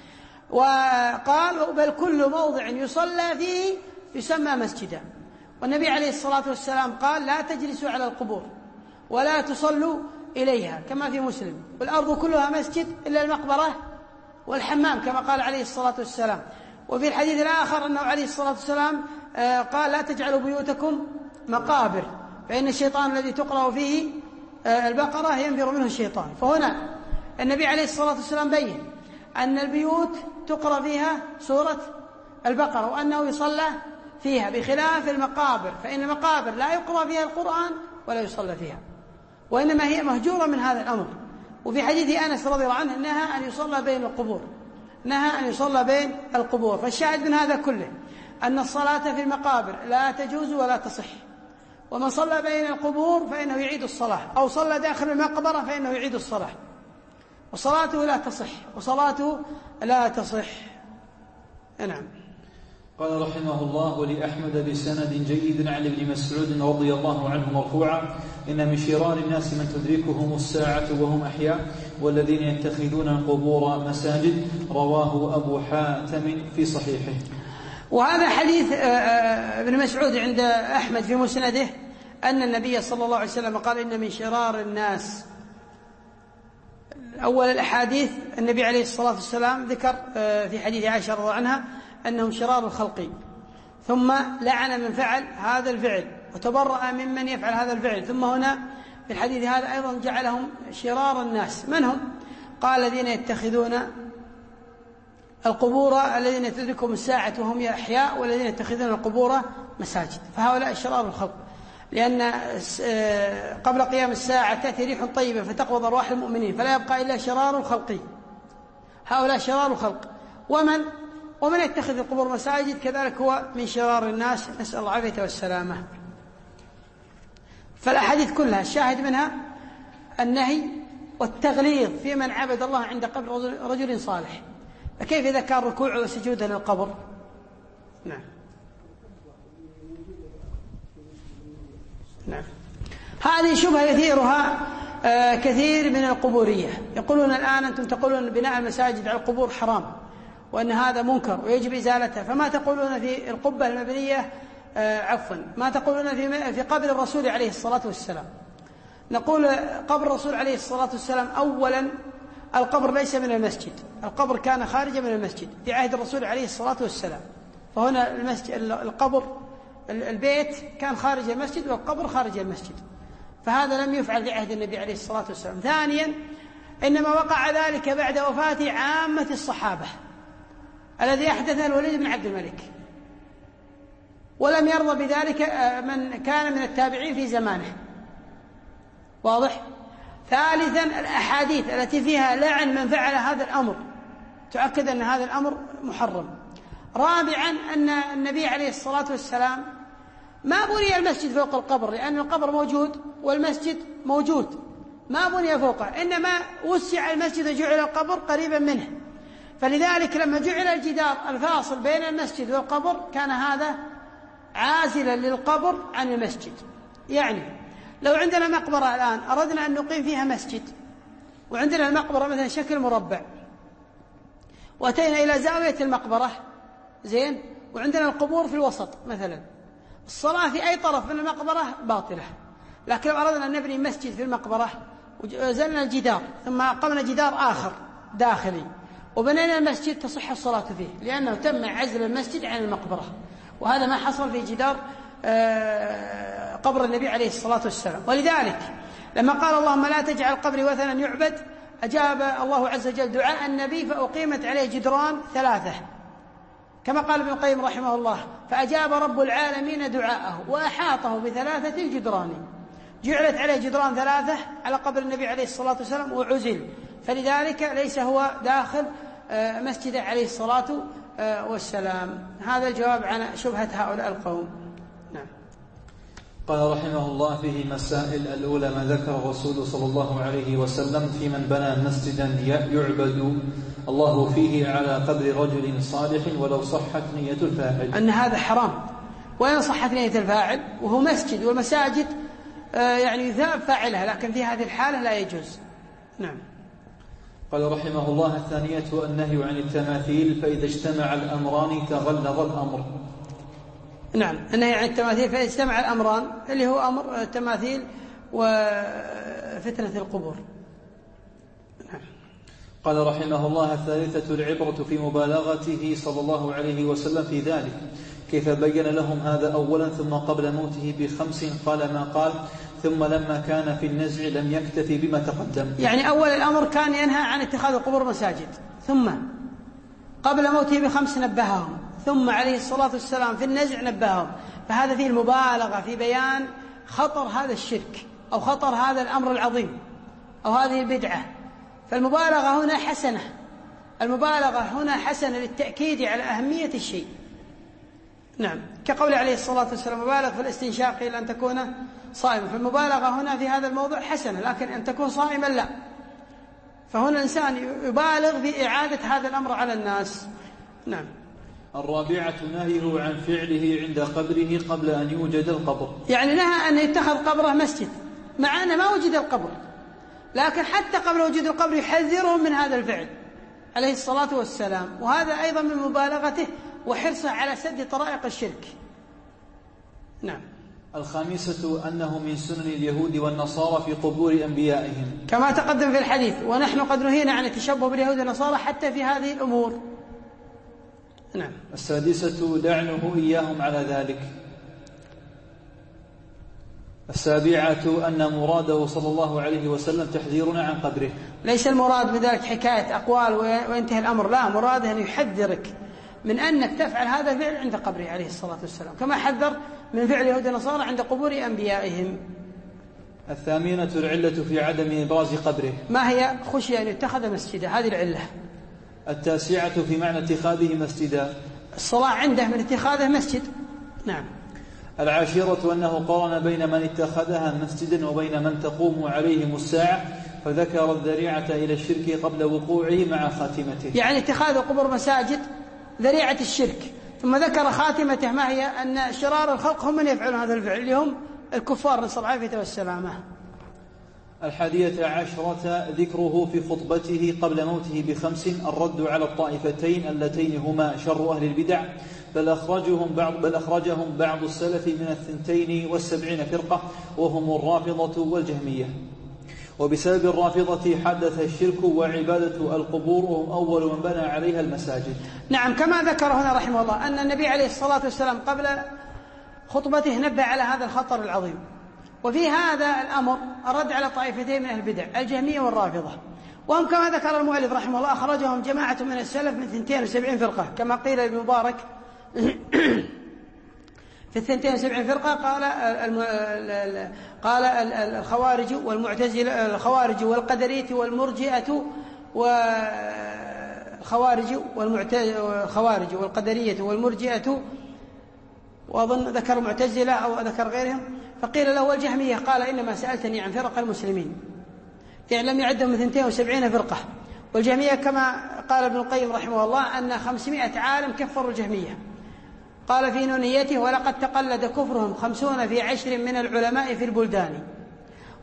وقال بل كل موضع يصلى فيه يسمى مسجدا. والنبي عليه الصلاة والسلام قال لا تجلسوا على القبور ولا تصلوا إليها، كما في مسلم، والأرض كلها مسجد إلا المقبرة والحمام، كما قال عليه الصلاة والسلام. وفي الحديث الآخر أنه عليه الصلاة والسلام قال لا تجعلوا بيوتكم مقابر فإن الشيطان الذي تقرأ فيه البقرة ينفر منه الشيطان. فهنا النبي عليه الصلاة والسلام بين أن البيوت تقرأ فيها سورة البقرة وأنه يصلى فيها، بخلاف المقابر، فإن المقابر لا يقرأ فيها القرآن ولا يصلى فيها، وإنما هي مهجورة من هذا الأمر. وفي حديث أنس رضي الله عنه نهى أن يصلى بين القبور، نهى أن يصلى بين القبور. فالشاهد من هذا كله أن الصلاة في المقابر لا تجوز ولا تصح، ومن صلى بين القبور فإنه يعيد الصلاة، أو صلى داخل المقبرة فإنه يعيد الصلاة، وصلاته لا تصح، وصلاته لا تصح. نعم. قال رحمه الله ولأحمد بسند جيد عن ابن مسعود رضي الله عنه مرفوعا إن من شرار الناس من تدركهم الساعة وهم أحياء والذين يتخذون القبور مساجد، رواه أبو حاتم في صحيحه. وهذا حديث ابن مسعود عند أحمد في مسنده أن النبي صلى الله عليه وسلم قال إن من شرار الناس. أول الأحاديث النبي عليه الصلاة والسلام ذكر في حديث عائشة رضي الله عنها أنهم شرار الخلق، ثم لعن من فعل هذا الفعل وتبرأ ممن يفعل هذا الفعل، ثم هنا في الحديث هذا أيضا جعلهم شرار الناس. من هم؟ قال الذين يتخذون القبور الذين تدركهم الساعة وهم أحياء والذين يتخذون القبور مساجد، فهؤلاء شرار الخلق، لأن قبل قيام الساعة تأتي ريح طيبة فتقبض أرواح المؤمنين فلا يبقى إلا شرار الخلق، هؤلاء شرار الخلق. ومن ومن يتخذ القبور مساجد كذلك هو من شرار الناس، نسأل الله العافية والسلامة. فالأحاديث كلها الشاهد منها النهي والتغليظ في من عبد الله عند قبر رجل صالح، فكيف إذا كان ركوع وسجود للقبر؟ نعم نعم. هذه شبهة يثيرها كثير من القبورية، يقولون الآن أنتم تقولون بناء المساجد على القبور حرام وأن هذا منكر ويجب إزالته، فما تقولون في القبة المبنية عفوا ما تقولون في في قبر الرسول عليه الصلاة والسلام؟ نقول قبر الرسول عليه الصلاة والسلام أولا القبر ليس من المسجد، القبر كان خارجا من المسجد في عهد الرسول عليه الصلاة والسلام، فهنا المسجد القبر البيت كان خارج المسجد والقبر خارج المسجد، فهذا لم يفعل في عهد النبي عليه الصلاة والسلام. ثانيا إنما وقع ذلك بعد وفاة عامة الصحابة الذي أحدث الوليد بن عبد الملك، ولم يرضى بذلك من كان من التابعين في زمانه، واضح؟ ثالثا الأحاديث التي فيها لعن من فعل هذا الأمر تؤكد أن هذا الأمر محرم. رابعا أن النبي عليه الصلاة والسلام ما بني المسجد فوق القبر، لأن القبر موجود والمسجد موجود، ما بني فوقه، إنما وسع المسجد وجعل القبر قريبا منه، فلذلك لما جعل الجدار الفاصل بين المسجد والقبر كان هذا عازلا للقبر عن المسجد. يعني لو عندنا مقبرة الآن أردنا أن نقيم فيها مسجد، وعندنا المقبرة مثلا شكل مربع، وأتينا إلى زاوية المقبرة زين، وعندنا القبور في الوسط مثلا، الصلاة في أي طرف من المقبرة باطلة. لكن لو أردنا أن نبني مسجد في المقبرة وزلنا الجدار ثم أقمنا جدار آخر داخلي وبنينا المسجد تصح الصلاة فيه، لأنه تم عزل المسجد عن المقبرة، وهذا ما حصل في جدار قبر النبي عليه الصلاة والسلام. ولذلك لما قال اللهم لا تجعل قبري وثنا يعبد، أجاب الله عز وجل دعاء النبي فأقيمت عليه جدران ثلاثة، كما قال ابن القيم رحمه الله: فأجاب رب العالمين دعاءه وأحاطه بثلاثة الجدران. جعلت عليه جدران ثلاثة على قبر النبي عليه الصلاة والسلام وعزل، فلذلك ليس هو داخل مسجد عليه الصلاة والسلام. هذا الجواب عن شبهة هؤلاء القوم. نعم. قال رحمه الله: فيه مسائل. الأولى ما ذكر الرسول صلى الله عليه وسلم في من بنى مسجدا يعبد الله فيه على قبر رجل صالح ولو صحت نية الفاعل، أن هذا حرام، وإن صحت نية الفاعل وهو مسجد، والمساجد يعني يثاب فاعلها، لكن في هذه الحالة لا يجوز. نعم. قال رحمه الله: الثانية النهي عن التماثيل، فإذا اجتمع الأمران تغلظ الأمر. نعم، النهي عن التماثيل فإذا اجتمع الأمران، اللي هو أمر التماثيل وفتنة القبور. نعم. قال رحمه الله: الثالثة العبرة في مبالغته صلى الله عليه وسلم في ذلك، كيف بين لهم هذا أولا ثم قبل موته بخمس قال ما قال، ثم لما كان في النزع لم يكتفي بما تقدم. يعني أول الأمر كان ينهى عن اتخاذ القبور مساجد، ثم قبل موته بخمس نبههم، ثم عليه الصلاة والسلام في النزع نبههم. فهذا فيه المبالغة في بيان خطر هذا الشرك أو خطر هذا الأمر العظيم أو هذه البدعة. فالمبالغة هنا حسنة، المبالغة هنا حسنة للتأكيد على أهمية الشيء. نعم، كقول عليه الصلاة والسلام: مبالغ في الاستنشاق إلى أن تكون صائما. فالمبالغة هنا في هذا الموضوع حسنة، لكن أن تكون صائما لا. فهنا الإنسان يبالغ في إعادة هذا الأمر على الناس. نعم. الرابعة نهيه عن فعله عند قبره قبل أن يوجد القبر، يعني نهى أن يتخذ قبره مسجد مع أن ما وجد القبر، لكن حتى قبل وجود القبر يحذرهم من هذا الفعل عليه الصلاة والسلام، وهذا أيضا من مبالغته وحرصه على سد طرائق الشرك. نعم. الخامسة أنه من سنن اليهود والنصارى في قبور أنبيائهم، كما تقدم في الحديث، ونحن قد نهينا عن التشبه باليهود والنصارى حتى في هذه الأمور. نعم. السادسة لعنه إياهم على ذلك. السابعة أن مراده صلى الله عليه وسلم تحذيرنا عن قبره. ليس المراد بذلك حكاية أقوال وينتهي الأمر، لا، مراده أن يحذرك من أنك تفعل هذا الفعل عند قبره عليه الصلاة والسلام، كما حذر من فعل يهود النصارى عند قبور أنبيائهم. الثامنة العلة في عدم إبراز قبره، ما هي؟ خشي أن يتخذ مسجدا، هذه العلة. التاسعة في معنى اتخاذه مسجدا، الصلاة عنده من اتخاذه مسجد. نعم. العاشرة أنه قارن بين من اتخذها مسجدا وبين من تقوم عليهم الساعة، فذكر الذريعة إلى الشرك قبل وقوعه مع خاتمته. يعني اتخاذ القبور مساجد ذريعة الشرك، ثم ذكر خاتمته ما هي؟ أن شرار الخلق هم من يفعلون هذا الفعل، اللي هم الكفار، نسأل العافية والسلامة. الحادية عشرة ذكره في خطبته قبل موته بخمس الرد على الطائفتين اللتين هما شر أهل البدع، بل أخرجهم بعض, بل أخرجهم بعض السلف من الثنتين والسبعين فرقة، وهم الرافضة والجهمية. وبسبب الرافضة حدث الشرك وعبادة القبور، وهم أول من بنى عليها المساجد. نعم، كما ذكر هنا رحمه الله أن النبي عليه الصلاة والسلام قبل خطبته نبه على هذا الخطر العظيم. وفي هذا الأمر الرد على طائفتين من أهل البدع، الجهمية والرافضة، وهم كما ذكر المؤلف رحمه الله أخرجهم جماعة من السلف من اثنتين وسبعين فرقة، كما قيل ابن مبارك في الثنتين وسبعين فرقة قال قال الخوارج والمعتزلة، الخوارج والقدرية والمرجئة، والخوارج والخوارج والقدرية والمرجئة، وأظن ذكر المعتزلة أو ذكر غيرهم. فقيل له والجهمية، قال إنما سألتني عن فرق المسلمين، يعني لم يعدهم من اثنتين وسبعين فرقة. والجهمية كما قال ابن القيم رحمه الله أن خمسمائة عالم كفروا الجهمية. قال في نونيته: ولقد تقلد كفرهم خمسون في عشر من العلماء في البلدان.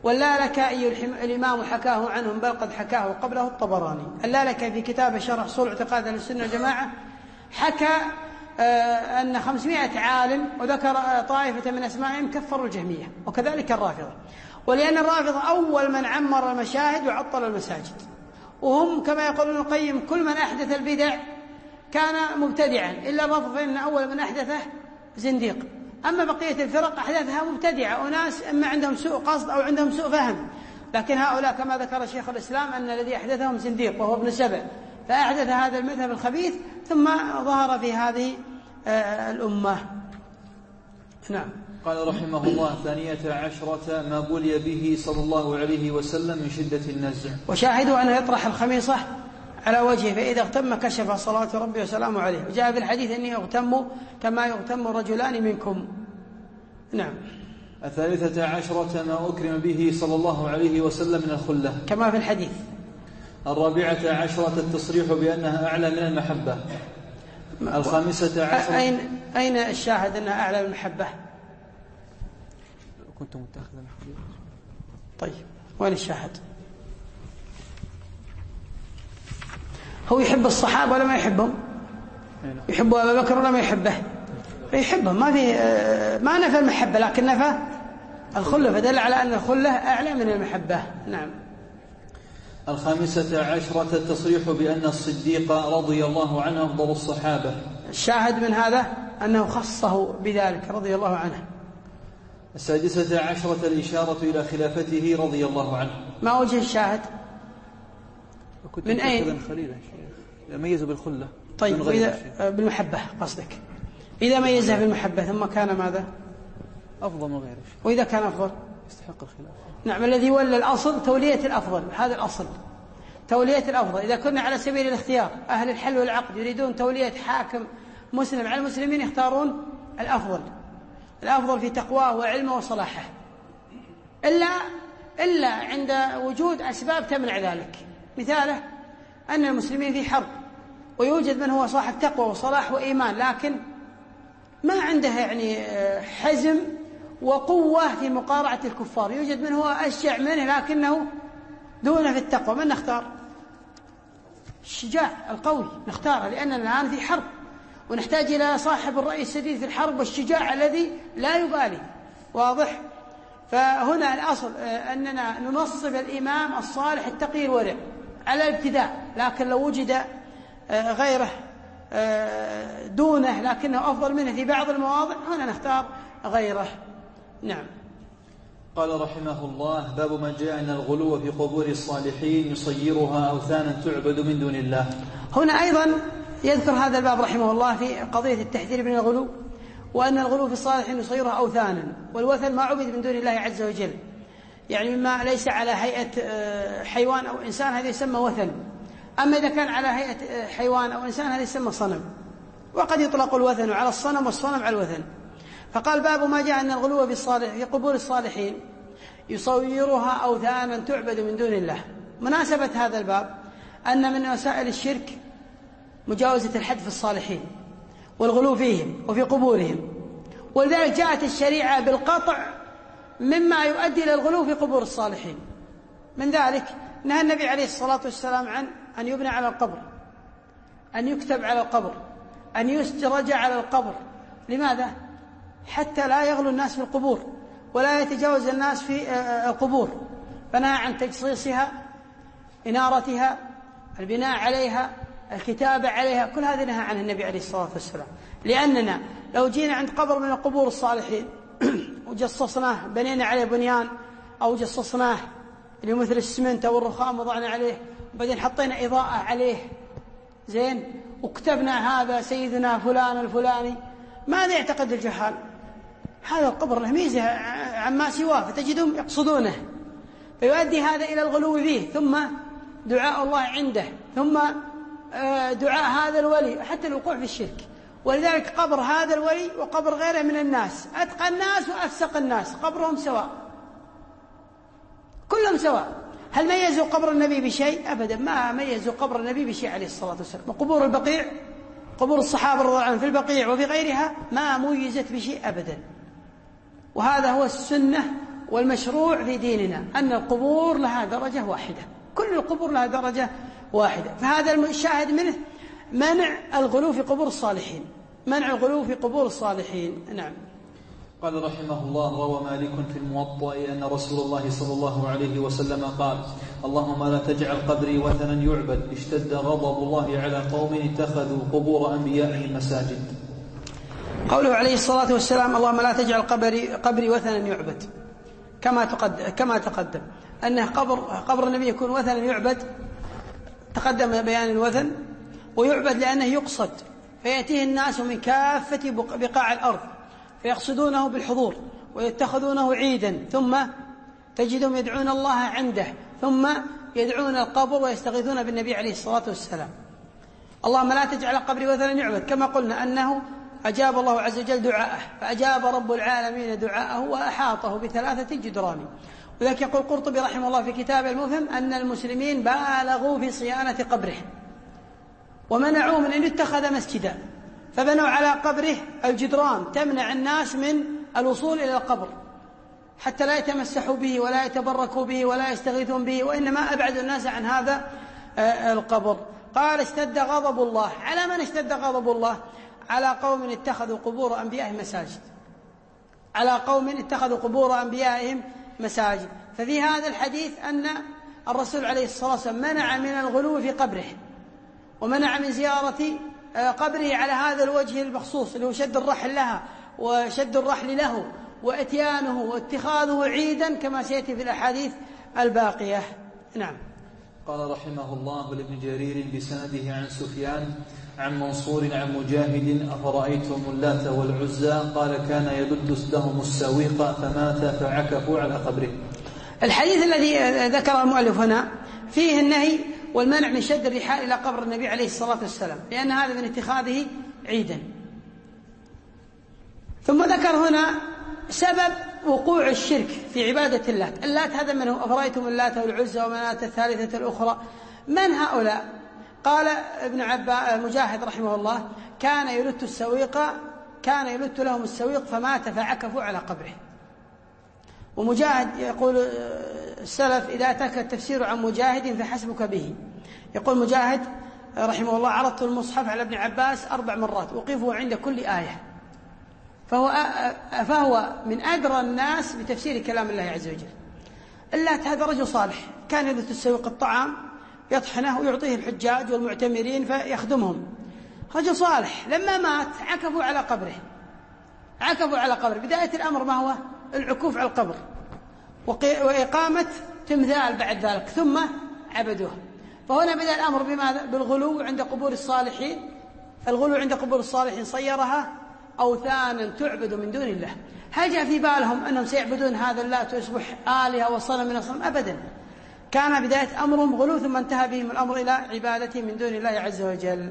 واللالكائي الإمام حكاه عنهم، بل قد حكاه قبله الطبراني. اللالكائي في كتابه شرح أصول اعتقاد أهل السنة والجماعة حكى أن خمسمائة عالم وذكر طائفة من أسمائهم كفروا الجهمية، وكذلك الرافضة، ولأن الرافضة أول من عمر المشاهد وعطل المساجد، وهم كما يقول ابن القيم كل من أحدث البدع كان مبتدعا، إلا الرافضة فإن أول من أحدثه زنديق. أما بقية الفرق أحدثها مبتدعة، وناس إما عندهم سوء قصد أو عندهم سوء فهم، لكن هؤلاء كما ذكر شيخ الإسلام أن الذي أحدثهم زنديق وهو ابن سبع، فأحدث هذا المذهب الخبيث ثم ظهر في هذه الأمة. نعم. قال رحمه الله: ثانية عشرة ما بلي به صلى الله عليه وسلم من شدة النزع. وشاهدوا أنه يطرح الخميصة على وجهه، فإذا اغتم كشف صلاة ربي وسلامه عليه. وجاء في الحديث أني أغتم كما يغتم رجلان منكم. نعم. الثالثة عشرة ما أكرم به صلى الله عليه وسلم من الخلة كما في الحديث. الرابعة عشرة التصريح بأنها أعلى من المحبة. الخامسة عشرة أين أين الشاهد أنها أعلى من المحبة؟ كنت متأخذا. طيب وين الشاهد؟ هو يحب الصحابة ولا ما يحبهم؟ يحب أبا بكر ولا ما يحبه؟ يحبهم، ما في ما نفى المحبة لكن نفى الخلة، فدل على أن الخلة أعلى من المحبة. نعم. الخامسة عشرة التصريح بأن الصديق رضي الله عنه أفضل الصحابة. الشاهد من هذا أنه خصه بذلك رضي الله عنه. السادسة عشرة الإشارة إلى خلافته رضي الله عنه. ما وجه الشاهد؟ من أين؟ ميزه بالخلة. طيب وإذا بالمحبة قصدك، إذا ميزه بالمحبة ثم كان ماذا؟ أفضل من غيره. وإذا كان أفضل يستحق الخلاف. نعم. الذي ولى الأصل تولية الأفضل، هذا الأصل تولية الأفضل. إذا كنا على سبيل الاختيار أهل الحل والعقد يريدون تولية حاكم مسلم على المسلمين يختارون الأفضل، الأفضل في تقواه وعلمه وصلاحه، إلا إلا عند وجود أسباب تمنع ذلك. مثاله أن المسلمين في حرب ويوجد من هو صاحب تقوى وصلاح وإيمان، لكن ما عنده يعني حزم وقوة في مقارعة الكفار، يوجد من هو أشجع منه لكنه دونه في التقوى. من نختار؟ الشجاع القوي نختاره، لأننا الآن في حرب ونحتاج إلى صاحب الرأي السديد في الحرب والشجاع الذي لا يبالي. واضح؟ فهنا الأصل أننا ننصب الإمام الصالح التقي الورع على الابتداء، لكن لو وجد غيره دونه لكنه أفضل منه في بعض المواضع هنا نختار غيره. نعم. قال رحمه الله: باب ما جاء أن الغلو في قبور الصالحين يصيرها أوثانا تعبد من دون الله. هنا أيضا يذكر هذا الباب رحمه الله في قضية التحذير من الغلو، وأن الغلو في الصالحين يصيرها أوثانا، والوثن ما عبد من دون الله عز وجل، يعني مما ليس على هيئة حيوان أو إنسان هذا يسمى وثن، أما إذا كان على هيئة حيوان أو إنسان هذا يسمى صنم، وقد يطلق الوثن على الصنم والصنم على الوثن. فقال: باب ما جاء أن الغلو في, الصالح في قبور الصالحين يصيرها أوثانا تعبد من دون الله. مناسبة هذا الباب أن من وسائل الشرك مجاوزة الحد في الصالحين والغلو فيهم وفي قبورهم، ولذلك جاءت الشريعة بالقطع مما يؤدي إلى الغلو في قبور الصالحين. من ذلك نهى النبي عليه الصلاة والسلام عن أن يبنى على القبر، أن يكتب على القبر، أن يسترج على القبر. لماذا؟ حتى لا يغلو الناس في القبور ولا يتجاوز الناس في القبور. فنهى عن تجصيصها، إنارتها، البناء عليها، الكتابة عليها، كل هذا نهى عنه النبي عليه الصلاة والسلام. لأننا لو جينا عند قبر من القبور الصالحين وجصصناه، بنينا عليه بنيان أو جصصناه اللي مثل السمنت أو الرخام وضعنا عليه، وبعدين حطينا إضاءة عليه زين وكتبنا هذا سيدنا فلان الفلاني، ماذا يعتقد الجهال؟ هذا القبر له ميزة عما سواه، فتجدهم يقصدونه، فيؤدي هذا إلى الغلو فيه، ثم دعاء الله عنده، ثم دعاء هذا الولي، حتى الوقوع في الشرك. ولذلك قبر هذا الولي وقبر غيره من الناس، أتقى الناس وأفسق الناس، قبرهم سواء، كلهم سواء. هل ميزوا قبر النبي بشيء؟ أبدا ما ميزوا قبر النبي بشيء عليه الصلاة والسلام. وقبور البقيع، قبور الصحابة رضي الله عنهم في البقيع وفي غيرها ما ميزت بشيء أبدا. وهذا هو السنة والمشروع في ديننا أن القبور لها درجة واحدة، كل القبور لها درجة واحدة. فهذا الشاهد منه منع الغلو في قبور الصالحين، منع الغلو في قبور الصالحين. نعم. قال رحمه الله: روى مالك في الموطأ أن رسول الله صلى الله عليه وسلم قال: اللهم لا تجعل قبري وثنا يعبد، اشتد غضب الله على قوم اتخذوا قبور أنبيائهم مساجد. قوله عليه الصلاة والسلام: اللهم لا تجعل قبري, قبري وثنا يعبد، كما تقدم, كما تقدم أنه قبر, قبر النبي يكون وثنا يعبد، تقدم بيان الوثن، ويعبد لأنه يقصد، فيأتيه الناس من كافة بقاع الأرض فيقصدونه بالحضور ويتخذونه عيدا، ثم تجدهم يدعون الله عنده، ثم يدعون القبر ويستغيثون بالنبي عليه الصلاة والسلام. اللهم لا تجعل قبري وثنا يعبد، كما قلنا أنه أجاب الله عز وجل دعاءه، فأجاب رب العالمين دعاءه وأحاطه بثلاثة جدران. ولذلك يقول القرطبي رحمه الله في كتابه المفهم أن المسلمين بالغوا في صيانة قبره ومنعوا من أن يتخذ مسجدا، فبنوا على قبره الجدران تمنع الناس من الوصول إلى القبر حتى لا يتمسحوا به ولا يتبركوا به ولا يستغيثون به، وإنما أبعدوا الناس عن هذا القبر. قال: اشتد غضب الله. على من اشتد غضب الله؟ على قوم اتخذوا قبور أنبيائهم مساجد، على قوم اتخذوا قبور أنبيائهم مساجد. ففي هذا الحديث أن الرسول عليه الصلاة والسلام منع من الغلو في قبره، ومنع من زيارة قبره على هذا الوجه المخصوص اللي هو شد الرحل لها وشد الرحل له واتيانه واتخاذه عيدا، كما سيأتي في الأحاديث الباقية. نعم. قال رحمه الله: لابن جرير بسنده عن سفيان عن منصور عن مجاهد: أفرأيتم اللات والعزى؟ قال: كان يلد لهم السويق فمات فعكفوا على قبره. الحديث الذي ذكره المؤلف هنا فيه النهي والمنع من شد الرحال إلى قبر النبي عليه الصلاة والسلام، لأن هذا من اتخاذه عيدا. ثم ذكر هنا سبب وقوع الشرك في عبادة اللات. اللات هذا من هو؟ أفرأيتم اللات والعزى ومناة الثالثة الأخرى، من هؤلاء؟ قال ابن عباس مجاهد رحمه الله: كان يلت السويق، كان يلت لهم السويق فمات فعكفوا على قبره. ومجاهد يقول السلف: إذا أتاك التفسير عن مجاهد فحسبك به. يقول مجاهد رحمه الله: عرضت المصحف على ابن عباس أربع مرات وقفوا عند كل آية، فهو, فهو من أدرى الناس بتفسير كلام الله عز وجل. اللات هذا رجل صالح، كان يلت السويق الطعام يطحنه ويعطيه الحجاج والمعتمرين فيخدمهم، رجل صالح. لما مات عكفوا على قبره، عكفوا على قبره. بداية الأمر ما هو؟ العكوف على القبر وإقامة تمثال بعد ذلك، ثم عبدوه. فهنا بدأ الأمر بماذا؟ بالغلو عند قبور الصالحين. الغلو عند قبور الصالحين صيرها أوثانا تعبد من دون الله. هل جاء في بالهم أنهم سيعبدون هذا اللات ويصبح آلهة وصنم من الصنم؟ أبدا. كان بداية أمرهم غلو، ثم انتهى بهم الأمر إلى عبادته من دون الله عز وجل.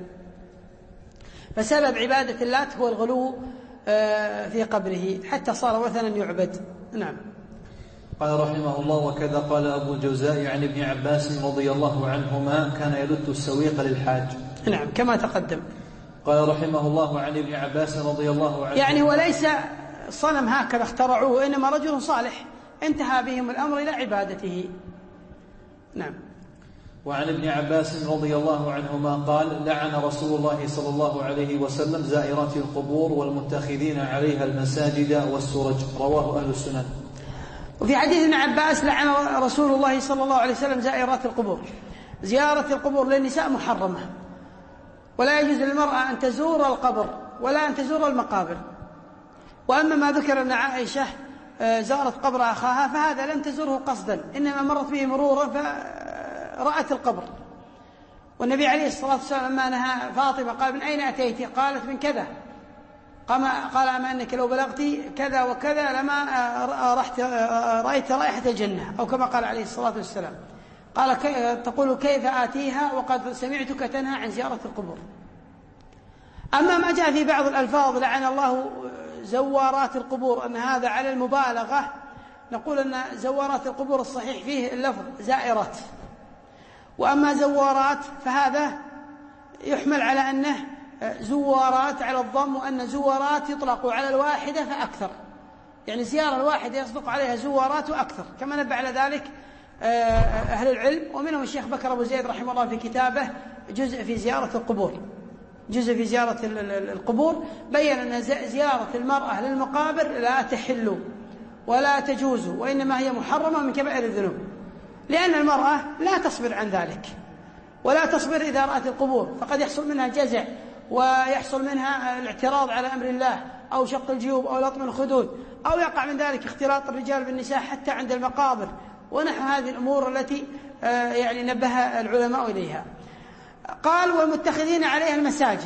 فسبب عبادة اللات هو الغلو في قبره حتى صار وثنا يعبد. نعم. قال رحمه الله: وكذا قال أبو الجوزاء عن ابن عباس رضي الله عنهما: كان يلت السويق للحاج. نعم، كما تقدم. قال رحمه الله عن ابن عباس رضي الله عنه: يعني وليس صنم هكذا اخترعوه، إنما رجل صالح انتهى بهم الأمر إلى عبادته. نعم. وعن ابن عباس رضي الله عنهما قال: لعن رسول الله صلى الله عليه وسلم زائرات القبور والمتخذين عليها المساجد والسرج. رواه أهل السنن. وفي حديث ابن عباس: لعن رسول الله صلى الله عليه وسلم زائرات القبور. زيارة القبور للنساء محرمة، ولا يجوز للمرأة أن تزور القبر ولا أن تزور المقابر. وأما ما ذكر أن عائشة زارت قبر أخاها فهذا لم تزوره قصدا، إنما مرت به مرورا فرأت القبر. والنبي عليه الصلاة والسلام لما نهى فاطمة قال: من أين أتيت؟ قالت: من كذا. قال: أما أنك لو بلغت كذا وكذا لما رحت رأيت رائحة الجنة، أو كما قال عليه الصلاة والسلام. قال: تقول كيف آتيها وقد سمعتك تنهى عن زيارة القبور. أما ما جاء في بعض الألفاظ: لعن الله زوارات القبور، أن هذا على المبالغة، نقول أن زوارات القبور الصحيح فيه اللفظ زائرات، وأما زوارات فهذا يحمل على أنه زوارات على الضم، وأن زوارات يطلق على الواحدة فأكثر، يعني زيارة الواحدة يصدق عليها زوارات وأكثر، كما نبه على ذلك أهل العلم، ومنهم الشيخ بكر أبو زيد رحمه الله في كتابه جزء في زيارة القبور جزء في زيارة القبور بيّن أن زيارة المرأة للمقابر لا تحل ولا تجوز، وإنما هي محرمة من كبائر الذنوب، لأن المرأة لا تصبر عن ذلك ولا تصبر إذا رأت القبور، فقد يحصل منها جزع ويحصل منها الاعتراض على أمر الله أو شق الجيوب أو لطم الخدود، أو يقع من ذلك اختلاط الرجال بالنساء حتى عند المقابر ونحو هذه الأمور التي يعني نبه العلماء إليها. قال والمتخذين عليها المساجد،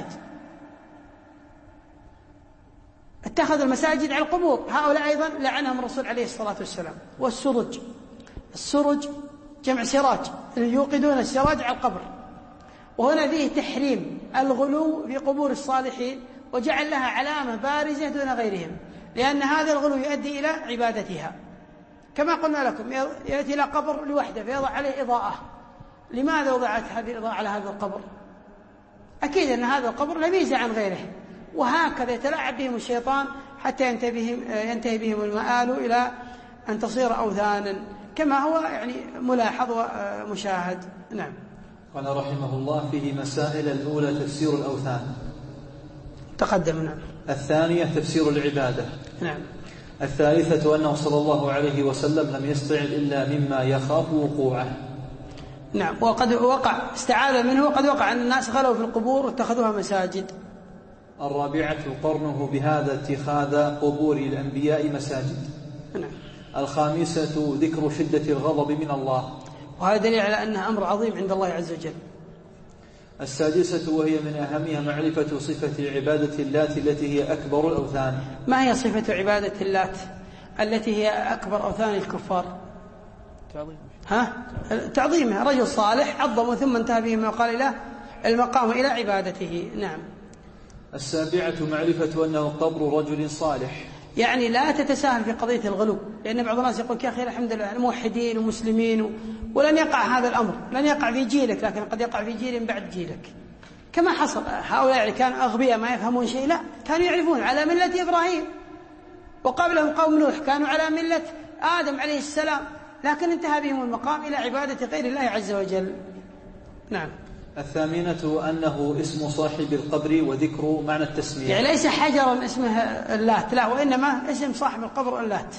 اتخذوا المساجد على القبور، هؤلاء أيضا لعنهم الرسول عليه الصلاة والسلام. والسرج، السرج جمع سراج، يوقدون السراج على القبر، وهنا فيه تحريم الغلو في قبور الصالحين، وجعل لها علامة بارزة دون غيرهم، لأن هذا الغلو يؤدي إلى عبادتها، كما قلنا لكم يأتي إلى قبر لوحده فيضع عليه إضاءة. لماذا وضعت هذه الإضاءة على هذا القبر؟ أكيد أن هذا القبر له ميزة عن غيره، وهكذا يتلاعب بهم الشيطان حتى ينتهي بهم المآل إلى أن تصير أوثانا، كما هو يعني ملاحظ ومشاهد. نعم. قال رحمه الله فيه مسائل. الأولى تفسير الأوثان، تقدم. نعم. الثانية تفسير العبادة. نعم. الثالثة أنه صلى الله عليه وسلم لم يستعن إلا مما يخاف وقوعه. نعم. وقد وقع استعاذ منه، وقد وقع أن الناس غلوا في القبور واتخذوها مساجد. الرابعة قرنه بهذا اتخاذ قبور الأنبياء مساجد. نعم. الخامسة ذكر شدة الغضب من الله، وهذا دليل على أنها أمر عظيم عند الله عز وجل. السادسة وهي من أهمها معرفة صفة عبادة اللات التي هي أكبر الأوثان. ما هي صفة عبادة اللات التي هي أكبر أوثان الكفار؟ ها؟ تعظيمها. رجل صالح عظمه ثم انتهى به ما قال إلى المقام إلى عبادته. نعم. السابعة معرفة أنه قبر رجل صالح، يعني لا تتساهل في قضية الغلو، لأن بعض الناس يقول يا أخي الحمد لله الموحدين ومسلمين و... ولن يقع هذا الأمر، لن يقع في جيلك، لكن قد يقع في جيل بعد جيلك، كما حصل. هؤلاء يعني كانوا أغبياء ما يفهمون شيء، لا، كانوا يعرفون على ملة إبراهيم، وقبلهم قوم نوح كانوا على ملة آدم عليه السلام، لكن انتهى بهم المقام إلى عبادة غير الله عز وجل. نعم. الثامنة أنه اسم صاحب القبر وذكر معنى التسمية، يعني ليس حجرا اسمه اللات، لا، وإنما اسم صاحب القبر اللات.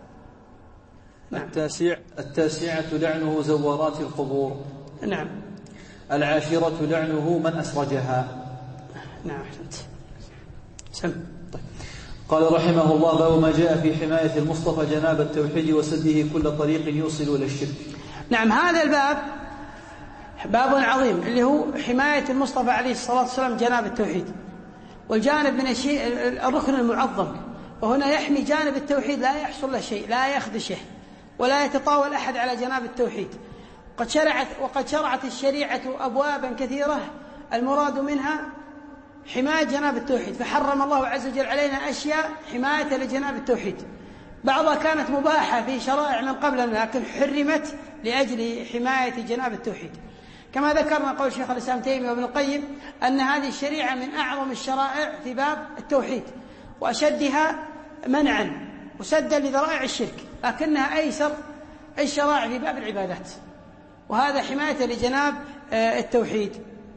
نعم. التاسع التاسعة لعنه زوارات القبور. نعم. العاشرة لعنه من أسرجها. نعم. أحسنت. سم. طيب. قال رحمه الله باب ما جاء في حماية المصطفى جناب التوحيد وسده كل طريق يوصل إلى الشرك. نعم. هذا الباب باب عظيم، اللي هو حماية المصطفى عليه الصلاة والسلام جناب التوحيد، والجانب من الشيء الركن المعظم، وهنا يحمي جانب التوحيد لا يحصل له شيء، لا يخدشه ولا يتطاول أحد على جناب التوحيد. قد شرعت وقد شرعت الشريعة أبوابا كثيرة المراد منها حماية جناب التوحيد، فحرم الله عز وجل علينا أشياء حماية لجناب التوحيد، بعضها كانت مباحة في شرائع من قبلنا لكن حرمت لأجل حماية جناب التوحيد، كما ذكرنا قول شيخ الإسلام تيمية وابن القيم أن هذه الشريعة من أعظم الشرائع في باب التوحيد وأشدها منعا وسدا لذرائع الشرك، لكنها أيسر الشرائع في باب العبادات، وهذا حماية لجناب التوحيد.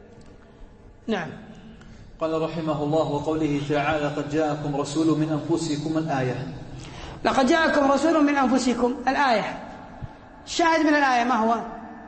نعم. قال رحمه الله وقوله تعالى قد جاءكم رسول من أنفسكم الآية. لقد جاءكم رسول من أنفسكم الآية، الشاهد من الآية ما هو؟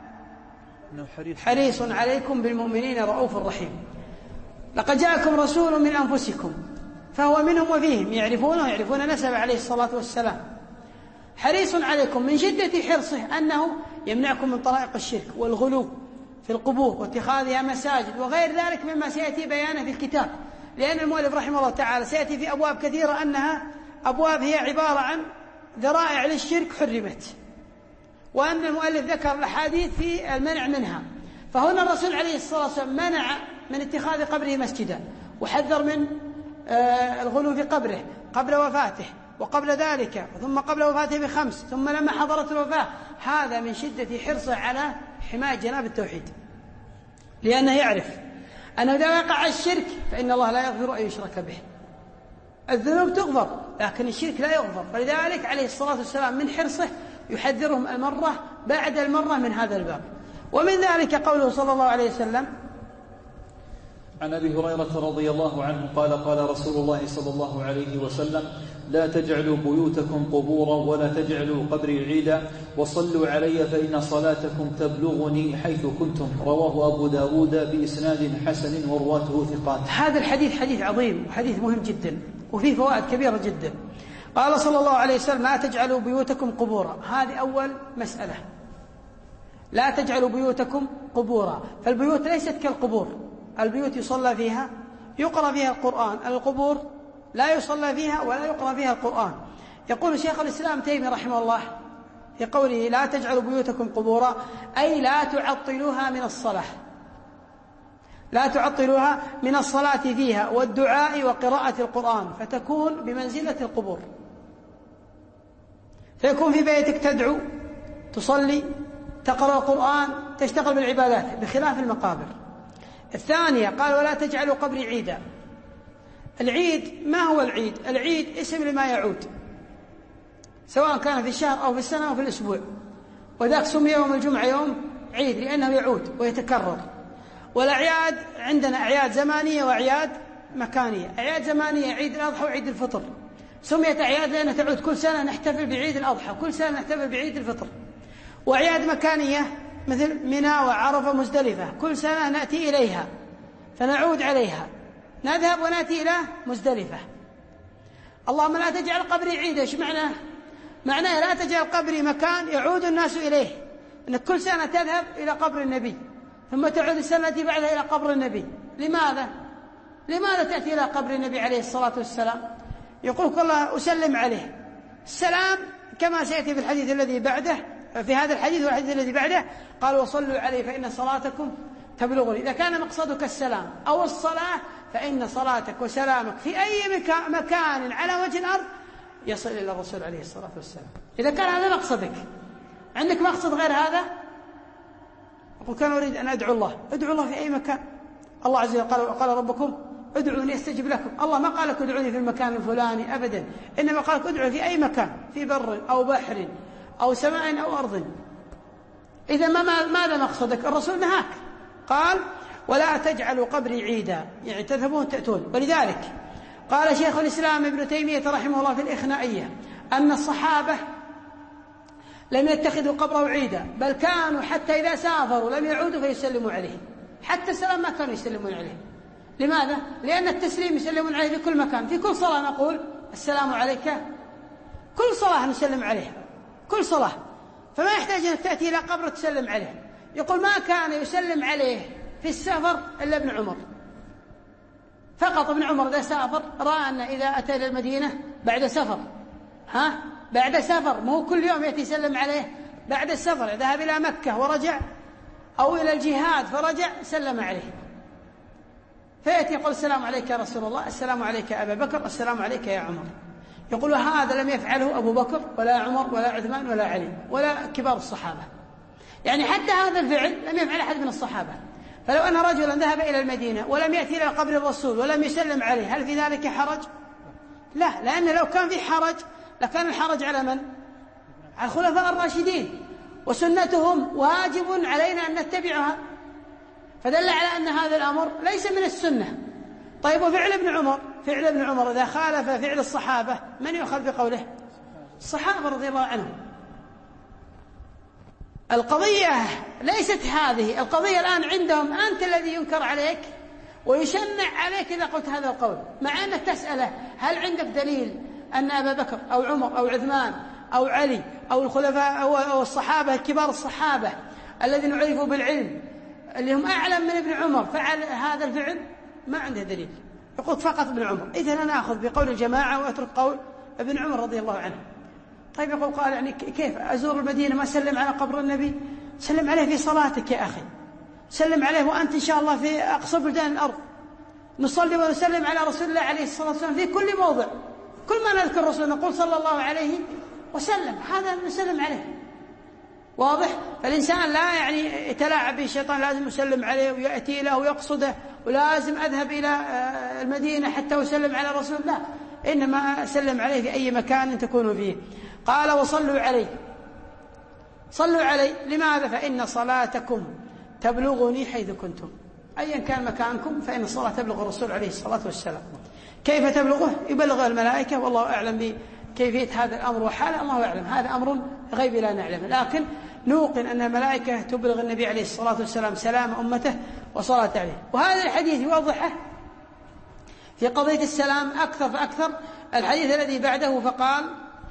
حريص عليكم بالمؤمنين رؤوف رحيم. لقد جاءكم رسول من أنفسكم، فهو منهم وفيهم، يعرفونه يعرفون نسب عليه الصلاة والسلام. حريص عليكم من شدة حرصه أنه يمنعكم من طرائق الشرك والغلو في القبور واتخاذها مساجد وغير ذلك مما سيأتي بيانه في الكتاب، لأن المؤلف رحمه الله تعالى سيأتي في أبواب كثيرة أنها أبواب هي عبارة عن ذرائع للشرك حرمت، وأن المؤلف ذكر الأحاديث في المنع منها. فهنا الرسول عليه الصلاة والسلام منع من اتخاذ قبره مسجدا، وحذر من الغلو في قبره قبل وفاته وقبل ذلك، ثم قبل وفاته بخمس، ثم لما حضرت الوفاة. هذا من شدة حرصه على حماية جناب التوحيد، لأنه يعرف أنه إذا وقع الشرك فإن الله لا يغفر أن يشرك به، الذنوب تغفر لكن الشرك لا يغفر. فلذلك عليه الصلاة والسلام من حرصه يحذرهم المرة بعد المرة من هذا الباب. ومن ذلك قوله صلى الله عليه وسلم عن أبي هريرة رضي الله عنه قال قال رسول الله صلى الله عليه وسلم لا تجعلوا بيوتكم قبورا ولا تجعلوا قبري عيدا وصلوا علي فإن صلاتكم تبلغني حيث كنتم. رواه أبو داود بإسناد حسن ورواته ثقات. هذا الحديث حديث عظيم وحديث مهم جدا وفيه فوائد كبيرة جدا. قال صلى الله عليه وسلم لا تجعلوا بيوتكم قبورا. هذه أول مسألة، لا تجعلوا بيوتكم قبورا. فالبيوت ليست كالقبور، البيوت يصلى فيها يقرأ فيها القرآن، القبور لا يصلى فيها ولا يقرأ فيها القرآن. يقول شيخ الإسلام تيمية رحمه الله في قوله لا تجعلوا بيوتكم قبورا أي لا تعطلوها من الصلاة، لا تعطلوها من الصلاة فيها والدعاء وقراءة القرآن، فتكون بمنزلة القبور. فيكون في بيتك تدعو، تصلي، تقرأ القرآن، تشتغل بالعبادات بخلاف المقابر. الثانية قال ولا تجعلوا قبري عيدا. العيد ما هو العيد؟ العيد اسم لما يعود، سواء كان في الشهر أو في السنة أو في الأسبوع، وذاك سمي يوم الجمعة يوم عيد لأنه يعود ويتكرر. والأعياد عندنا أعياد زمانية وأعياد مكانية. أعياد زمانية عيد الأضحى وعيد الفطر، سميت أعياد لأنها تعود كل سنة نحتفل بعيد الأضحى، كل سنة نحتفل بعيد الفطر. وأعياد مكانية مثل منى وعرفة مزدلفة، كل سنة نأتي إليها فنعود عليها، نذهب ونأتي إلى مزدلفة. اللهم لا تجعل قبري عيدا، ايش معناه؟ معناه لا تجعل قبري مكان يعود الناس إليه، أنك كل سنة تذهب إلى قبر النبي ثم تعود السنة بعدها إلى قبر النبي. لماذا؟ لماذا تأتي إلى قبر النبي عليه الصلاة والسلام؟ يقول الله أسلم عليه. السلام كما سيأتي في الحديث الذي بعده، في هذا الحديث والحديث الذي بعده قال وصلوا عليه فإن صلاتكم تبلغني. إذا كان مقصدك السلام أو الصلاة فإن صلاتك وسلامك في أي مكان على وجه الأرض يصل إلى الرسول عليه الصلاة والسلام. إذا كان هذا مقصدك، عندك مقصد غير هذا، أقول كان أريد أن أدعو الله، أدعو الله في أي مكان. الله عز وجل قال قال ربكم ادعوني استجب لكم. الله ما قال لك ادعوني في المكان الفلاني أبدا، إنما قال لك ادعو في أي مكان، في بر أو بحر أو سماء أو أرض. إذا ما ماذا مقصدك؟ الرسول نهاك قال ولا تجعلوا قبري عيدا، يعني تذهبون تأتون. ولذلك قال شيخ الإسلام ابن تيمية رحمه الله في الإخنائية أن الصحابة لم يتخذوا قبره عيدا، بل كانوا حتى إذا سافروا لم يعودوا فيسلموا عليه، حتى السلام ما كانوا يسلمون عليه. لماذا؟ لأن التسليم يسلمون عليه في كل مكان، في كل صلاة نقول السلام عليك، كل صلاة نسلم عليه، كل صلاة، فما يحتاج أن تأتي إلى قبر تسلم عليه. يقول ما كان يسلم عليه في السفر إلا ابن عمر فقط. ابن عمر إذا سافر رأى أن إذا أتى إلى المدينة بعد سفر، ها بعد سفر، مو كل يوم يأتي يسلم عليه، بعد السفر ذهب إلى مكة ورجع أو إلى الجهاد فرجع سلم عليه، فيأتي يقول السلام عليك يا رسول الله، السلام عليك يا أبا بكر، السلام عليك يا عمر. يقول هذا لم يفعله أبو بكر ولا عمر ولا عثمان ولا علي ولا كبار الصحابة، يعني حتى هذا الفعل لم يفعل أحد من الصحابة. فلو أن رجلا ذهب إلى المدينة ولم يأتي إلى قبر الرسول ولم يسلم عليه هل في ذلك حرج؟ لا، لأن لو كان في حرج لكان الحرج على من؟ على الخلفاء الراشدين، وسنتهم واجب علينا أن نتبعها، فدل على أن هذا الأمر ليس من السنة. طيب وفعل ابن عمر، فعل ابن عمر إذا خالف فعل الصحابة من يؤخذ بقوله؟ الصحابة رضي الله عنهم. القضية ليست هذه، القضية الآن عندهم أنت الذي ينكر عليك ويشنع عليك إذا قلت هذا القول، مع أنك تسأله هل عندك دليل أن أبا بكر أو عمر أو عثمان أو علي أو الخلفاء أو الصحابة كبار الصحابة الذين عرفوا بالعلم اللي هم أعلم من ابن عمر فعل هذا الفعل؟ ما عنده دليل، يقول فقط ابن عمر. إذن أنا أخذ بقول الجماعة وأترك قول ابن عمر رضي الله عنه. طيب يقول قال يعني كيف أزور المدينة ما سلم على قبر النبي؟ سلم عليه في صلاتك يا أخي، سلم عليه وأنت إن شاء الله في أقصى بلدان الأرض. نصلي ونسلم على رسول الله عليه الصلاة والسلام في كل موضع، كل ما نذكر الرسول نقول صلى الله عليه وسلم، هذا نسلم عليه. واضح؟ فالإنسان لا يعني يتلاعب به الشيطان لازم يسلم عليه ويأتي له ويقصده ولازم أذهب إلى المدينة حتى أسلم على رسول الله. إنما سلم عليه في أي مكان تكونوا فيه. قال وصلوا علي، صلوا علي لماذا؟ فإن صلاتكم تبلغني حيث كنتم، أيا كان مكانكم فإن الصلاة تبلغ الرسول عليه الصلاة والسلام. كيف تبلغه؟ يبلغ الملائكة، والله أعلم بكيفية هذا الأمر وحاله، الله أعلم، هذا أمر غيب لا نعلم، لكن نوقن أن الملائكة تبلغ النبي عليه الصلاة والسلام سلام أمته وصلاة عليه. وهذا الحديث يوضحه في قضية السلام أكثر فأكثر. الحديث الذي بعده فقال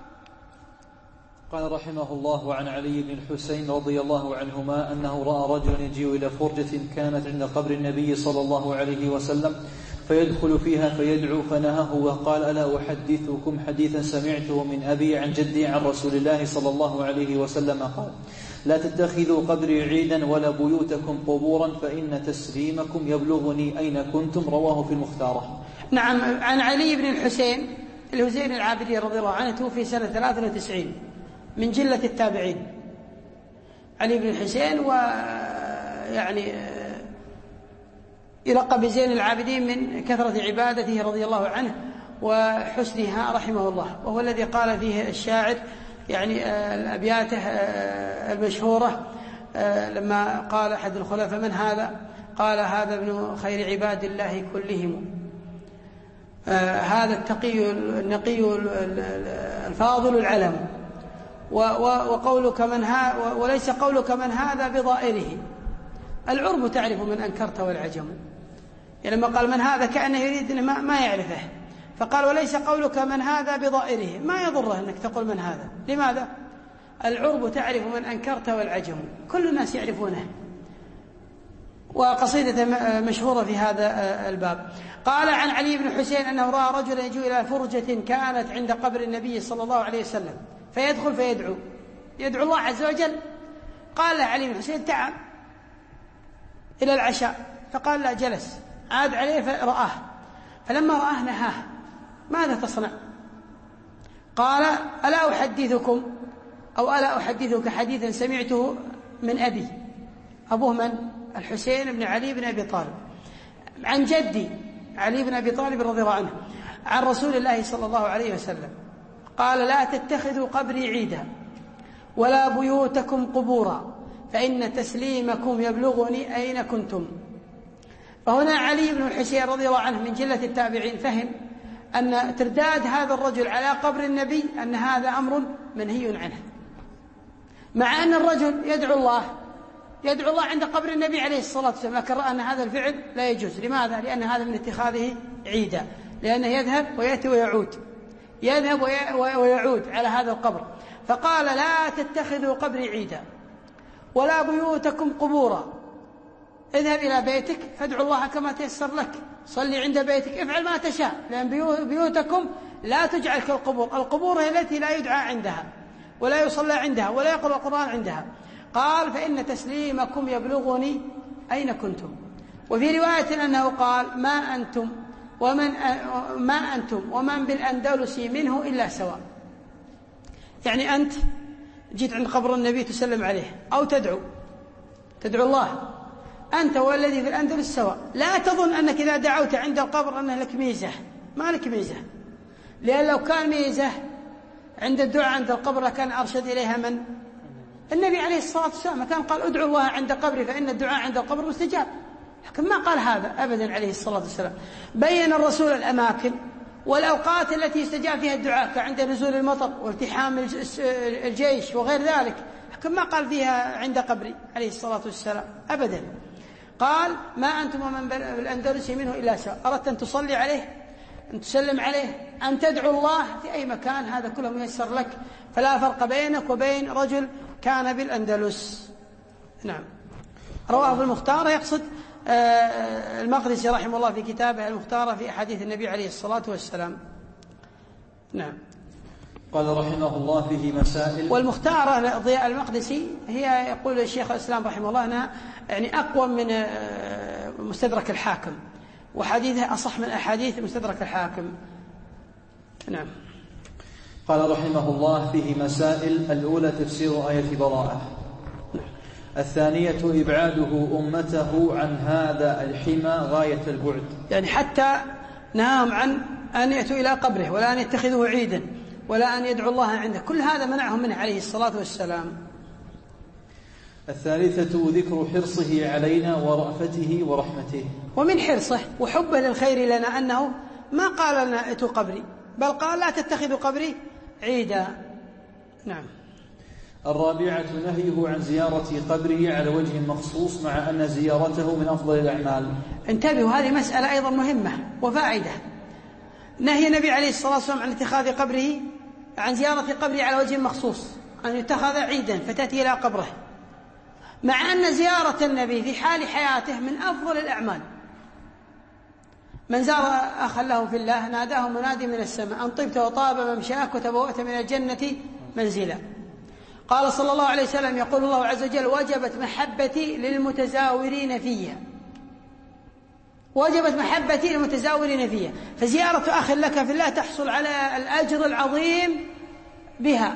قال رحمه الله عن علي بن الحسين رضي الله عنهما أنه رأى رجلا يجيء إلى فرجة كانت عند قبر النبي صلى الله عليه وسلم فيدخل فيها فيدعو، فنهاه وقال ألا أحدثكم حديثا سمعته من أبي عن جدي عن رسول الله صلى الله عليه وسلم قال لا تتخذوا قبري عيدا ولا بيوتكم قبورا فإن تسليمكم يبلغني أين كنتم، رواه في المختارة. نعم. عن علي بن الحسين الهزيل العابدي رضي الله عنه، توفي سنة ثلاثة وتسعين، من جلة التابعين. علي بن الحسين ويعني يلقب بزين العابدين من كثرة عبادته رضي الله عنه وحسنها رحمه الله، وهو الذي قال فيه الشاعر يعني الأبياته المشهورة لما قال أحد الخلفاء من هذا؟ قال هذا ابن خير عباد الله كلهم، هذا التقي النقي الفاضل العلم، وقولك من ها وليس قولك من هذا بضائره، العرب تعرف من أنكرت والعجم. يعني لما قال من هذا كأنه يريد ما, ما يعرفه، فقال وليس قولك من هذا بضائره، ما يضره أنك تقول من هذا. لماذا؟ العرب تعرف من أنكرت والعجم، كل الناس يعرفونه. وقصيدة مشهورة في هذا الباب. قال عن علي بن حسين أنه رأى رجلا يجيء إلى فرجة كانت عند قبر النبي صلى الله عليه وسلم فيدخل فيدعو، يدعو الله عز وجل. قال له علي بن حسين تعال إلى العشاء، فقال لا، جلس، عاد عليه فرآه، فلما رآه نهاه ماذا تصنع؟ قال ألا أحدثكم أو ألا أحدثك حديثا سمعته من أبي. أبوه من؟ الحسين بن علي بن أبي طالب، عن جدي علي بن أبي طالب رضي الله عنه، عن رسول الله صلى الله عليه وسلم قال لا تتخذوا قبري عيدا ولا بيوتكم قبورا فإن تسليمكم يبلغني أين كنتم. فهنا علي بن الحسين رضي الله عنه من جلة التابعين فهم أن ترداد هذا الرجل على قبر النبي أن هذا أمر منهي عنه، مع أن الرجل يدعو الله يدعو الله عند قبر النبي عليه الصلاة والسلام، لكن رأى أن هذا الفعل لا يجوز. لماذا؟ لأن هذا من اتخاذه عيدا، لأنه يذهب ويأتي ويعود، يذهب ويعود على هذا القبر. فقال لا تتخذوا قبري عيدا ولا بيوتكم قبورا، اذهب إلى بيتك فادعوا الله كما تيسر لك، صلي عند بيتك، افعل ما تشاء، لأن بيوتكم لا تجعل كالقبور. القبور هي التي لا يدعى عندها ولا يصلى عندها ولا يقرأ القرآن عندها. قال فإن تسليمكم يبلغني أين كنتم. وفي رواية أنه قال ما أنتم ومن ما أنتم ومن بالأندلس منه إلا سواء. يعني أنت جيت عند قبر النبي تسلم عليه أو تدعو تدعو الله، أنت والذي في الأندلس سواء. لا تظن أنك إذا دعوت عند القبر أنه لك ميزة، ما لك ميزة، لأن لو كان ميزة عند الدعاء عند القبر لكان أرشد إليها من؟ النبي عليه الصلاة والسلام، كان قال ادعوا الله عند قبري فإن الدعاء عند القبر مستجاب، لكن ما قال هذا أبدا عليه الصلاة والسلام. بين الرسول الأماكن والأوقات التي يستجاب فيها الدعاء كعند نزول المطر والتحام الجيش وغير ذلك، لكن ما قال فيها عند قبري عليه الصلاة والسلام أبدا. قال ما أنتم ومن بالأندلس منه إلا سواء. أردت أن تصلي عليه، أن تسلم عليه، أن تدعو الله في أي مكان، هذا كله ميسر لك، فلا فرق بينك وبين رجل كان بالأندلس. نعم. رواه في المختار، يقصد المقدسي رحمه الله في كتابه المختار في أحاديث النبي عليه الصلاة والسلام. نعم. قال رحمه الله فيه مسائل. والمختارة ضياء المقدسي هي يقول الشيخ الإسلام رحمه الله أنها يعني أقوى من مستدرك الحاكم، وحديثها أصح من أحاديث مستدرك الحاكم. نعم. قال رحمه الله فيه مسائل. الأولى تفسير آية براءة. الثانية إبعاده أمته عن هذا الحمى غاية البعد، يعني حتى نهاهم عن أن يأتوا إلى قبره، ولا أن يتخذوه عيدا، ولا أن يدعوا الله عنده، كل هذا منعهم منه عليه الصلاة والسلام. الثالثة ذكر حرصه علينا ورأفته ورحمته. ومن حرصه وحبه للخير لنا أنه ما قال لنا ائتوا قبري، بل قال لا تتخذوا قبري عيدا. نعم. الرابعة نهيه عن زيارة قبره على وجه مخصوص، مع أن زيارته من أفضل الأعمال. انتبهوا، هذه مسألة أيضا مهمة وفائدة. نهي النبي عليه الصلاة والسلام عن اتخاذ قبره، عن زيارة قبره على وجه مخصوص، أن يتخذ عيدا فتأتي إلى قبره، مع أن زيارة النبي في حال حياته من أفضل الأعمال. من زار أخا له في الله ناداه منادي من السماء أن طبت وطاب ممشاك وتبوأت من الجنة منزلا. قال صلى الله عليه وسلم: يقول الله عز وجل: وجبت محبتي للمتزاورين فيها، وجبت محبتي للمتزاورين فيها. فزيارة أخ لك في الله تحصل على الأجر العظيم بها.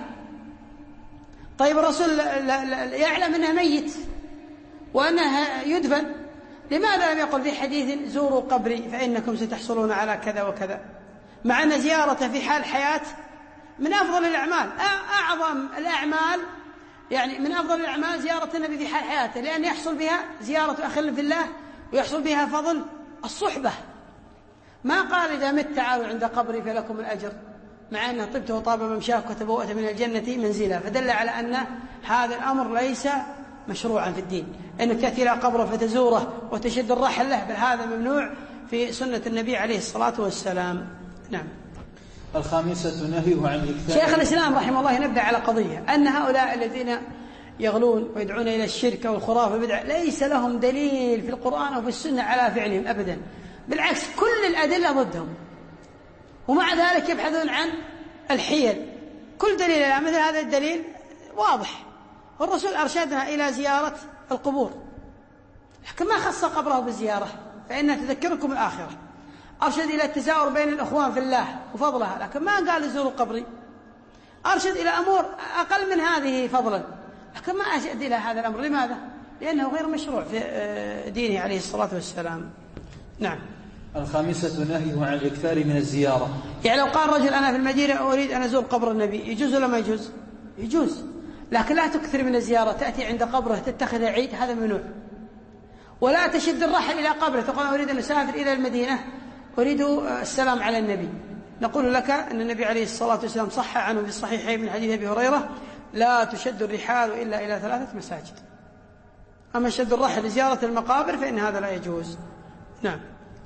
طيب الرسول يعلم أنه ميت وأنه يدفن، لماذا لم يقل في حديث: زوروا قبري فإنكم ستحصلون على كذا وكذا، مع أن زيارته في حال حياة من أفضل الأعمال، أعظم الأعمال، يعني من أفضل الأعمال زيارة النبي في حال حياته، لأن يحصل بها زيارة أخ في الله ويحصل بها فضل الصحبة. ما قال: إذا مت تعالوا عند قبري فلكم الأجر، مع أنه طبت وطاب ممشاك وتبوأت من الجنة منزلا. فدل على أن هذا الأمر ليس مشروعا في الدين، أنك تأتي إلى قبره فتزوره وتشد الرحل له، بل هذا ممنوع في سنة النبي عليه الصلاة والسلام. نعم. الخامسة نهيه عن الإكثار. شيخ الإسلام رحمه الله ينبه على قضية، أن هؤلاء الذين يغلون ويدعون إلى الشرك والخرافة والبدع ليس لهم دليل في القرآن وفي السنة على فعلهم أبدا، بالعكس كل الأدلة ضدهم، ومع ذلك يبحثون عن الحيل. كل دليل مثل هذا الدليل واضح، والرسول أرشدنا إلى زيارة القبور، لكن ما خص قبره بالزيارة فإنها تذكركم الآخرة. أرشد إلى التزاور بين الأخوان في الله وفضلها، لكن ما قال زوروا قبري. أرشد إلى أمور أقل من هذه فضلا، لكن ما أشد إلى هذا الأمر. لماذا؟ لأنه غير مشروع في دينه عليه الصلاة والسلام. نعم. الخامسة نهيه عن الإكثار من الزيارة. يعني لو قال رجل: أنا في المدينة أريد أن أزور قبر النبي، يجوز ولا ما يجوز؟ يجوز، لكن لا تكثر من الزيارة، تأتي عند قبره تتخذ عيد، هذا ممنوع. ولا تشد الرحل إلى قبره، تقول: أريد أن أسافر إلى المدينة أريد السلام على النبي. نقول لك أن النبي عليه الصلاة والسلام صح عنه في الصحيحين من حديث أبي هريرة: لا تشد الرحال إلا إلى ثلاثة مساجد. أما شد الرحل لزيارة المقابر فإن هذا لا يجوز. نعم.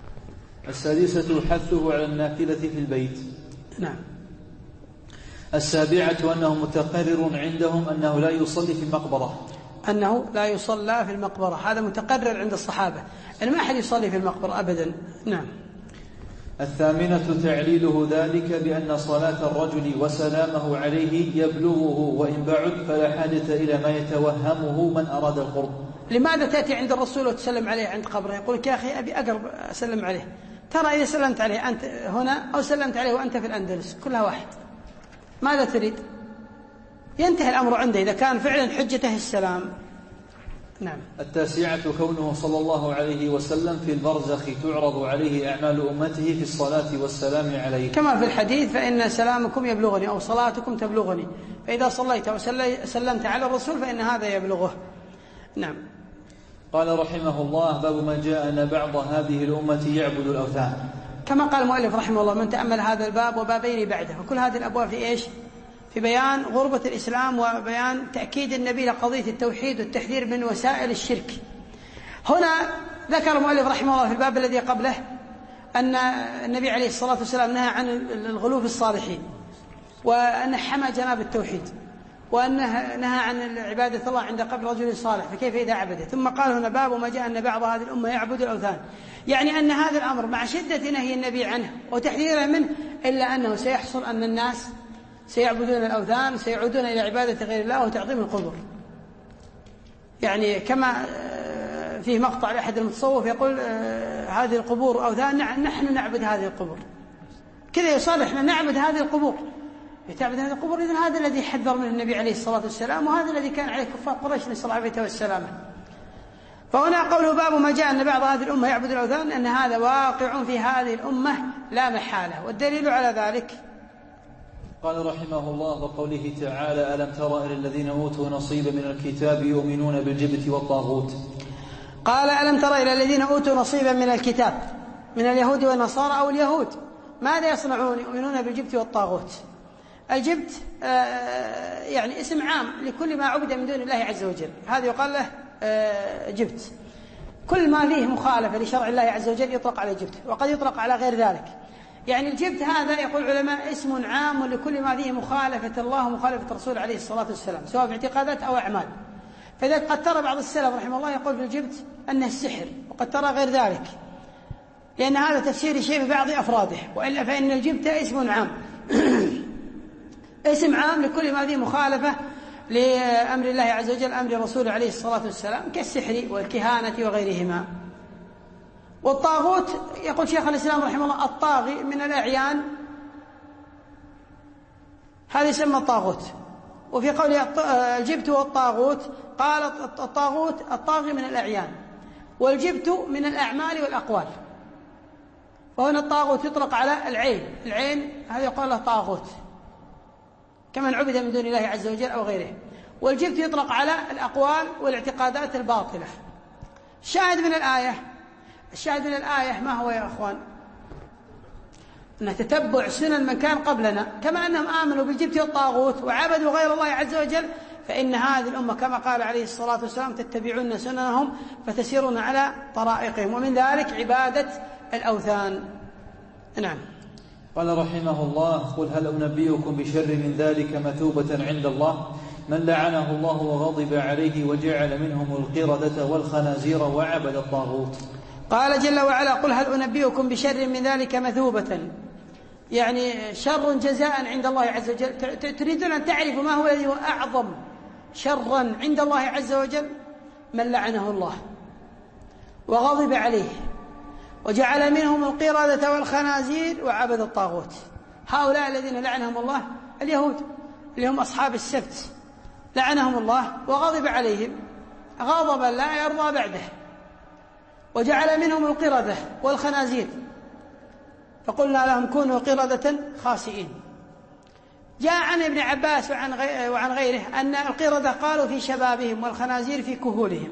السادسة حثه على النافلة في البيت. نعم. السابعة أنه متقرر عندهم أنه لا يصلي في المقبرة، أنه لا يصلى في المقبرة، هذا متقرر عند الصحابة أن ما أحد يصلي في المقبرة أبدا. نعم. الثامنة تعليله ذلك بأن صلاة الرجل وسلامه عليه يبلغه، وإن بعد فلا حاجة إلى ما يتوهمه من أراد القرب. لماذا تأتي عند الرسول وتسلم عليه عند قبره؟ يقول: يا أخي أبي أقرب أسلم عليه. ترى إذا سلمت عليه أنت هنا أو سلمت عليه وأنت في الأندلس كلها واحد، ماذا تريد؟ ينتهي الأمر عنده إذا كان فعلا حجته السلام. نعم. التاسعة كونه صلى الله عليه وسلم في البرزخ تعرض عليه أعمال أمته في الصلاة والسلام عليه، كما في الحديث: فإن سلامكم يبلغني أو صلاتكم تبلغني، فإذا صليت وسلمت على الرسول فإن هذا يبلغه. نعم. قال رحمه الله: باب ما جاء أن بعض هذه الأمة يعبد الأوثان. كما قال المؤلف رحمه الله: من تأمل هذا الباب وبابين بعده، وكل هذه الأبواب في إيش؟ في بيان غربة الإسلام وبيان تأكيد النبي لقضية التوحيد والتحذير من وسائل الشرك. هنا ذكر المؤلف رحمه الله في الباب الذي قبله أن النبي عليه الصلاة والسلام نهى عن الغلو في الصالحين، وأنه حمى جناب التوحيد، وأنه نهى عن عبادة الله عند قبر رجل صالح، فكيف إذا عبده؟ ثم قال هنا: باب ما جاء أن بعض هذه الأمة يعبد الأوثان، يعني أن هذا الأمر مع شدة نهي النبي عنه وتحذيره منه، إلا أنه سيحصل أن الناس سيعبدون الأوثان، سيعودون إلى عبادة غير الله وتعظيم القبور. يعني كما فيه مقطع لأحد المتصوف يقول: هذه القبور أوثان، نحن نعبد هذه القبور. كذا يصال: إحنا نعبد هذه القبور، يتعبد هذه القبور. إذن هذا الذي حذر منه النبي عليه الصلاة والسلام، وهذا الذي كان عليه كفار قريش نسأل الله العافية والسلامة. فهنا قوله: باب ما جاء أن بعض هذه الأمة يعبد الأوثان، أن هذا واقع في هذه الأمة لا محالة. والدليل على ذلك قال رحمه الله: وقوله تعالى: ألم تر إلى الذين أوتوا نصيبا من الكتاب يؤمنون بالجبت والطاغوت. قال: ألم تر إلى الذين أوتوا نصيبا من الكتاب من اليهود والنصارى أو اليهود ماذا يصنعون؟ يؤمنون بالجبت والطاغوت. الجبت يعني اسم عام لكل ما عبد من دون الله عز وجل، هذا يقال له جبت. كل ما فيه مخالفة لشرع الله عز وجل يطلق على جبت، وقد يطلق على غير ذلك. يعني الجبت هذا يقول العلماء اسم عام لكل ما فيه مخالفة الله ومخالفة الرسول عليه الصلاة والسلام، سواء في اعتقادات أو أعمال. فإذا قد ترى بعض السلف رحمه الله يقول في الجبت أنه السحر، وقد ترى غير ذلك، لأن هذا تفسير شيء ببعض أفراده، وإلا فإن الجبت اسم عام اسم عام لكل ما فيه مخالفة لأمر الله عز وجل أمر رسوله عليه الصلاة والسلام، كالسحر والكهانة وغيرهما. والطاغوت يقول شيخ الإسلام رحمه الله: الطاغي من الأعيان، هذا يسمى الطاغوت. وفي قوله الجبت والطاغوت قال الطاغوت الطاغي من الأعيان، والجبت من الأعمال والأقوال. وهنا الطاغوت يطلق على العين، العين هذا يقال له طاغوت كمن عبد من دون الله عز وجل أو غيره. والجبت يطلق على الأقوال والاعتقادات الباطلة. الشاهد من الآية الشاهد من الآية ما هو يا أخوان؟ أن تتبع سنن من كان قبلنا، كما أنهم آمنوا بالجبت والطاغوت وعبدوا غير الله عز وجل، فإن هذه الأمة كما قال عليه الصلاة والسلام: تتبعون سننهم فتسيرون على طرائقهم، ومن ذلك عبادة الأوثان. نعم. قال رحمه الله: قل هل أنبئكم بشر من ذلك مثوبة عند الله من لعنه الله وغضب عليه وجعل منهم القردة والخنازير وعبد الطاغوت. قال جل وعلا: قل هل أنبئكم بشر من ذلك مثوبة، يعني شر جزاء عند الله عز وجل. تريدون أن تعرفوا ما هو الذي هو أعظم شرا عند الله عز وجل؟ من لعنه الله وغضب عليه وجعل منهم القردة والخنازير وعبد الطاغوت. هؤلاء الذين لعنهم الله اليهود اللي هم أصحاب السبت، لعنهم الله وغضب عليهم غضبا لا يرضى بعده، وجعل منهم القردة والخنازير، فقلنا لهم كونوا قردة خاسئين. جاء عن ابن عباس وعن وعن غيره أن القردة قالوا في شبابهم والخنازير في كهولهم،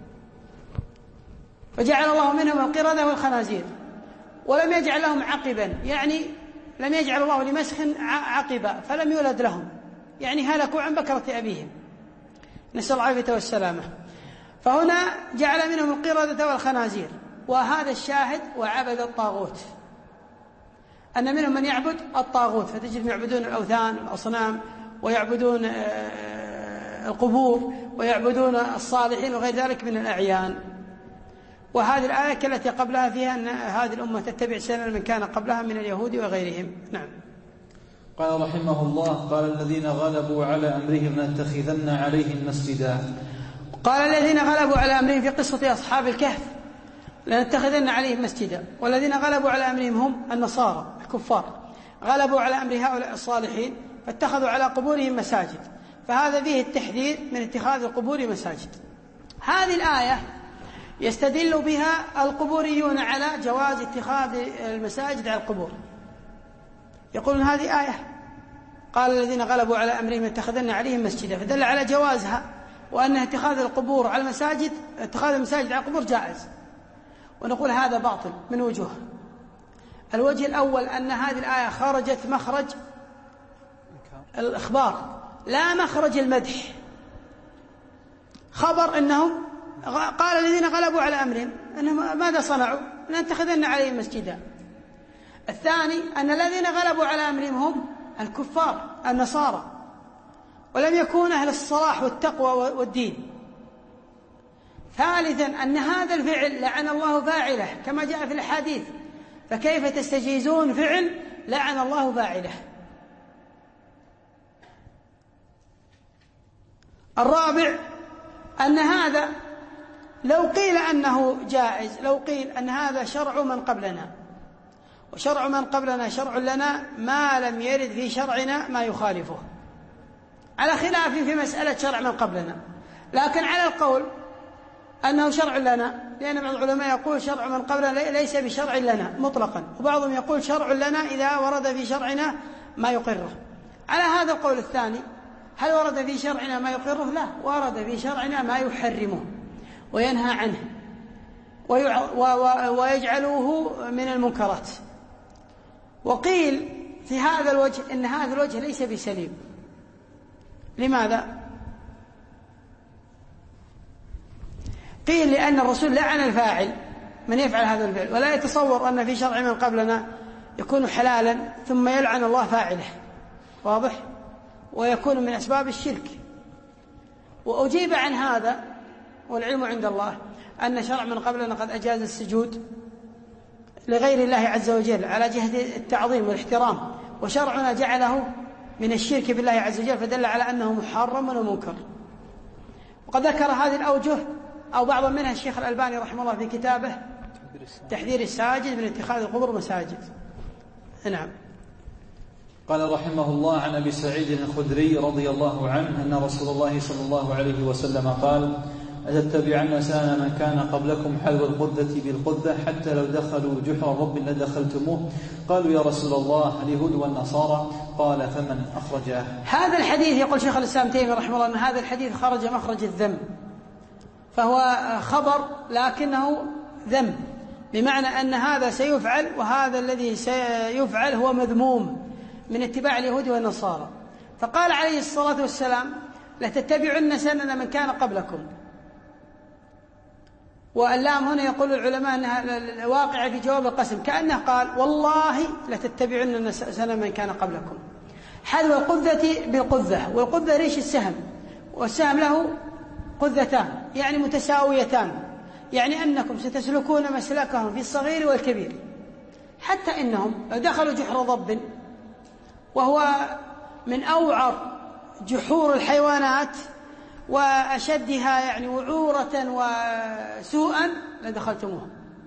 فجعل الله منهم القردة والخنازير ولم يجعل لهم عقبا، يعني لم يجعل الله لمسخ عقبا فلم يولد لهم، يعني هلكوا عن بكرة أبيهم، نسأل الله العافية والسلامة. فهنا جعل منهم القردة والخنازير، وهذا الشاهد وعبد الطاغوت، أن منهم من يعبد الطاغوت، فتجد يعبدون الأوثان والأصنام ويعبدون القبور ويعبدون الصالحين وغير ذلك من الأعيان. وهذه الآية التي قبلها فيها أن هذه الأمة تتبع سنن من كان قبلها من اليهود وغيرهم. نعم. قال رحمه الله: قال الذين غلبوا على أمرهم لنتخذن عليهم مسجدا. قال الذين غلبوا على أمرهم في قصة أصحاب الكهف لنتخذن عليهم مسجدا. والذين غلبوا على أمرهم هم النصارى الكفار، غلبوا على أمر هؤلاء الصالحين فاتخذوا على قبورهم مساجد، فهذا فيه التحذير من اتخاذ القبور مساجد. هذه الآية يستدل بها القبوريون على جواز اتخاذ المساجد على القبور، يقولون هذه آية قال الذين غلبوا على أمرهم لنتخذن عليهم مسجدا، فدل على جوازها، وأن اتخاذ القبور على المساجد اتخاذ المساجد على القبور جائز. ونقول هذا باطل من وجوه. الوجه الأول أن هذه الآية خرجت مخرج الإخبار لا مخرج المدح، خبر أنهم قال الذين غلبوا على أمرهم أنهم ماذا صنعوا؟ لنتخذن عليهم مسجدا. الثاني أن الذين غلبوا على أمرهم هم الكفار النصارى، ولم يكون أهل الصلاح والتقوى والدين. ثالثا أن هذا الفعل لعن الله فاعله كما جاء في الحديث، فكيف تستجيزون فعل لعن الله فاعله؟ الرابع أن هذا لو قيل أنه جائز، لو قيل أن هذا شرع من قبلنا، وشرع من قبلنا شرع لنا ما لم يرد في شرعنا ما يخالفه، على خلاف في مسألة شرع من قبلنا. لكن على القول أنه شرع لنا، لأن بعض العلماء يقول شرع من قبلنا ليس بشرع لنا مطلقا، وبعضهم يقول شرع لنا إذا ورد في شرعنا ما يقره. على هذا القول الثاني، هل ورد في شرعنا ما يقره؟ لا، ورد في شرعنا ما يحرمه وينهى عنه ويجعلوه من المنكرات. وقيل في هذا الوجه إن هذا الوجه ليس بسليم. لماذا؟ قيل لأن الرسول لعن الفاعل من يفعل هذا الفعل، ولا يتصور أن في شرع من قبلنا يكون حلالا ثم يلعن الله فاعله، واضح؟ ويكون من أسباب الشرك. وأجيب عن هذا والعلم عند الله أن شرع من قبلنا قد أجاز السجود لغير الله عز وجل على جهة التعظيم والاحترام، وشرعنا جعله من الشرك بالله عز وجل، فدل على أنه محرم ومنكر. وقد ذكر هذه الأوجه أو بعض منها الشيخ الألباني رحمه الله في كتابه تحذير الساجد من اتخاذ القبور مساجد. نعم. قال رحمه الله عن أبي سعيد الخدري رضي الله عنه أن رسول الله صلى الله عليه وسلم قال: أتتبعن سنن من كان قبلكم حذو القذة بالقذة حتى لو دخلوا جحر رب لدخلتموه. قالوا يا رسول الله اليهود والنصارى؟ قال فمن أخرجه. هذا الحديث يقول شيخ الإسلام تيمية رحمه الله أن هذا الحديث خرج مخرج الذم، فهو خبر لكنه ذم، بمعنى أن هذا سيفعل وهذا الذي سيفعل هو مذموم من اتباع اليهود والنصارى. فقال عليه الصلاة والسلام: لتتبعن سنن من كان قبلكم. واللام هنا يقول العلماء أنها واقعة في جواب القسم، كأنه قال والله لتتبعن سنن من كان قبلكم. حذو القذة بالقذة، والقذة ريش السهم، والسهم له قذتان يعني متساويتان، يعني أنكم ستسلكون مسلكهم في الصغير والكبير، حتى إنهم لو دخلوا جحر ضب وهو من أوعر جحور الحيوانات وأشدها يعني وعورة وسوءا لدخلتموها.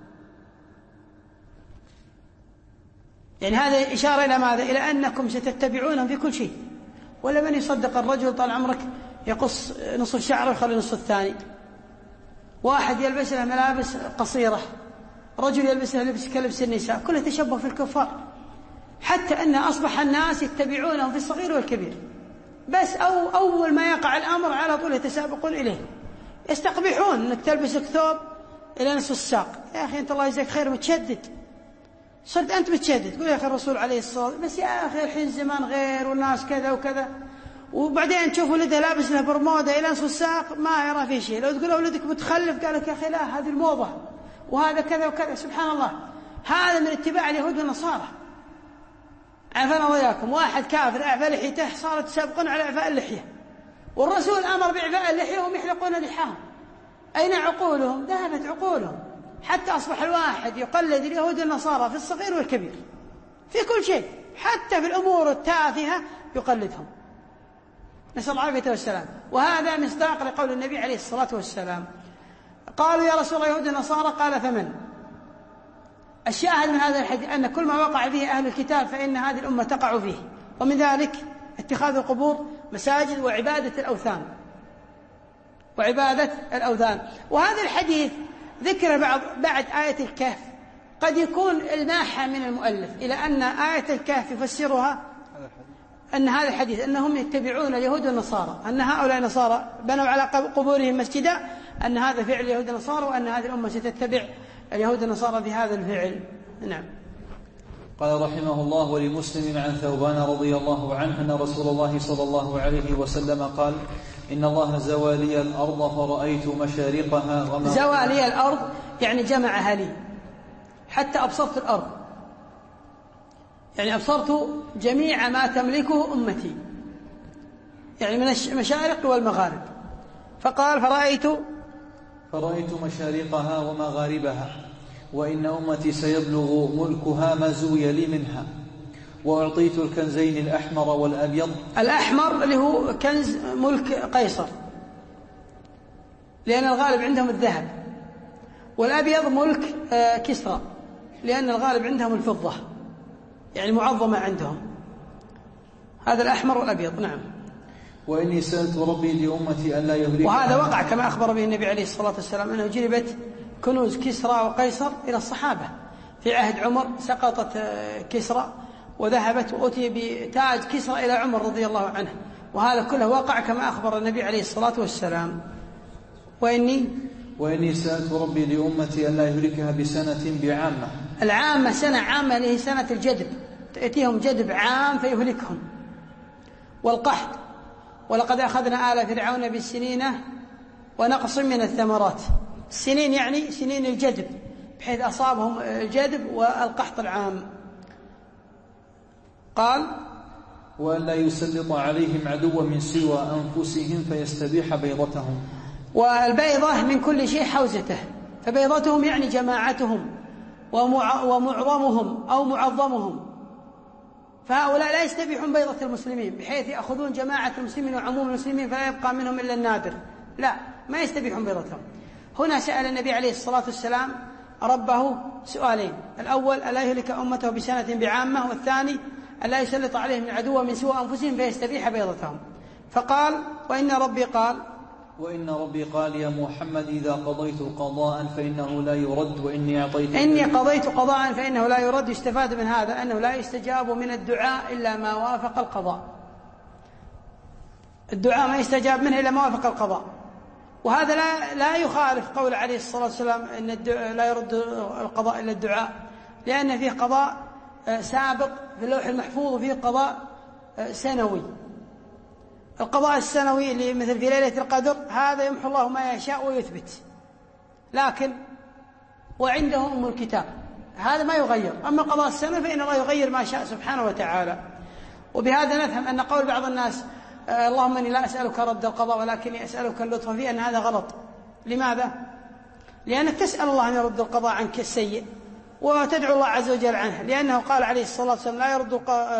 يعني هذا إشارة إلى ماذا؟ إلى أنكم ستتبعونهم في كل شيء. ولا من يصدق الرجل طال عمرك يقص نصف شعره ويخلي نصف الثاني، واحد يلبس له ملابس قصيرة، رجل يلبس له لبس كلبس النساء، كله تشبه في الكفار، حتى أن أصبح الناس يتبعونهم في الصغير والكبير، بس أو أول ما يقع الأمر على طول يتسابقون إليه، يستقبحون أنك تلبسك ثوب إلى نصف الساق. يا أخي أنت الله يجزاك خير متشدد، صرت أنت متشدد، قول يا أخي الرسول عليه الصلاة والسلام بس يا أخي الحين زمان غير والناس كذا وكذا، وبعدين تشوف ولده لابس له برموده إلى نصف الساق ما يرى فيه شيء. لو تقول ولدك متخلف قال لك يا أخي لا هذه الموضة وهذا كذا وكذا. سبحان الله، هذا من اتباع اليهود والنصارى. عفنا وياكم، واحد كافر أعفى لحيته صارت تسابقون على إعفاء اللحية، والرسول أمر بإعفاء اللحية وهم يحلقون لحاهم. أين عقولهم؟ ذهبت عقولهم، حتى أصبح الواحد يقلد اليهود والنصارى في الصغير والكبير في كل شيء، حتى في الأمور التافهة يقلدهم، نسأل الله العافية والسلام. وهذا مصداق لقول النبي عليه الصلاة والسلام. قالوا يا رسول الله يهود النصارى؟ قال فمن؟ الشاهد من هذا الحديث أن كل ما وقع فيه أهل الكتاب فإن هذه الأمة تقع فيه، ومن ذلك اتخاذ القبور مساجد وعبادة الأوثان وعبادة الأوثان. وهذا الحديث ذكر بعض بعد آية الكهف، قد يكون الماحة من المؤلف إلى أن آية الكهف يفسرها أن هذا الحديث أنهم يتبعون اليهود والنصارى، أن هؤلاء النصارى بنوا على قبورهم مسجدا، أن هذا فعل اليهود والنصارى، وأن هذه الأمة ستتبع اليهود والنصارى بهذا الفعل. نعم. قال رحمه الله: ولمسلم عن ثوبان رضي الله عنه أن رسول الله صلى الله عليه وسلم قال: إن الله زوالي الأرض فرأيت مشارقها وما زوالي الأرض يعني جمعها لي حتى أبصرت الأرض، يعني أبصرت جميع ما تملكه أمتي، يعني من المشارق والمغارب. فقال فرأيت فرأيت مشارقها ومغاربها، وإن أمتي سيبلغ ملكها ما زوي لي منها، وأعطيت الكنزين الأحمر والأبيض. الأحمر اللي هو كنز ملك قيصر لأن الغالب عندهم الذهب، والأبيض ملك كسرى لأن الغالب عندهم الفضة، يعني معظمة عندهم. هذا الأحمر والأبيض. نعم. وإني سألت ربي لأمتي ألا يهلكها. وهذا وقع كما أخبر به النبي عليه الصلاة والسلام أنه جلبت كنوز كسرى وقيصر إلى الصحابة في عهد عمر، سقطت كسرى وذهبت وأتي بتاج كسرى إلى عمر رضي الله عنه، وهذا كله وقع كما أخبر النبي عليه الصلاة والسلام. وإني وإني سألت ربي لأمتي ألا يهلكها بسنة بعامة. العامة سنة عامة اللي هي سنة الجدب، تأتيهم جدب عام فيهلكهم، والقحط. ولقد أخذنا آل فرعون بالسنين ونقص من الثمرات. السنين يعني سنين الجدب، بحيث أصابهم الجدب والقحط العام. قال وألا يسلط عليهم عدوا من سوى أنفسهم فيستبيح بيضتهم. والبيضة من كل شيء حوزته، فبيضتهم يعني جماعتهم ومعظمهم أو معظمهم، فهؤلاء لا يستبيحون بيضة المسلمين بحيث يأخذون جماعة المسلمين وعموم المسلمين فلا يبقى منهم إلا النادر، لا، ما يستبيحون بيضتهم. هنا سأل النبي عليه الصلاة والسلام ربه سؤالين: الأول ألا يهلك أمته بسنة بعامة، والثاني ألا يسلط عليهم العدو من سوى أنفسهم فيستبيح بيضتهم. فقال: وإن ربي قال وإن ربي قال يا محمد إذا قضيت قضاء فإنه لا يرد وإني أعطيت إني قضيت قضاء فإنه لا يرد. يستفاد من هذا أنه لا يستجاب من الدعاء إلا ما وافق القضاء. الدعاء ما يستجاب منه إلا ما وافق القضاء، وهذا لا لا يخالف قول عليه الصلاة والسلام أن لا يرد القضاء إلا الدعاء، لأن فيه قضاء سابق في اللوح المحفوظ وفيه قضاء سنوي. القضاء السنوي اللي مثل في ليلة القدر هذا يمحو الله ما يشاء ويثبت، لكن وعنده أم الكتاب هذا ما يغير. أما القضاء السنوي فإن الله يغير ما شاء سبحانه وتعالى. وبهذا نفهم أن قول بعض الناس اللهم إني لا أسألك رد القضاء ولكني أسألك اللطف فيه، أن هذا غلط. لماذا؟ لأنك تسأل الله أن يرد القضاء عنك السيء وتدعو الله عز وجل عنه، لأنه قال عليه الصلاة والسلام لا يرد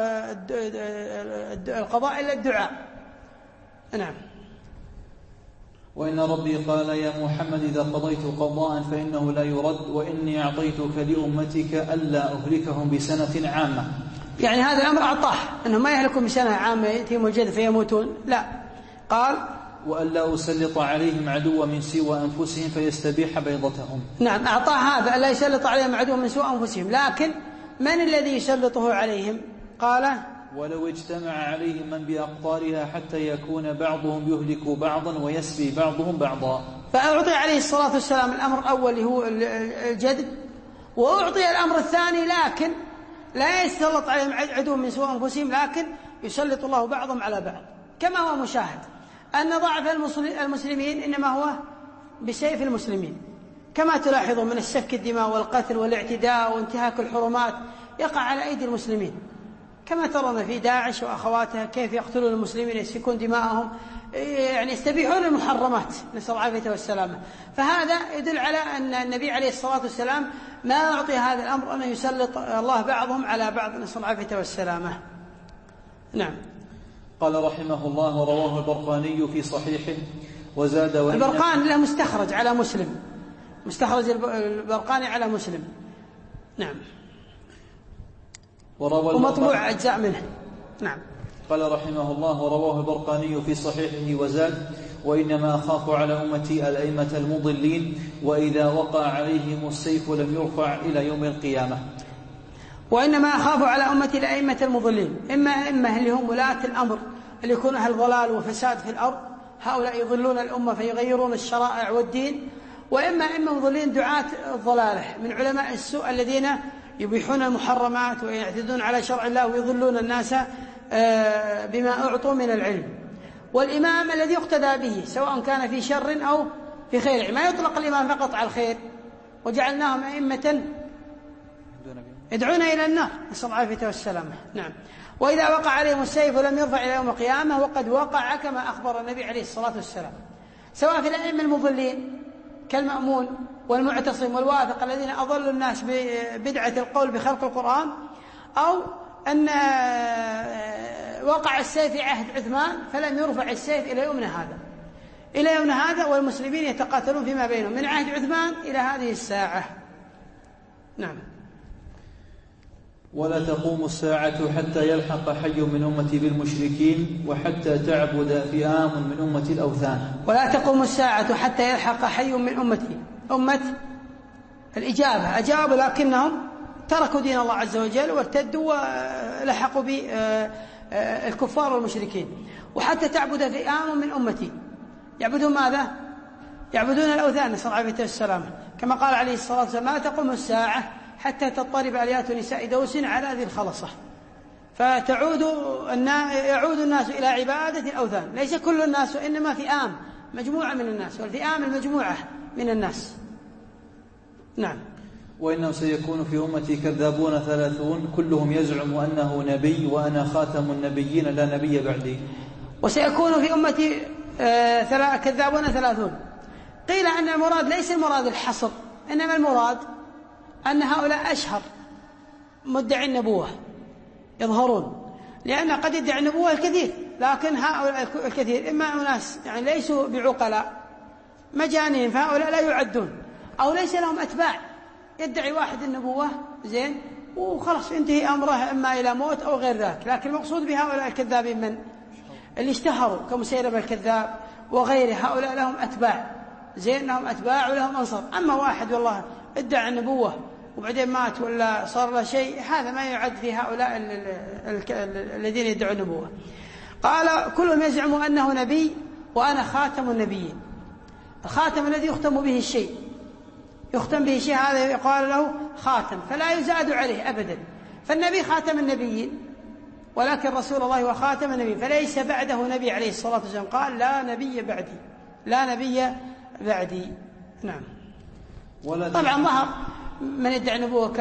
القضاء إلا الدعاء. نعم. وإن ربي قال يا محمد إذا قضيت قضاء فإنه لا يرد وإني أعطيتك لأمتك ألا أهلكهم بسنة عامة. يعني هذا الأمر أعطاه أنهم ما يهلكون بسنة عامة يأتيهم الجد فيموتون، لا، قال وألا أسلط عليهم عدوا من سوى أنفسهم فيستبيح بيضتهم. نعم، أعطاه هذا ألا يسلط عليهم عدوا من سوى أنفسهم، لكن من الذي يسلطه عليهم؟ قال ولو اجتمع عليهم من بأقطارها حتى يكون بعضهم يهلك بعضا ويسبي بعضهم بعضا. فأعطي عليه الصلاة والسلام الأمر الأول هو الجدب، وأعطي الأمر الثاني لكن لا يسلط عليهم عدو من سوى أنفسهم، لكن يسلط الله بعضهم على بعض، كما هو مشاهد أن ضعف المسلمين إنما هو بسيف المسلمين، كما تلاحظون من السفك الدماء والقتل والاعتداء وانتهاك الحرمات يقع على أيدي المسلمين، كما ترون في داعش وأخواتها كيف يقتلون المسلمين يسفكون دماءهم، يعني يستبيحون المحرمات، نسأل العافية والسلامة. فهذا يدل على أن النبي عليه الصلاة والسلام ما أعطي هذا الأمر أن يسلط الله بعضهم على بعض، نسأل العافية والسلامة. نعم. قال رحمه الله رواه البرقاني في صحيحه وزاد. البرقاني له مستخرج على مسلم، مستخرج البرقاني على مسلم. نعم. ومطبوع أجزاء منه. نعم. قال رحمه الله رواه البرقاني في صحيحه وزاد وإنما أخاف على أمتي الأئمة المضلين وإذا وقع عليهم السيف لم يرفع إلى يوم القيامة. وإنما أخاف على أمتي الأئمة المضلين، إما أئمة اللي هم ولاة الأمر اللي يكون أهل ضلال وفساد في الأرض، هؤلاء يضلون الأمة فيغيرون الشرائع والدين، وإما أئمة مضلين دعاة الضلالة من علماء السوء الذين يبيحون المحرمات ويعتدون على شرع الله ويضلون الناس بما أعطوا من العلم. والإمام الذي يقتدى به سواء كان في شر أو في خير، ما يطلق الإمام فقط على الخير، وجعلناهم أئمة يدعون إلى النار، نسأل العافية والسلامة. نعم. وإذا وقع عليهم السيف لم يرفع إلى يوم القيامة، وقد وقع كما أخبر النبي عليه الصلاة والسلام، سواء في الأئمة المضلين كالمأمون والمعتصم والواثق الذين أضلوا الناس ببدعة القول بخلق القرآن، أو أن وقع السيف في عهد عثمان فلم يرفع السيف إلى يومنا هذا، إلى يومنا هذا والمسلمين يتقاتلون فيما بينهم من عهد عثمان إلى هذه الساعة. نعم. ولا تقوم الساعة حتى يلحق حي من أمتي بالمشركين وحتى تعبد فئام من أمة الأوثان. ولا تقوم الساعة حتى يلحق حي من أمتي، أمة الإجابة، أجابوا لكنهم تركوا دين الله عز وجل وارتدوا ولحقوا بالكفار والمشركين. وحتى تعبد فئام من أمتي، يعبدون ماذا؟ يعبدون الأوثان، نسأل الله العافية والسلامة، كما قال عليه الصلاة والسلام: لا تقوم الساعة حتى تضطرب آليات نساء دوس على ذي الخلصة، فتعود يعود الناس إلى عبادة الأوثان. ليس كل الناس، وإنما فئام، مجموعة من الناس، والفئام المجموعة من الناس. نعم. وإنه سيكون في أمتي كذابون ثلاثون كلهم يزعم أنه نبي وأنا خاتم النبيين لا نبي بعدي. وسيكون في أمتي آه كذابون ثلاثون. قيل أن المراد ليس المراد الحصر، إنما المراد أن هؤلاء أشهر مدعي النبوة يظهرون، لأن قد يدعي النبوة الكثير، لكن هؤلاء الكثير إما أناس يعني ليسوا بعقلاء مجانين، فهؤلاء لا يعدون، أو ليس لهم أتباع. يدعي واحد النبوة زين وخلاص ينتهي أمره إما إلى موت أو غير ذلك. لكن المقصود بهؤلاء الكذابين من اللي اشتهروا كمسيلمة الكذاب وغيره، هؤلاء لهم أتباع زين، لهم أتباع ولهم أنصار. أما واحد والله ادعى النبوة وبعدين مات ولا صار له شيء، هذا ما يعد في هؤلاء الذين يدعوا النبوة. قال: كلهم يزعم أنه نبي وأنا خاتم النبيين. الخاتم الذي يختم به الشيء، يختم به شيء، هذا يقال له خاتم، فلا يزاد عليه أبدا. فالنبي خاتم النبيين، ولكن رسول الله وخاتم النبي، فليس بعده نبي عليه الصلاة والسلام. قال: لا نبي بعدي، لا نبي بعدي. نعم. طبعا ظهر من يدعي النبوة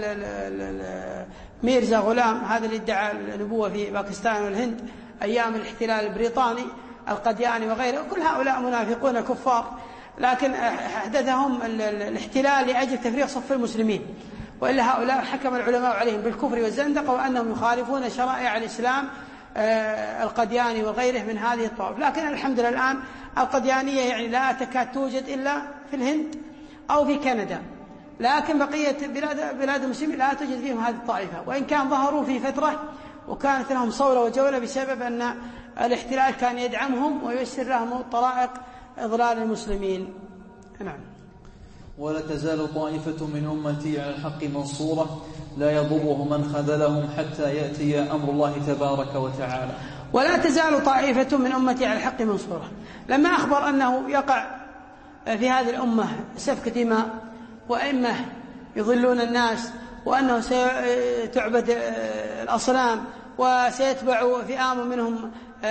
ميرزا غلام، هذا اللي ادعى النبوة في باكستان والهند أيام الاحتلال البريطاني، القدياني وغيره، كل هؤلاء منافقون كفار، لكن أحدثهم الاحتلال لأجل تفريق صف المسلمين، وإلا هؤلاء حكم العلماء عليهم بالكفر والزندقة وأنهم يخالفون شرائع الإسلام القدياني وغيره من هذه الطوائف. لكن الحمد لله الآن القديانية يعني لا تكاد توجد إلا في الهند أو في كندا، لكن بقية بلاد, بلاد المسلمين لا توجد فيهم هذه الطائفة، وإن كان ظهروا في فترة وكانت لهم صولة وجولة بسبب أن الاحتلال كان يدعمهم وييسر لهم الطرائق إضلال المسلمين. نعم. ولا تزال طائفة من أمتي على الحق منصورة لا يضره من خذلهم حتى يأتي أمر الله تبارك وتعالى. ولا تزال طائفة من أمتي على الحق منصورة، لما أخبر أنه يقع في هذه الأمة سفك دماء وأئمة يضلون الناس، وأنه ستعبد الأصنام وسيتبع فئام منهم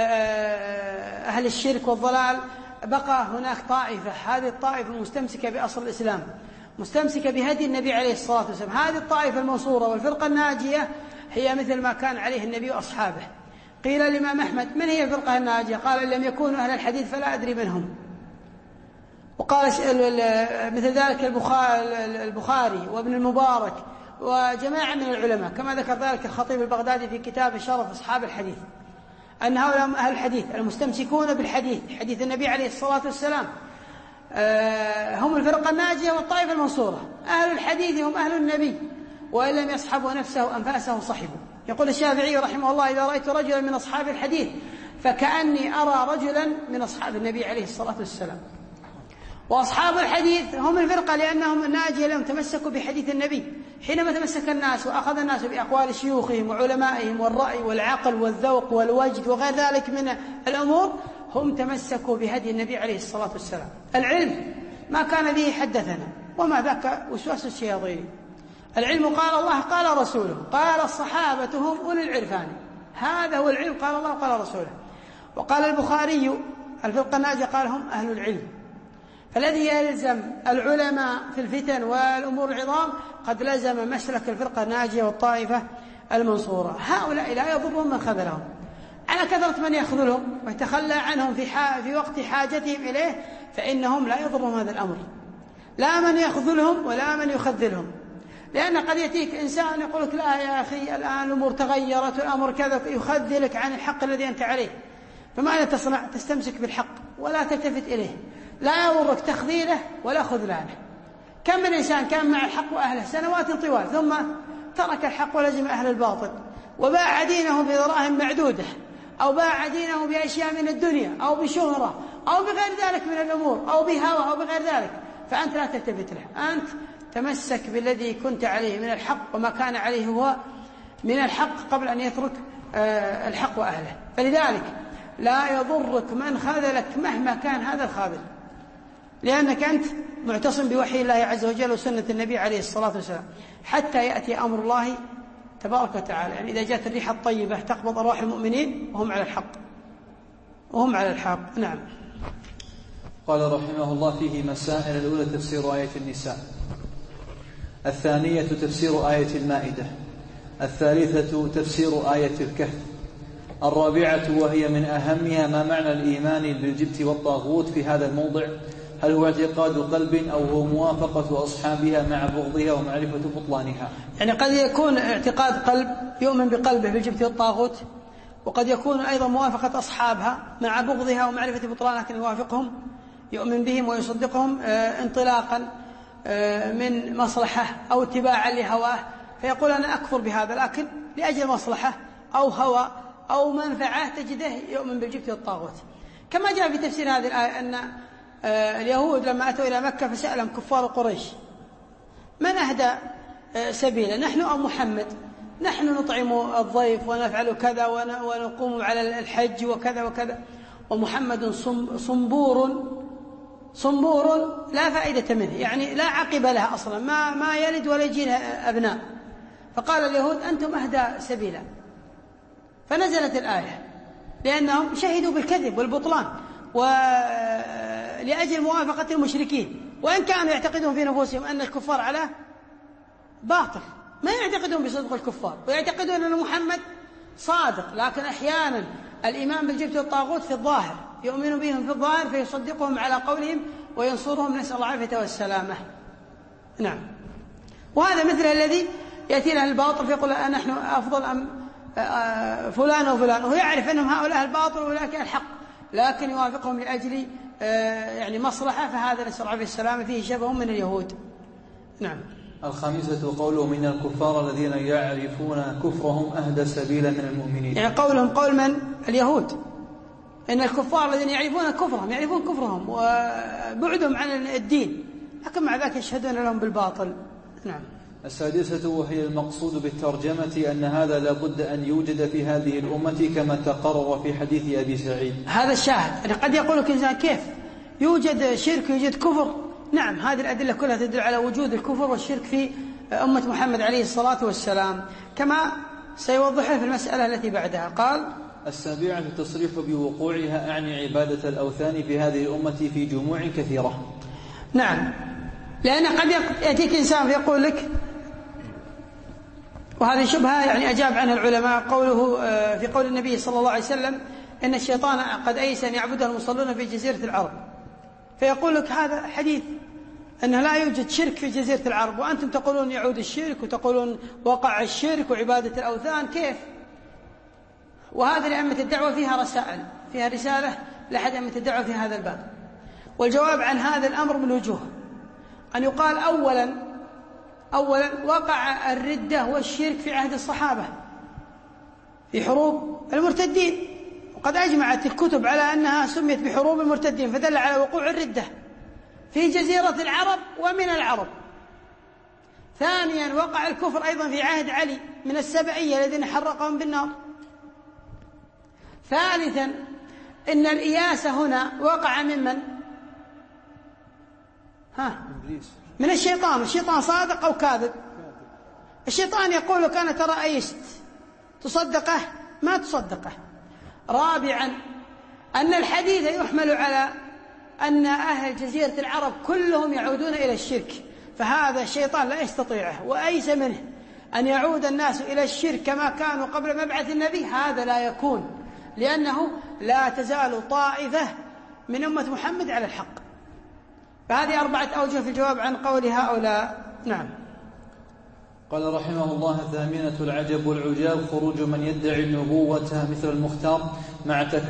أهل الشرك والضلال، بقى هناك طائفة، هذه الطائفة مستمسكة بأصل الإسلام، مستمسكة بهدي النبي عليه الصلاة والسلام. هذه الطائفة المنصورة والفرقة الناجية هي مثل ما كان عليه النبي وأصحابه. قيل الإمام أحمد: من هي الفرقة الناجية؟ قال: إن لم يكونوا أهل الحديث فلا أدري منهم. وقال مثل ذلك البخاري وابن المبارك وجماعة من العلماء، كما ذكر ذلك الخطيب البغدادي في كتاب شرف أصحاب الحديث، أن هؤلاء أهل الحديث المستمسكون بالحديث، حديث النبي عليه الصلاة والسلام، هم الفرقة الناجية والطائفة المنصورة. أهل الحديث هم أهل النبي، وإن لم يصحبوا نفسه أنفاسه صحبوا. يقول الشافعي رحمه الله: إذا رأيت رجلا من أصحاب الحديث فكأني أرى رجلا من أصحاب النبي عليه الصلاة والسلام. وأصحاب الحديث هم الفرقة لأنهم الناجية لهم تمسكوا بحديث النبي. حينما تمسك الناس وأخذ الناس بأقوال شيوخهم وعلمائهم والرأي والعقل والذوق والوجد وغير ذلك من الأمور، هم تمسكوا بهدي النبي عليه الصلاة والسلام. العلم ما كان به حدثنا، وما ذاك وسواس الشياطين. العلم قال الله قال رسوله، قال الصحابة هم أولي العرفان، هذا هو العلم، قال الله قال رسوله. وقال البخاري: الفرقة الناجية قال هم أهل العلم. فالذي يلزم العلماء في الفتن والأمور العظام قد لزم مسلك الفرقة الناجية والطائفة المنصورة. هؤلاء لا يضرهم من خذلهم، على كثرة من يخذلهم ويتخلى عنهم في, في وقت حاجتهم إليه، فإنهم لا يضرهم هذا الأمر، لا من يخذلهم ولا من يخذلهم. لأن قد يأتيك إنسان يقول لك: لا يا أخي الآن الأمور تغيرت والأمر كذا، يخذلك عن الحق الذي أنت عليه. فماذا تصنع؟ تستمسك بالحق ولا تلتفت إليه، لا يضرك تخذيله ولا خذلانه. كم من إنسان كان مع الحق وأهله سنوات طوال، ثم ترك الحق ولزم أهل الباطل وباع دينه بدراهم معدودة أو باع دينه بأشياء من الدنيا أو بشهرة أو بغير ذلك من الأمور أو بهوى أو بغير ذلك، فأنت لا تلتفت له، أنت تمسك بالذي كنت عليه من الحق وما كان عليه هو من الحق قبل أن يترك الحق وأهله. فلذلك لا يضرك من خذلك مهما كان هذا الخاذل، لأنك أنت معتصم بوحي الله عز وجل وسنة النبي عليه الصلاة والسلام حتى يأتي أمر الله تبارك وتعالى. يعني إذا جاءت الريح الطيبة تقبض أرواح المؤمنين وهم على الحق وهم على الحق. نعم. قال رحمه الله: فيه مسائل. الأولى تفسير آية النساء، الثانية تفسير آية المائدة، الثالثة تفسير آية الكهف، الرابعة وهي من أهمها ما معنى الإيمان بالجبت والطاغوت في هذا الموضع، هل هو اعتقاد قلب أو هو موافقة أصحابها مع بغضها ومعرفة بطلانها؟ يعني قد يكون اعتقاد قلب يؤمن بقلبه بالجبت والطاغوت، وقد يكون أيضا موافقة أصحابها مع بغضها ومعرفة بطلانها، لكن يوافقهم يؤمن بهم ويصدقهم انطلاقا من مصلحة أو اتباعا لهواه، فيقول أنا أكفر بهذا لكن لأجل مصلحة أو هوى أو منفعة تجده يؤمن بالجبت والطاغوت. كما جاء في تفسير هذه الآية أن اليهود لما أتوا إلى مكة فسألهم كفار قريش: من أهدى سبيلا، نحن أو محمد؟ نحن نطعم الضيف ونفعل كذا ونقوم على الحج وكذا وكذا، ومحمد صنبور صنبور لا فائدة منه، يعني لا عقب لها أصلا، ما, ما يلد ولا يجي لها أبناء. فقال اليهود: أنتم أهدى سبيلا، فنزلت الآية لأنهم شهدوا بالكذب والبطلان ولأجل موافقة المشركين، وإن كانوا يعتقدون في نفوسهم أن الكفار على باطل، ما يعتقدون بصدق الكفار ويعتقدون أن محمد صادق، لكن أحيانا الإيمان بالجبت والطاغوت في الظاهر، يؤمن بهم في الظاهر فيصدقهم على قولهم وينصرهم، نسأل الله العافية والسلامة. نعم. وهذا مثل الذي يأتي له الباطل فيقول نحن أفضل أم فلان وفلان، وهو يعرف أنهم هؤلاء الباطل وأولئك الحق، لكن يوافقهم لأجل يعني مصلحة، فهذا نسأل الله العافية والسلامة فيه شبه من اليهود. نعم. الخامسة قوله: من الكفار الذين يعرفون كفرهم أهدى سبيلا من المؤمنين. يعني قولهم قول من؟ اليهود، إن الكفار الذين يعرفون كفرهم يعرفون كفرهم وبعدهم عن الدين، لكن مع ذلك يشهدون لهم بالباطل. نعم. السادسة وهي المقصود بالترجمة أن هذا لابد أن يوجد في هذه الأمة كما تقرر في حديث أبي سعيد. هذا الشاهد. يعني قد يقول لك إنسان كيف يوجد شرك يوجد كفر؟ نعم، هذه الأدلة كلها تدل على وجود الكفر والشرك في أمة محمد عليه الصلاة والسلام، كما سيوضحه في المسألة التي بعدها. قال: السابعة التصريح بوقوعها، أعني عبادة الأوثان في هذه الأمة في جموع كثيرة. نعم، لأن قد يأتيك إنسان فيقول لك، وهذه شبهة يعني أجاب عنها العلماء، قوله في قول النبي صلى الله عليه وسلم: إن الشيطان قد أيس أن يعبده المصلون في جزيرة العرب، فيقول لك هذا حديث أنه لا يوجد شرك في جزيرة العرب، وأنتم تقولون يعود الشرك وتقولون وقع الشرك وعبادة الأوثان، كيف؟ وهذا لأئمة الدعوة فيها رسائل، فيها رسالة لأحد أئمة الدعوة في هذا الباب. والجواب عن هذا الأمر من وجوه: أن يقال أولا أولا وقع الردة والشرك في عهد الصحابة في حروب المرتدين، وقد أجمعت الكتب على أنها سميت بحروب المرتدين، فدل على وقوع الردة في جزيرة العرب ومن العرب. ثانيا وقع الكفر أيضا في عهد علي من السبعية الذين حرقهم بالنار. ثالثا إن الإياس هنا وقع ممن؟ ها؟ من الشيطان. الشيطان صادق أو كاذب؟ الشيطان يقول لك أنا ترى أيست، تصدقه؟ ما تصدقه. رابعا أن الحديث يحمل على أن أهل جزيرة العرب كلهم يعودون إلى الشرك، فهذا الشيطان لا يستطيعه، وأيس منه أن يعود الناس إلى الشرك كما كانوا قبل مبعث النبي، هذا لا يكون، لأنه لا تزال طائفة من أمة محمد على الحق. فهذه أربعة أوجه في الجواب عن قول هؤلاء. نعم. قال رحمه الله: الثامنة العجب والعجاب خروج من يدعي النبوة مثل المختار مع